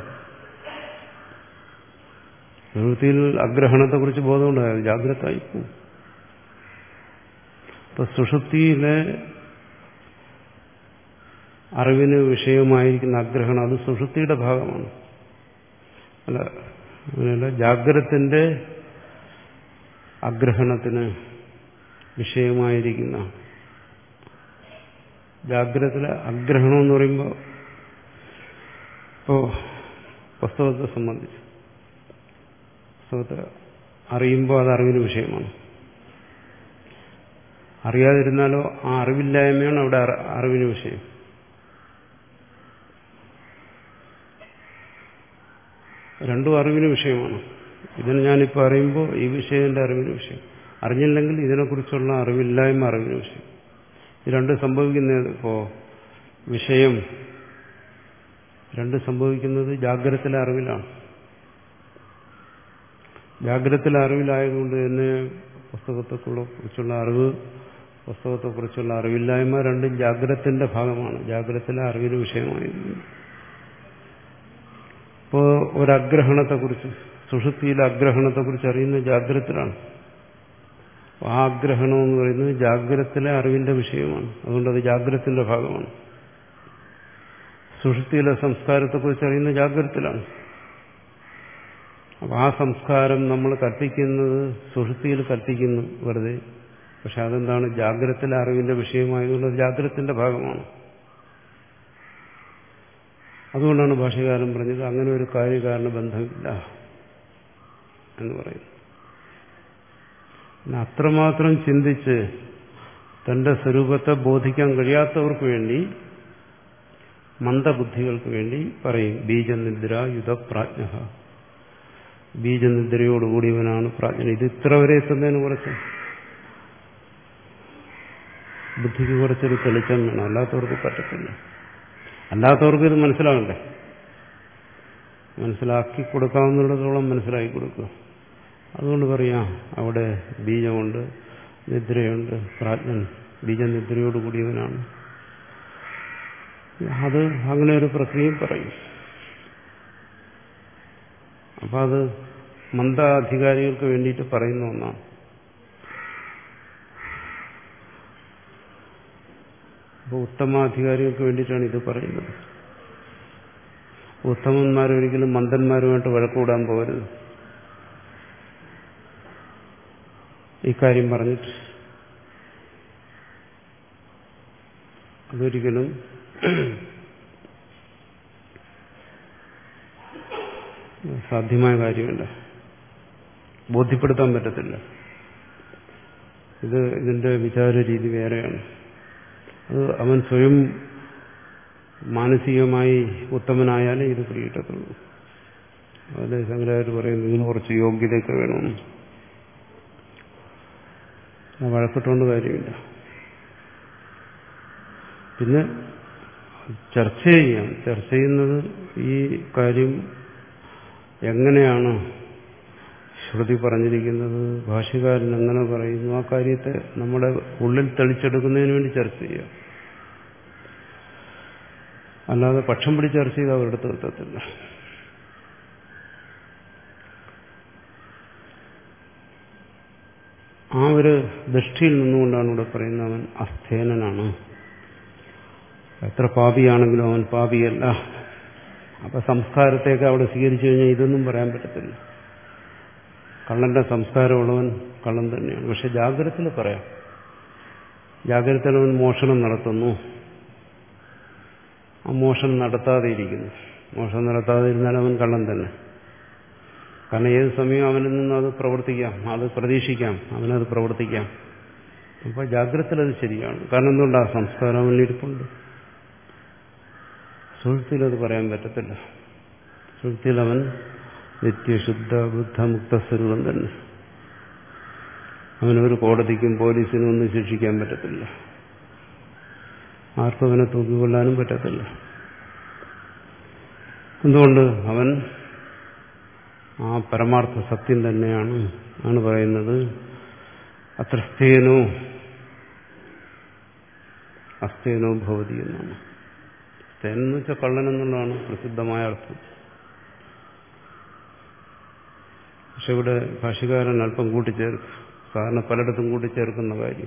സുഷുപ്തിയിൽ അഗ്രഹണത്തെക്കുറിച്ച് ബോധമുണ്ടായത് ജാഗ്രത ആയിപ്പോവും. ഇപ്പൊ സുഷുപ്തിയിലെ അറിവിന് വിഷയമായിരിക്കുന്ന അഗ്രഹണം അത് സുഷുപ്തിയുടെ ഭാഗമാണ്. അല്ല അങ്ങനെയല്ല, ജാഗ്രതത്തിന്റെ അഗ്രഹണത്തിന് വിഷയമായിരിക്കുന്ന ജാഗ്രതത്തിലെ അഗ്രഹണം എന്ന് പറയുമ്പോൾ ഇപ്പോ പുസ്തകത്തെ സംബന്ധിച്ച് പുസ്തകത്തെ അറിയുമ്പോൾ അത് അറിവിന് വിഷയമാണ്. അറിയാതിരുന്നാലോ ആ അറിവില്ലായ്മയാണ് അവിടെ അറിവിന് വിഷയം. രണ്ടും അറിവിന് വിഷയമാണ്. ഇതിന് ഞാനിപ്പോൾ അറിയുമ്പോൾ ഈ വിഷയം എൻ്റെ അറിവിന് വിഷയം. അറിഞ്ഞില്ലെങ്കിൽ ഇതിനെക്കുറിച്ചുള്ള അറിവില്ലായ്മ അറിവിന് വിഷയം. ഇത് രണ്ടും സംഭവിക്കുന്നത് ഇപ്പോൾ വിഷയം രണ്ടും സംഭവിക്കുന്നത് ജാഗ്രതത്തിലെ അറിവിലാണ്. ജാഗ്രതത്തിലെ അറിവിലായതുകൊണ്ട് തന്നെ പുസ്തകത്തെക്കുറിച്ചുള്ള അറിവ്, പുസ്തകത്തെക്കുറിച്ചുള്ള അറിവില്ലായ്മ രണ്ടും ജാഗ്രതത്തിന്റെ ഭാഗമാണ്, ജാഗ്രതത്തിലെ അറിവിന് വിഷയമായിരുന്നു. ഇപ്പോൾ ഒരഗ്രഹണത്തെക്കുറിച്ച്, സുഷുപ്തിയിലെ അഗ്രഹണത്തെക്കുറിച്ച് അറിയുന്നത് ജാഗ്രതത്തിലാണ്. ആ ആഗ്രഹണം എന്ന് പറയുന്നത് ജാഗ്രതത്തിലെ അറിവിന്റെ വിഷയമാണ്. അതുകൊണ്ട് അത് ജാഗ്രതത്തിന്റെ ഭാഗമാണ്. സുഷുപ്തിയിലെ സംസ്കാരത്തെക്കുറിച്ച് അറിയുന്നത് ജാഗ്രതത്തിലാണ്. അപ്പം ആ സംസ്കാരം നമ്മൾ കൽപ്പിക്കുന്നത് സുഷുപ്തിയിൽ കൽപ്പിക്കുന്നു വെറുതെ. പക്ഷെ അതെന്താണ്? ജാഗ്രതത്തിലെ അറിവിന്റെ വിഷയമായതുകൊണ്ട് ജാഗ്രതത്തിന്റെ ഭാഗമാണ്. അതുകൊണ്ടാണ് ഭാഷ്യകാരൻ പറഞ്ഞത് അങ്ങനെ ഒരു കാര്യകാരണ ബന്ധമില്ല എന്ന് പറയുന്നു. പിന്നെ അത്രമാത്രം ചിന്തിച്ച് തന്റെ സ്വരൂപത്തെ ബോധിക്കാൻ കഴിയാത്തവർക്ക് വേണ്ടി, മന്ദബുദ്ധികൾക്ക് വേണ്ടി പറയും ബീജനിദ്ര യുധപ്രാജ്ഞ. ബീജനിദ്രയോടുകൂടിയവനാണ് പ്രാജ്ഞൻ. ഇത് ഇത്ര വരെ എത്തുന്നതിന് കുറച്ച് ബുദ്ധിക്ക് കുറച്ചൊരു തെളിച്ചം വേണം, അല്ലാത്തവർക്ക് പറ്റത്തില്ല. അല്ലാത്തവർക്ക് ഇത് മനസ്സിലാകണ്ടേ? മനസ്സിലാക്കി കൊടുക്കാവുന്നിടത്തോളം മനസ്സിലാക്കി കൊടുക്കുക. അതുകൊണ്ട് പറയാം അവിടെ ബീജമുണ്ട്, നിദ്രയുണ്ട്. പ്രാജ്ഞൻ ബീജനിദ്രയോട് കൂടിയവനാണ്. അത് അങ്ങനെ ഒരു പ്രക്രിയയും പറയും. അപ്പം അത് മന്ദാധികാരികൾക്ക് വേണ്ടിയിട്ട് പറയുന്ന ഒന്നാണ്. അപ്പോൾ ഉത്തമാധികാരികൾക്ക് വേണ്ടിയിട്ടാണ് ഇത് പറയുന്നത്. ഉത്തമന്മാരൊരിക്കലും മന്ദന്മാരുമായിട്ട് വഴക്കൂടാൻ പോകരുത്. ഇക്കാര്യം പറഞ്ഞിട്ട് അതൊരിക്കലും സാധ്യമായ കാര്യമല്ല, ബോധ്യപ്പെടുത്താൻ പറ്റത്തില്ല. ഇത് ഇതിന്റെ വിചാര രീതി വേറെയാണ്. അത് അവൻ സ്വയം മാനസികമായി ഉത്തമനായാലേ ഇത് പിടികിട്ടത്തുള്ളൂ. അതിൽ ശങ്കരാചാര്യർ പറയുന്നത് ഇതിന് കുറച്ച് യോഗ്യതയൊക്കെ വേണമെന്ന്. വഴക്കിട്ടുകൊണ്ട് കാര്യമില്ല. പിന്നെ ചർച്ച ചെയ്യാം. ചർച്ച ചെയ്യുന്നത് ഈ കാര്യം എങ്ങനെയാണ് ശ്രുതി പറഞ്ഞിരിക്കുന്നത്, ഭാഷ്യകാരൻ എങ്ങനെ പറയുന്നു, ആ കാര്യത്തെ നമ്മുടെ ഉള്ളിൽ തെളിച്ചെടുക്കുന്നതിന് വേണ്ടി ചർച്ച ചെയ്യാം. അല്ലാതെ പക്ഷം പിടിച്ച് ചർച്ച ചെയ്ത് അവരുടെ തീർത്തത്തില്ല. ആ ഒരു ദൃഷ്ടിയിൽ നിന്നുകൊണ്ടാണ് ഇവിടെ പറയുന്നത് അവൻ അസ്ഥേനനാണ്. എത്ര പാപിയാണെങ്കിലും അവൻ പാപിയല്ല. അപ്പൊ സംസ്കാരത്തേക്ക് അവിടെ സ്വീകരിച്ചു കഴിഞ്ഞാൽ ഇതൊന്നും പറയാൻ പറ്റത്തില്ല. കള്ളന്റെ സംസ്കാരമുള്ളവൻ കള്ളൻ തന്നെയാണ്. പക്ഷെ ജാഗ്രതയിൽ പറയാം. ജാഗ്രതയിൽ അവൻ മോഷണം നടത്തുന്നു, ആ മോഷണം നടത്താതെ ഇരിക്കുന്നു. മോഷണം നടത്താതെ ഇരുന്നാൽ അവൻ കള്ളൻ തന്നെ. കാരണം ഏത് സമയവും അവനിൽ നിന്ന് അത് പ്രവർത്തിക്കാം, അത് പ്രതീക്ഷിക്കാം, അവനത് പ്രവർത്തിക്കാം. അപ്പോൾ ജാഗ്രതയിൽ അത് ശരിയാണ്. കാരണം എന്തുകൊണ്ട് ആ സംസ്കാരം അവനിരിപ്പുണ്ട്. സുഹൃത്തിൽ അത് പറയാൻ പറ്റത്തില്ല. സുഹൃത്തിൽ അവൻ നിത്യശുദ്ധ ബുദ്ധമുക്ത സ്വരൂപം തന്നെ. അവനൊരു കോടതിക്കും പോലീസിനും ഒന്നും ശിക്ഷിക്കാൻ പറ്റത്തില്ല. ആർക്കും അവനെ തൂക്കിക്കൊള്ളാനും പറ്റത്തില്ല. എന്തുകൊണ്ട്? അവൻ ആ പരമാർത്ഥ സത്യം തന്നെയാണ് ആണ് പറയുന്നത്. അത്രസ്ഥേനോ അസ്ഥേനോ ഭവതി എന്നാണ്. സ്ഥേനം എന്ന് വെച്ചാൽ കള്ളൻ എന്നുള്ളതാണ് പ്രസിദ്ധമായ അർത്ഥം. പക്ഷെ ഇവിടെ ഭാഷ്യകാരൻ അല്പം കൂട്ടിച്ചേർക്കും. സാധാരണ പലയിടത്തും കൂട്ടിച്ചേർക്കുന്ന കാര്യം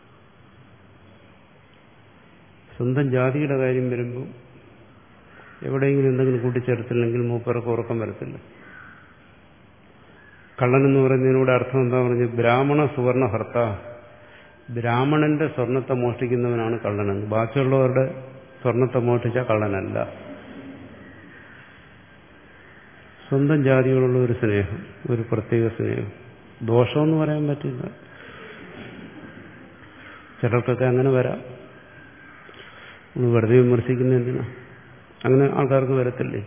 സ്വന്തം ജാതിയുടെ കാര്യം വരുമ്പോൾ എവിടെയെങ്കിലും എന്തെങ്കിലും കൂട്ടിച്ചേർത്തില്ലെങ്കിൽ മൂപ്പർക്ക് ഉറക്കം വരത്തില്ല. കള്ളൻ എന്ന് പറയുന്നതിനൂടെ അർത്ഥം എന്താ പറഞ്ഞു? ബ്രാഹ്മണ സുവർണ ഹർത്ത. ബ്രാഹ്മണന്റെ സ്വർണത്തെ മോഷ്ടിക്കുന്നവനാണ് കള്ളനെന്ന്. ബാക്കിയുള്ളവരുടെ സ്വർണത്തെ മോഷ്ടിച്ച കള്ളനല്ല. സ്വന്തം ജാതിയോടുള്ള ഒരു സ്നേഹം, ഒരു പ്രത്യേക സ്നേഹം. ദോഷമെന്ന് പറയാൻ പറ്റില്ല. ചിലർക്കൊക്കെ അങ്ങനെ വരാം. വെറുതെ വിമർശിക്കുന്ന എന്തിനാ? അങ്ങനെ ആൾക്കാർക്ക് വരത്തില്ലേ?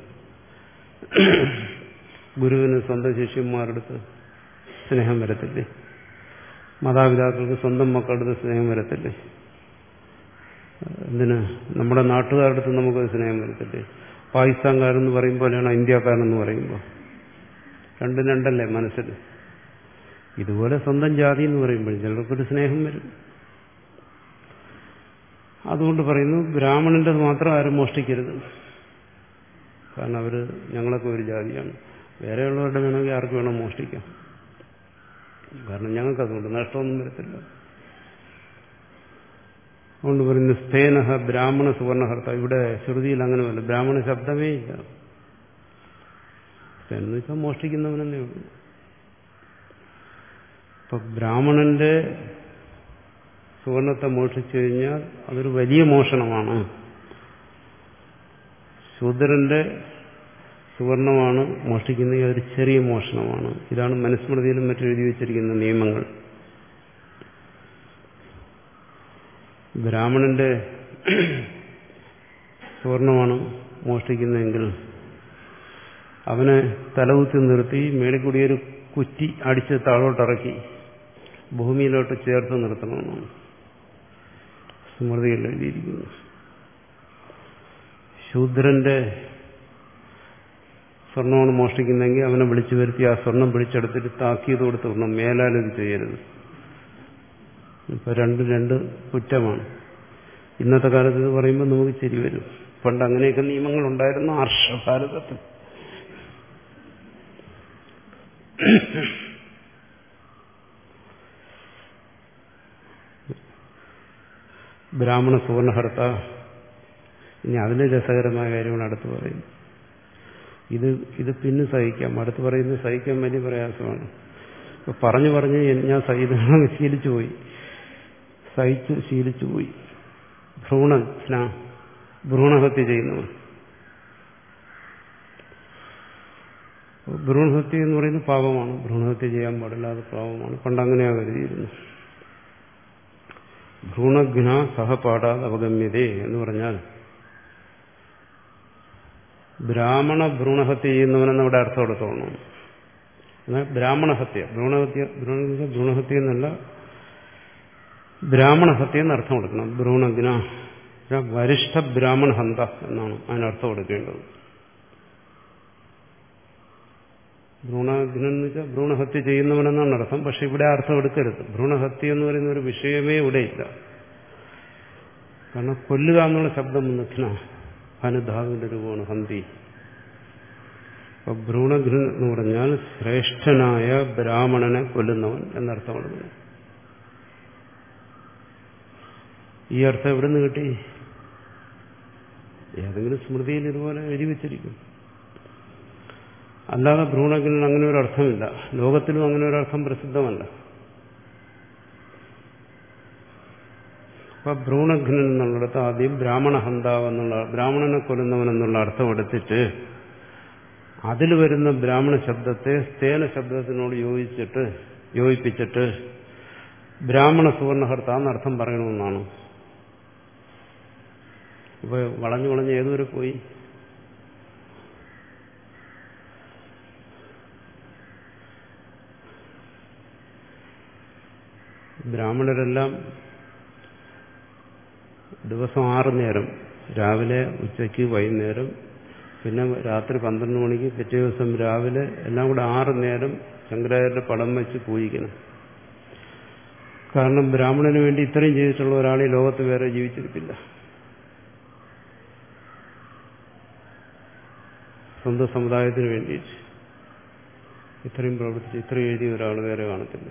ഗുരുവിന് സ്വന്തം ശിഷ്യന്മാരെടുത്ത് സ്നേഹം വരത്തില്ലേ? മാതാപിതാക്കൾക്ക് സ്വന്തം മക്കളുടെ സ്നേഹം വരത്തില്ലേ? എന്തിന്? നമ്മുടെ നാട്ടുകാരുടെ അടുത്ത് നമുക്ക് സ്നേഹം വരത്തില്ലേ? പാകിസ്ഥാൻകാരെന്ന് പറയും പോലെയാണ് ഇന്ത്യക്കാരെന്ന് പറയുമ്പോൾ. രണ്ടും രണ്ടല്ലേ മനസ്സിൽ. ഇതുപോലെ സ്വന്തം ജാതി എന്ന് പറയുമ്പോൾ ചിലർക്കൊരു സ്നേഹം വരും. അതുകൊണ്ട് പറയുന്നു ബ്രാഹ്മണന്റെ മാത്രം ആരും മോഷ്ടിക്കരുത്. കാരണം അവർ ഞങ്ങളൊക്കെ ഒരു ജാതിയാണ്. വേറെയുള്ളവരുടെ വേണമെങ്കിൽ ആർക്ക് വേണം മോഷ്ടിക്കാം. കാരണം ഞങ്ങൾക്കതുകൊണ്ട് നഷ്ടമൊന്നും വരത്തില്ല. അതുകൊണ്ട് പറയുന്നു സ്ഥേനഹ ബ്രാഹ്മണ സുവർണഹർത്ത. ഇവിടെ ശ്രുതിയിൽ അങ്ങനെ വല്ല ബ്രാഹ്മണ ശബ്ദമേ ഇല്ല. എന്ന് വെച്ചാൽ മോഷ്ടിക്കുന്നവനെന്നേ ഉള്ളൂ. ഇപ്പൊ ബ്രാഹ്മണന്റെ സുവർണത്തെ മോഷ്ടിച്ചു കഴിഞ്ഞാൽ അതൊരു വലിയ മോഷണമാണ്. ശൂദ്രന്റെ സുവർണമാണ് മോഷ്ടിക്കുന്നത്, അതൊരു ചെറിയ മോഷണമാണ്. ഇതാണ് മനുസ്മൃതിയിലും മറ്റും എഴുതി വച്ചിരിക്കുന്ന നിയമങ്ങൾ. ബ്രാഹ്മണന്റെ സുവർണമാണ് മോഷ്ടിക്കുന്നതെങ്കിൽ അവനെ തലകുത്തി നിർത്തി മേളിക്കൂടി ഒരു കുറ്റി അടിച്ച് താഴോട്ടിറക്കി ഭൂമിയിലോട്ട് ചേർത്ത് നിർത്തണമെന്നാണ് സ്മൃതിയിൽ എഴുതിയിരിക്കുന്നത്. ശൂദ്രന്റെ സ്വർണ്ണമാണ് മോഷ്ടിക്കുന്നതെങ്കിൽ അവനെ വിളിച്ചു വരുത്തി ആ സ്വർണം പിടിച്ചെടുത്തിട്ട് താക്കീത് കൊടുത്ത് വിടണം, മേലാൽ ഇത് ചെയ്യരുത്. ഇപ്പൊ രണ്ടും രണ്ട് കുറ്റമാണ്. ഇന്നത്തെ കാലത്ത് ഇത് പറയുമ്പോൾ നമുക്ക് ചിരി വരും. പണ്ട് അങ്ങനെയൊക്കെ നിയമങ്ങളുണ്ടായിരുന്നു ആർഷഭാരതത്തിൽ. ബ്രാഹ്മണ സുവർണഹർത്ത. ഇനി അതിന് രസകരമായ കാര്യമാണ് അടുത്ത് പറയുന്നത്. ഇത് ഇത് പിന്നെ സഹിക്കാം, അടുത്ത് പറയുന്നത് സഹിക്കാൻ വലിയ പ്രയാസമാണ്. ഇപ്പൊ പറഞ്ഞു പറഞ്ഞ് ഞാൻ സഹിതം ശീലിച്ചു പോയി, സഹിച്ചു ശീലിച്ചു പോയി. ഭ്രൂണ ഭ്രൂണഹത്യ ചെയ്യുന്നവർ, ഭ്രൂണഹത്യ എന്ന് പറയുന്നത് പാപമാണ്. ഭ്രൂണഹത്യ ചെയ്യാൻ പാടില്ല, അത് പാപമാണ്. പണ്ട് അങ്ങനെയാണ് കരുതിയിരുന്നു. ഭ്രൂണഘ്ന സഹപാഠാത് അവഗമ്യതേ എന്ന് പറഞ്ഞാൽ ബ്രാഹ്മണ ഭ്രൂണഹത്യ ചെയ്യുന്നവനെന്ന് അവിടെ അർത്ഥം എടുത്തോണം. എന്നാൽ ബ്രാഹ്മണഹത്യ, ഭ്രൂണഹത്യ ഭ്രൂണ ഭ്രൂണഹത്യ എന്നല്ല, ബ്രാഹ്മണഹത്യ എന്ന് അർത്ഥം കൊടുക്കണം. ഭ്രൂണഘ്ന വരിഷ്ഠ ബ്രാഹ്മണ ഹന്ത എന്നാണ് അതിനർത്ഥം കൊടുക്കേണ്ടത്. ഭ്രൂണഘ്നം എന്ന് വെച്ചാൽ ഭ്രൂണഹത്യ ചെയ്യുന്നവനെന്നാണ് അർത്ഥം. പക്ഷെ ഇവിടെ അർത്ഥം എടുക്കരുത്. ഭ്രൂണഹത്യ എന്ന് പറയുന്ന ഒരു വിഷയമേ ഇവിടെ ഇല്ല. കാരണം കൊല്ലുക എന്നുള്ള ശബ്ദം നിഘ്ന അനുധാതുവിന്റെ രൂപമാണ് ഹന്തി. അപ്പൊ ഭ്രൂണഘ്നൻ എന്ന് പറഞ്ഞാൽ ശ്രേഷ്ഠനായ ബ്രാഹ്മണനെ കൊല്ലുന്നവൻ എന്നർത്ഥം കൊടുക്കുന്നു. ഈ അർത്ഥം എവിടെ നിന്ന് കിട്ടി? ഏതെങ്കിലും സ്മൃതിയിൽ ഇതുപോലെ എഴുതി വെച്ചിരിക്കും. അല്ലാതെ ഭ്രൂണഘ്നൻ അങ്ങനെ ഒരു അർത്ഥമില്ല. ലോകത്തിലും അങ്ങനെ ഒരു അർത്ഥം പ്രസിദ്ധമല്ല. അപ്പൊ ഭ്രൂണഘ്നൻ എന്നുള്ളിടത്ത് ആദ്യം ബ്രാഹ്മണ ഹന്താവ് എന്നുള്ള ബ്രാഹ്മണനെ കൊല്ലുന്നവൻ എന്നുള്ള അർത്ഥം എടുത്തിട്ട് അതിൽ വരുന്ന ബ്രാഹ്മണ ശബ്ദത്തെ സ്തേന ശബ്ദത്തിനോട് യോജിച്ചിട്ട് യോജിപ്പിച്ചിട്ട് ബ്രാഹ്മണ സുവർണഹർത്ത എന്നർത്ഥം പറയണമെന്നാണ്. ഇപ്പൊ വളഞ്ഞു വളഞ്ഞ് ഏതുവരെ പോയി? ബ്രാഹ്മണരെല്ലാം ദിവസം ആറ് നേരം, രാവിലെ ഉച്ചയ്ക്ക് വൈകുന്നേരം പിന്നെ രാത്രി പന്ത്രണ്ട് മണിക്ക് പിറ്റേ ദിവസം രാവിലെ എല്ലാം കൂടെ ആറ് നേരം ശങ്കരാചാര്യരുടെ പടം വെച്ച് പൂജിക്കണം. കാരണം ബ്രാഹ്മണന് വേണ്ടി ഇത്രയും ചെയ്തിട്ടുള്ള ഒരാൾ ഈ ലോകത്ത് വേറെ ജീവിച്ചിരിപ്പില്ല. സ്വന്തം സമുദായത്തിന് വേണ്ടിയിട്ട് ഇത്രയും പ്രവർത്തിച്ച് ഇത്രയും എഴുതിയ ഒരാൾ വേറെ കാണത്തില്ല.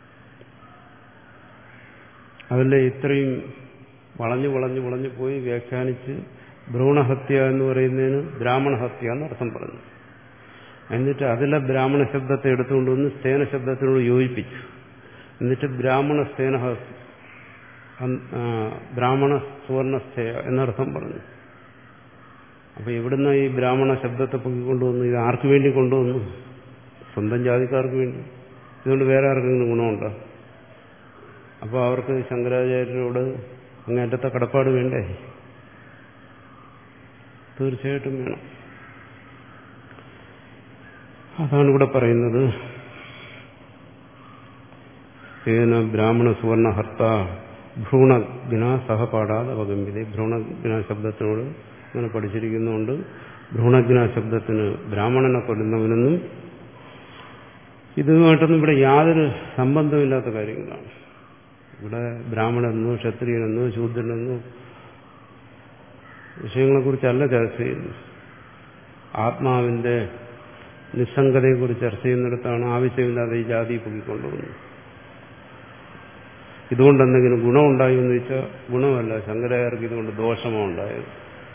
അതല്ലേ ഇത്രയും വളഞ്ഞു വളഞ്ഞു വളഞ്ഞു പോയി വ്യാഖ്യാനിച്ച് ഭ്രൂണഹത്യ എന്ന് പറയുന്നതിന് ബ്രാഹ്മണഹത്യ എന്ന് അർത്ഥം പറഞ്ഞു. എന്നിട്ട് അതിലെ ബ്രാഹ്മണ ശബ്ദത്തെ എടുത്തുകൊണ്ടുവന്ന് സ്തേന ശബ്ദത്തിനോട് യോജിപ്പിച്ചു. എന്നിട്ട് ബ്രാഹ്മണ സ്തേന ബ്രാഹ്മണ സുവർണസ്ഥേയ എന്നർത്ഥം പറഞ്ഞു. അപ്പൊ എവിടുന്ന ഈ ബ്രാഹ്മണ ശബ്ദത്തെ പൊക്കിക്കൊണ്ടുവന്നു? ഇത് ആർക്ക് വേണ്ടി കൊണ്ടുവന്നു? സ്വന്തം ജാതിക്കാർക്ക് വേണ്ടി. ഇതുകൊണ്ട് വേറെ ആർക്കെങ്കിലും ഗുണമുണ്ടോ? അപ്പോൾ അവർക്ക് ശങ്കരാചാര്യരോട് അങ്ങേറ്റത്തെ കടപ്പാട് വേണ്ടേ? തീർച്ചയായിട്ടും വേണം. അതാണ് ഇവിടെ പറയുന്നത്. ഏന ബ്രാഹ്മണ സുവർണഹർത്ത ഭ്രൂണഘ്ന സഹപാഠാത് അവഗമ്യത. ഭ്രൂണഘ്ന ശബ്ദത്തിനോട് അങ്ങനെ പഠിച്ചിരിക്കുന്നുണ്ട്. ഭ്രൂണഘ്ന ശബ്ദത്തിന് ബ്രാഹ്മണനെ കൊല്ലുന്നവനെന്നും ഇതുമായിട്ടൊന്നും ഇവിടെ യാതൊരു സംബന്ധമില്ലാത്ത കാര്യങ്ങളാണ്. ഇവിടെ ബ്രാഹ്മണനെന്നോ ക്ഷത്രിയനെന്നോ ശൂദ്രനെന്നോ വിഷയങ്ങളെക്കുറിച്ചല്ല ചർച്ച ചെയ്യുന്നത്. ആത്മാവിന്റെ നിസ്സംഗതയെക്കുറിച്ച് ചർച്ച ചെയ്യുന്നിടത്താണ് ആവശ്യമില്ലാതെ ഈ ജാതി പൊക്കിക്കൊണ്ടുവന്നത്. ഇതുകൊണ്ട് എന്തെങ്കിലും ഗുണമുണ്ടായി എന്ന് വെച്ചാൽ ഗുണമല്ല. ശങ്കരാചാര്യർക്ക് ഇതുകൊണ്ട് ദോഷമോ ഉണ്ടായത്?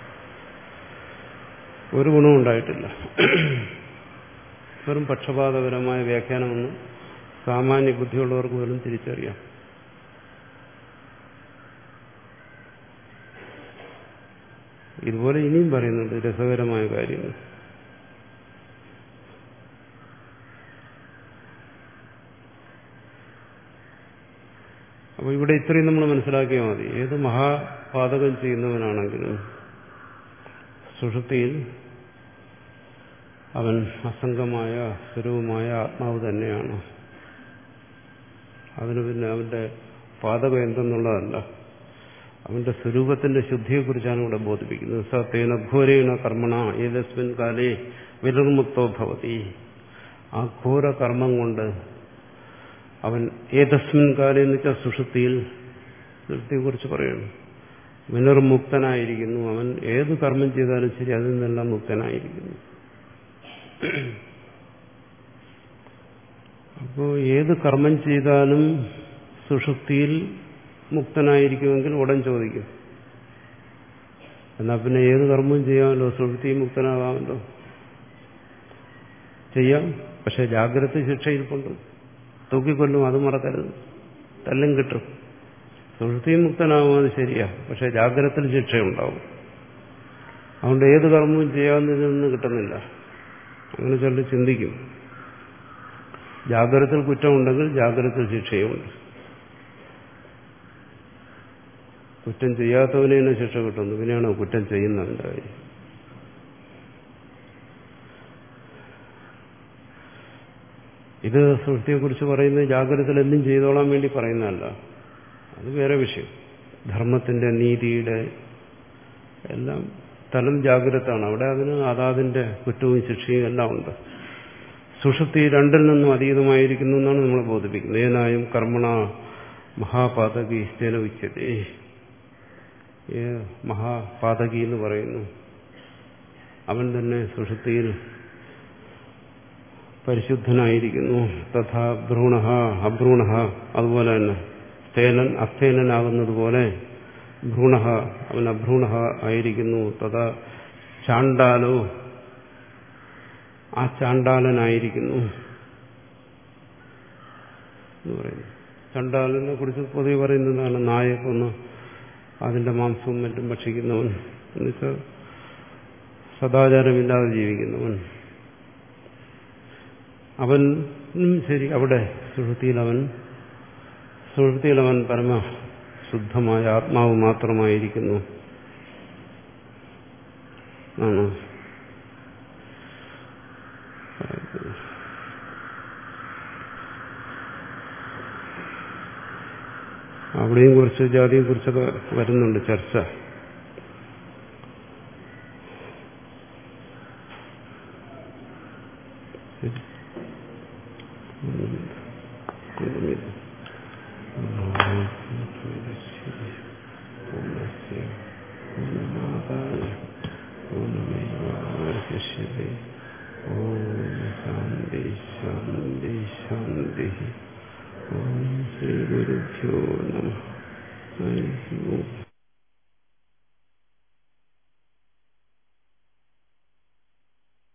ഒരു ഗുണവും ഉണ്ടായിട്ടില്ല. വെറും പക്ഷപാതപരമായ വ്യാഖ്യാനമെന്ന് സാമാന്യ ബുദ്ധിയുള്ളവർക്ക് പോലും തിരിച്ചറിയാം. ഇതുപോലെ ഇനിയും പറയുന്നുണ്ട് രസകരമായ കാര്യങ്ങൾ. അപ്പോൾ ഇവിടെ ഇത്രയും നമ്മൾ മനസ്സിലാക്കിയാൽ മതി. ഏത് മഹാപാതകം ചെയ്യുന്നവനാണെങ്കിലും സുഷുപ്തിയിൽ അവൻ അസംഗമായ സ്വരൂപമായ ആത്മാവ് തന്നെയാണ്. അതിന് പിന്നെ അവന്റെ പാതകം എന്തെന്നുള്ളതല്ല, അവന്റെ സ്വരൂപത്തിന്റെ ശുദ്ധിയെക്കുറിച്ചാണ് ഇവിടെ ബോധിപ്പിക്കുന്നത്. സ തേന ഘോരേണ കർമ്മണ ഏതസ്മിൻ കാലേ വിനിർമുക്തോ ഭവതി. ആ ഘോര കർമ്മം കൊണ്ട് അവൻ ഏതസ്മിൻ കാലം എന്ന് വെച്ചാൽ സുഷുപ്തിയിൽ, സുഷുപ്തിയെക്കുറിച്ച് പറയുന്നു, വിനിർമുക്തനായിരിക്കുന്നു. അവൻ ഏത് കർമ്മം ചെയ്താലും ശരി അതിൽ നിന്നെല്ലാം മുക്തനായിരിക്കുന്നു. അപ്പോൾ ഏത് കർമ്മം ചെയ്താലും സുഷുപ്തിയിൽ മുക്തനായിരിക്കുമെങ്കിൽ ഉടൻ ചോദിക്കും, എന്നാൽ പിന്നെ ഏത് കർമ്മവും ചെയ്യാമല്ലോ, സുഷുപ്തിയിൽ മുക്തനാകാമല്ലോ. ചെയ്യാം, പക്ഷെ ജാഗ്രത ശിക്ഷയിൽപ്പുണ്ട്. തൂക്കിക്കൊല്ലും, അത് മറക്കരുത്. തല്ലും കിട്ടും. സുഷുപ്തിയിൽ മുക്തനാകും, അത് ശരിയാ, പക്ഷെ ജാഗ്രതയിൽ ശിക്ഷയുണ്ടാവും. അതുകൊണ്ട് ഏത് കർമ്മവും ചെയ്യാവുന്നതിൽ നിന്ന് കിട്ടുന്നില്ല. അങ്ങനെ ചിലർ ചിന്തിക്കും. ജാഗ്രതയിൽ കുറ്റമുണ്ടെങ്കിൽ ജാഗ്രതയിൽ ശിക്ഷയുമുണ്ട്. കുറ്റം ചെയ്യാത്തവനെ തന്നെ ശിക്ഷ കിട്ടുന്നു, പിന്നെയാണോ കുറ്റം ചെയ്യുന്നവന്റെ കാര്യം. ഇത് സുഷുപ്തിയെക്കുറിച്ച് പറയുന്നത് ജാഗ്രതയിൽ എന്തും ചെയ്തോളാൻ വേണ്ടി പറയുന്നതല്ല, അത് വേറെ വിഷയം. ധർമ്മത്തിന്റെ, നീതിയുടെ എല്ലാം തലം ജാഗ്രതാണ്. അവിടെ അതിന് അതാതിന്റെ കുറ്റവും ശിക്ഷയും എല്ലാം ഉണ്ട്. സുഷുപ്തി രണ്ടിൽ നിന്നും അതീതമായിരിക്കുന്നു എന്നാണ് നമ്മളെ ബോധിപ്പിക്കുന്നത്. ഏനായും കർമ്മണ മഹാപാതകി സ്ഥേന ഉച്ചതേ. മഹാപാതകി എന്ന് പറയുന്നു, അവൻ തന്നെ സുഷുപ്തിയിൽ പരിശുദ്ധനായിരിക്കുന്നു. തഥാ ഭ്രൂണ അഭ്രൂണ, അതുപോലെ തന്നെ സ്ഥേനൻ അസ്ഥേനനാകുന്നത് പോലെ ഭ്രൂണ അവൻ അഭ്രൂണ ആയിരിക്കുന്നു. തഥാ ചാണ്ടാലോ ആ ചാണ്ടാലനായിരിക്കുന്നു എന്ന് പറയുന്നു. ചണ്ടാലനെ കുറിച്ച് പൊതുവെ പറയുന്നതാണ് നായക്കൊന്ന് അതിന്റെ മാംസവും മറ്റും ഭക്ഷിക്കുന്നവൻ, എന്നുവെച്ചാൽ സദാചാരമില്ലാതെ ജീവിക്കുന്നവൻ. അവനും ശരി, അവിടെ സുഷുപ്തിയിൽ അവൻ സുഷുപ്തിയിൽ അവൻ പരമ ശുദ്ധമായ ആത്മാവ് മാത്രമായിരിക്കുന്നു ആണ്. അവിടെയും കുറിച്ച് ജാതിയെ കുറിച്ചൊക്കെ വരുന്നുണ്ട് ചർച്ച. ശാന്തി ശാന്തി ശാന്തി. ഓം ശ്രീ ഗുരുഭ്യോ നമഃ.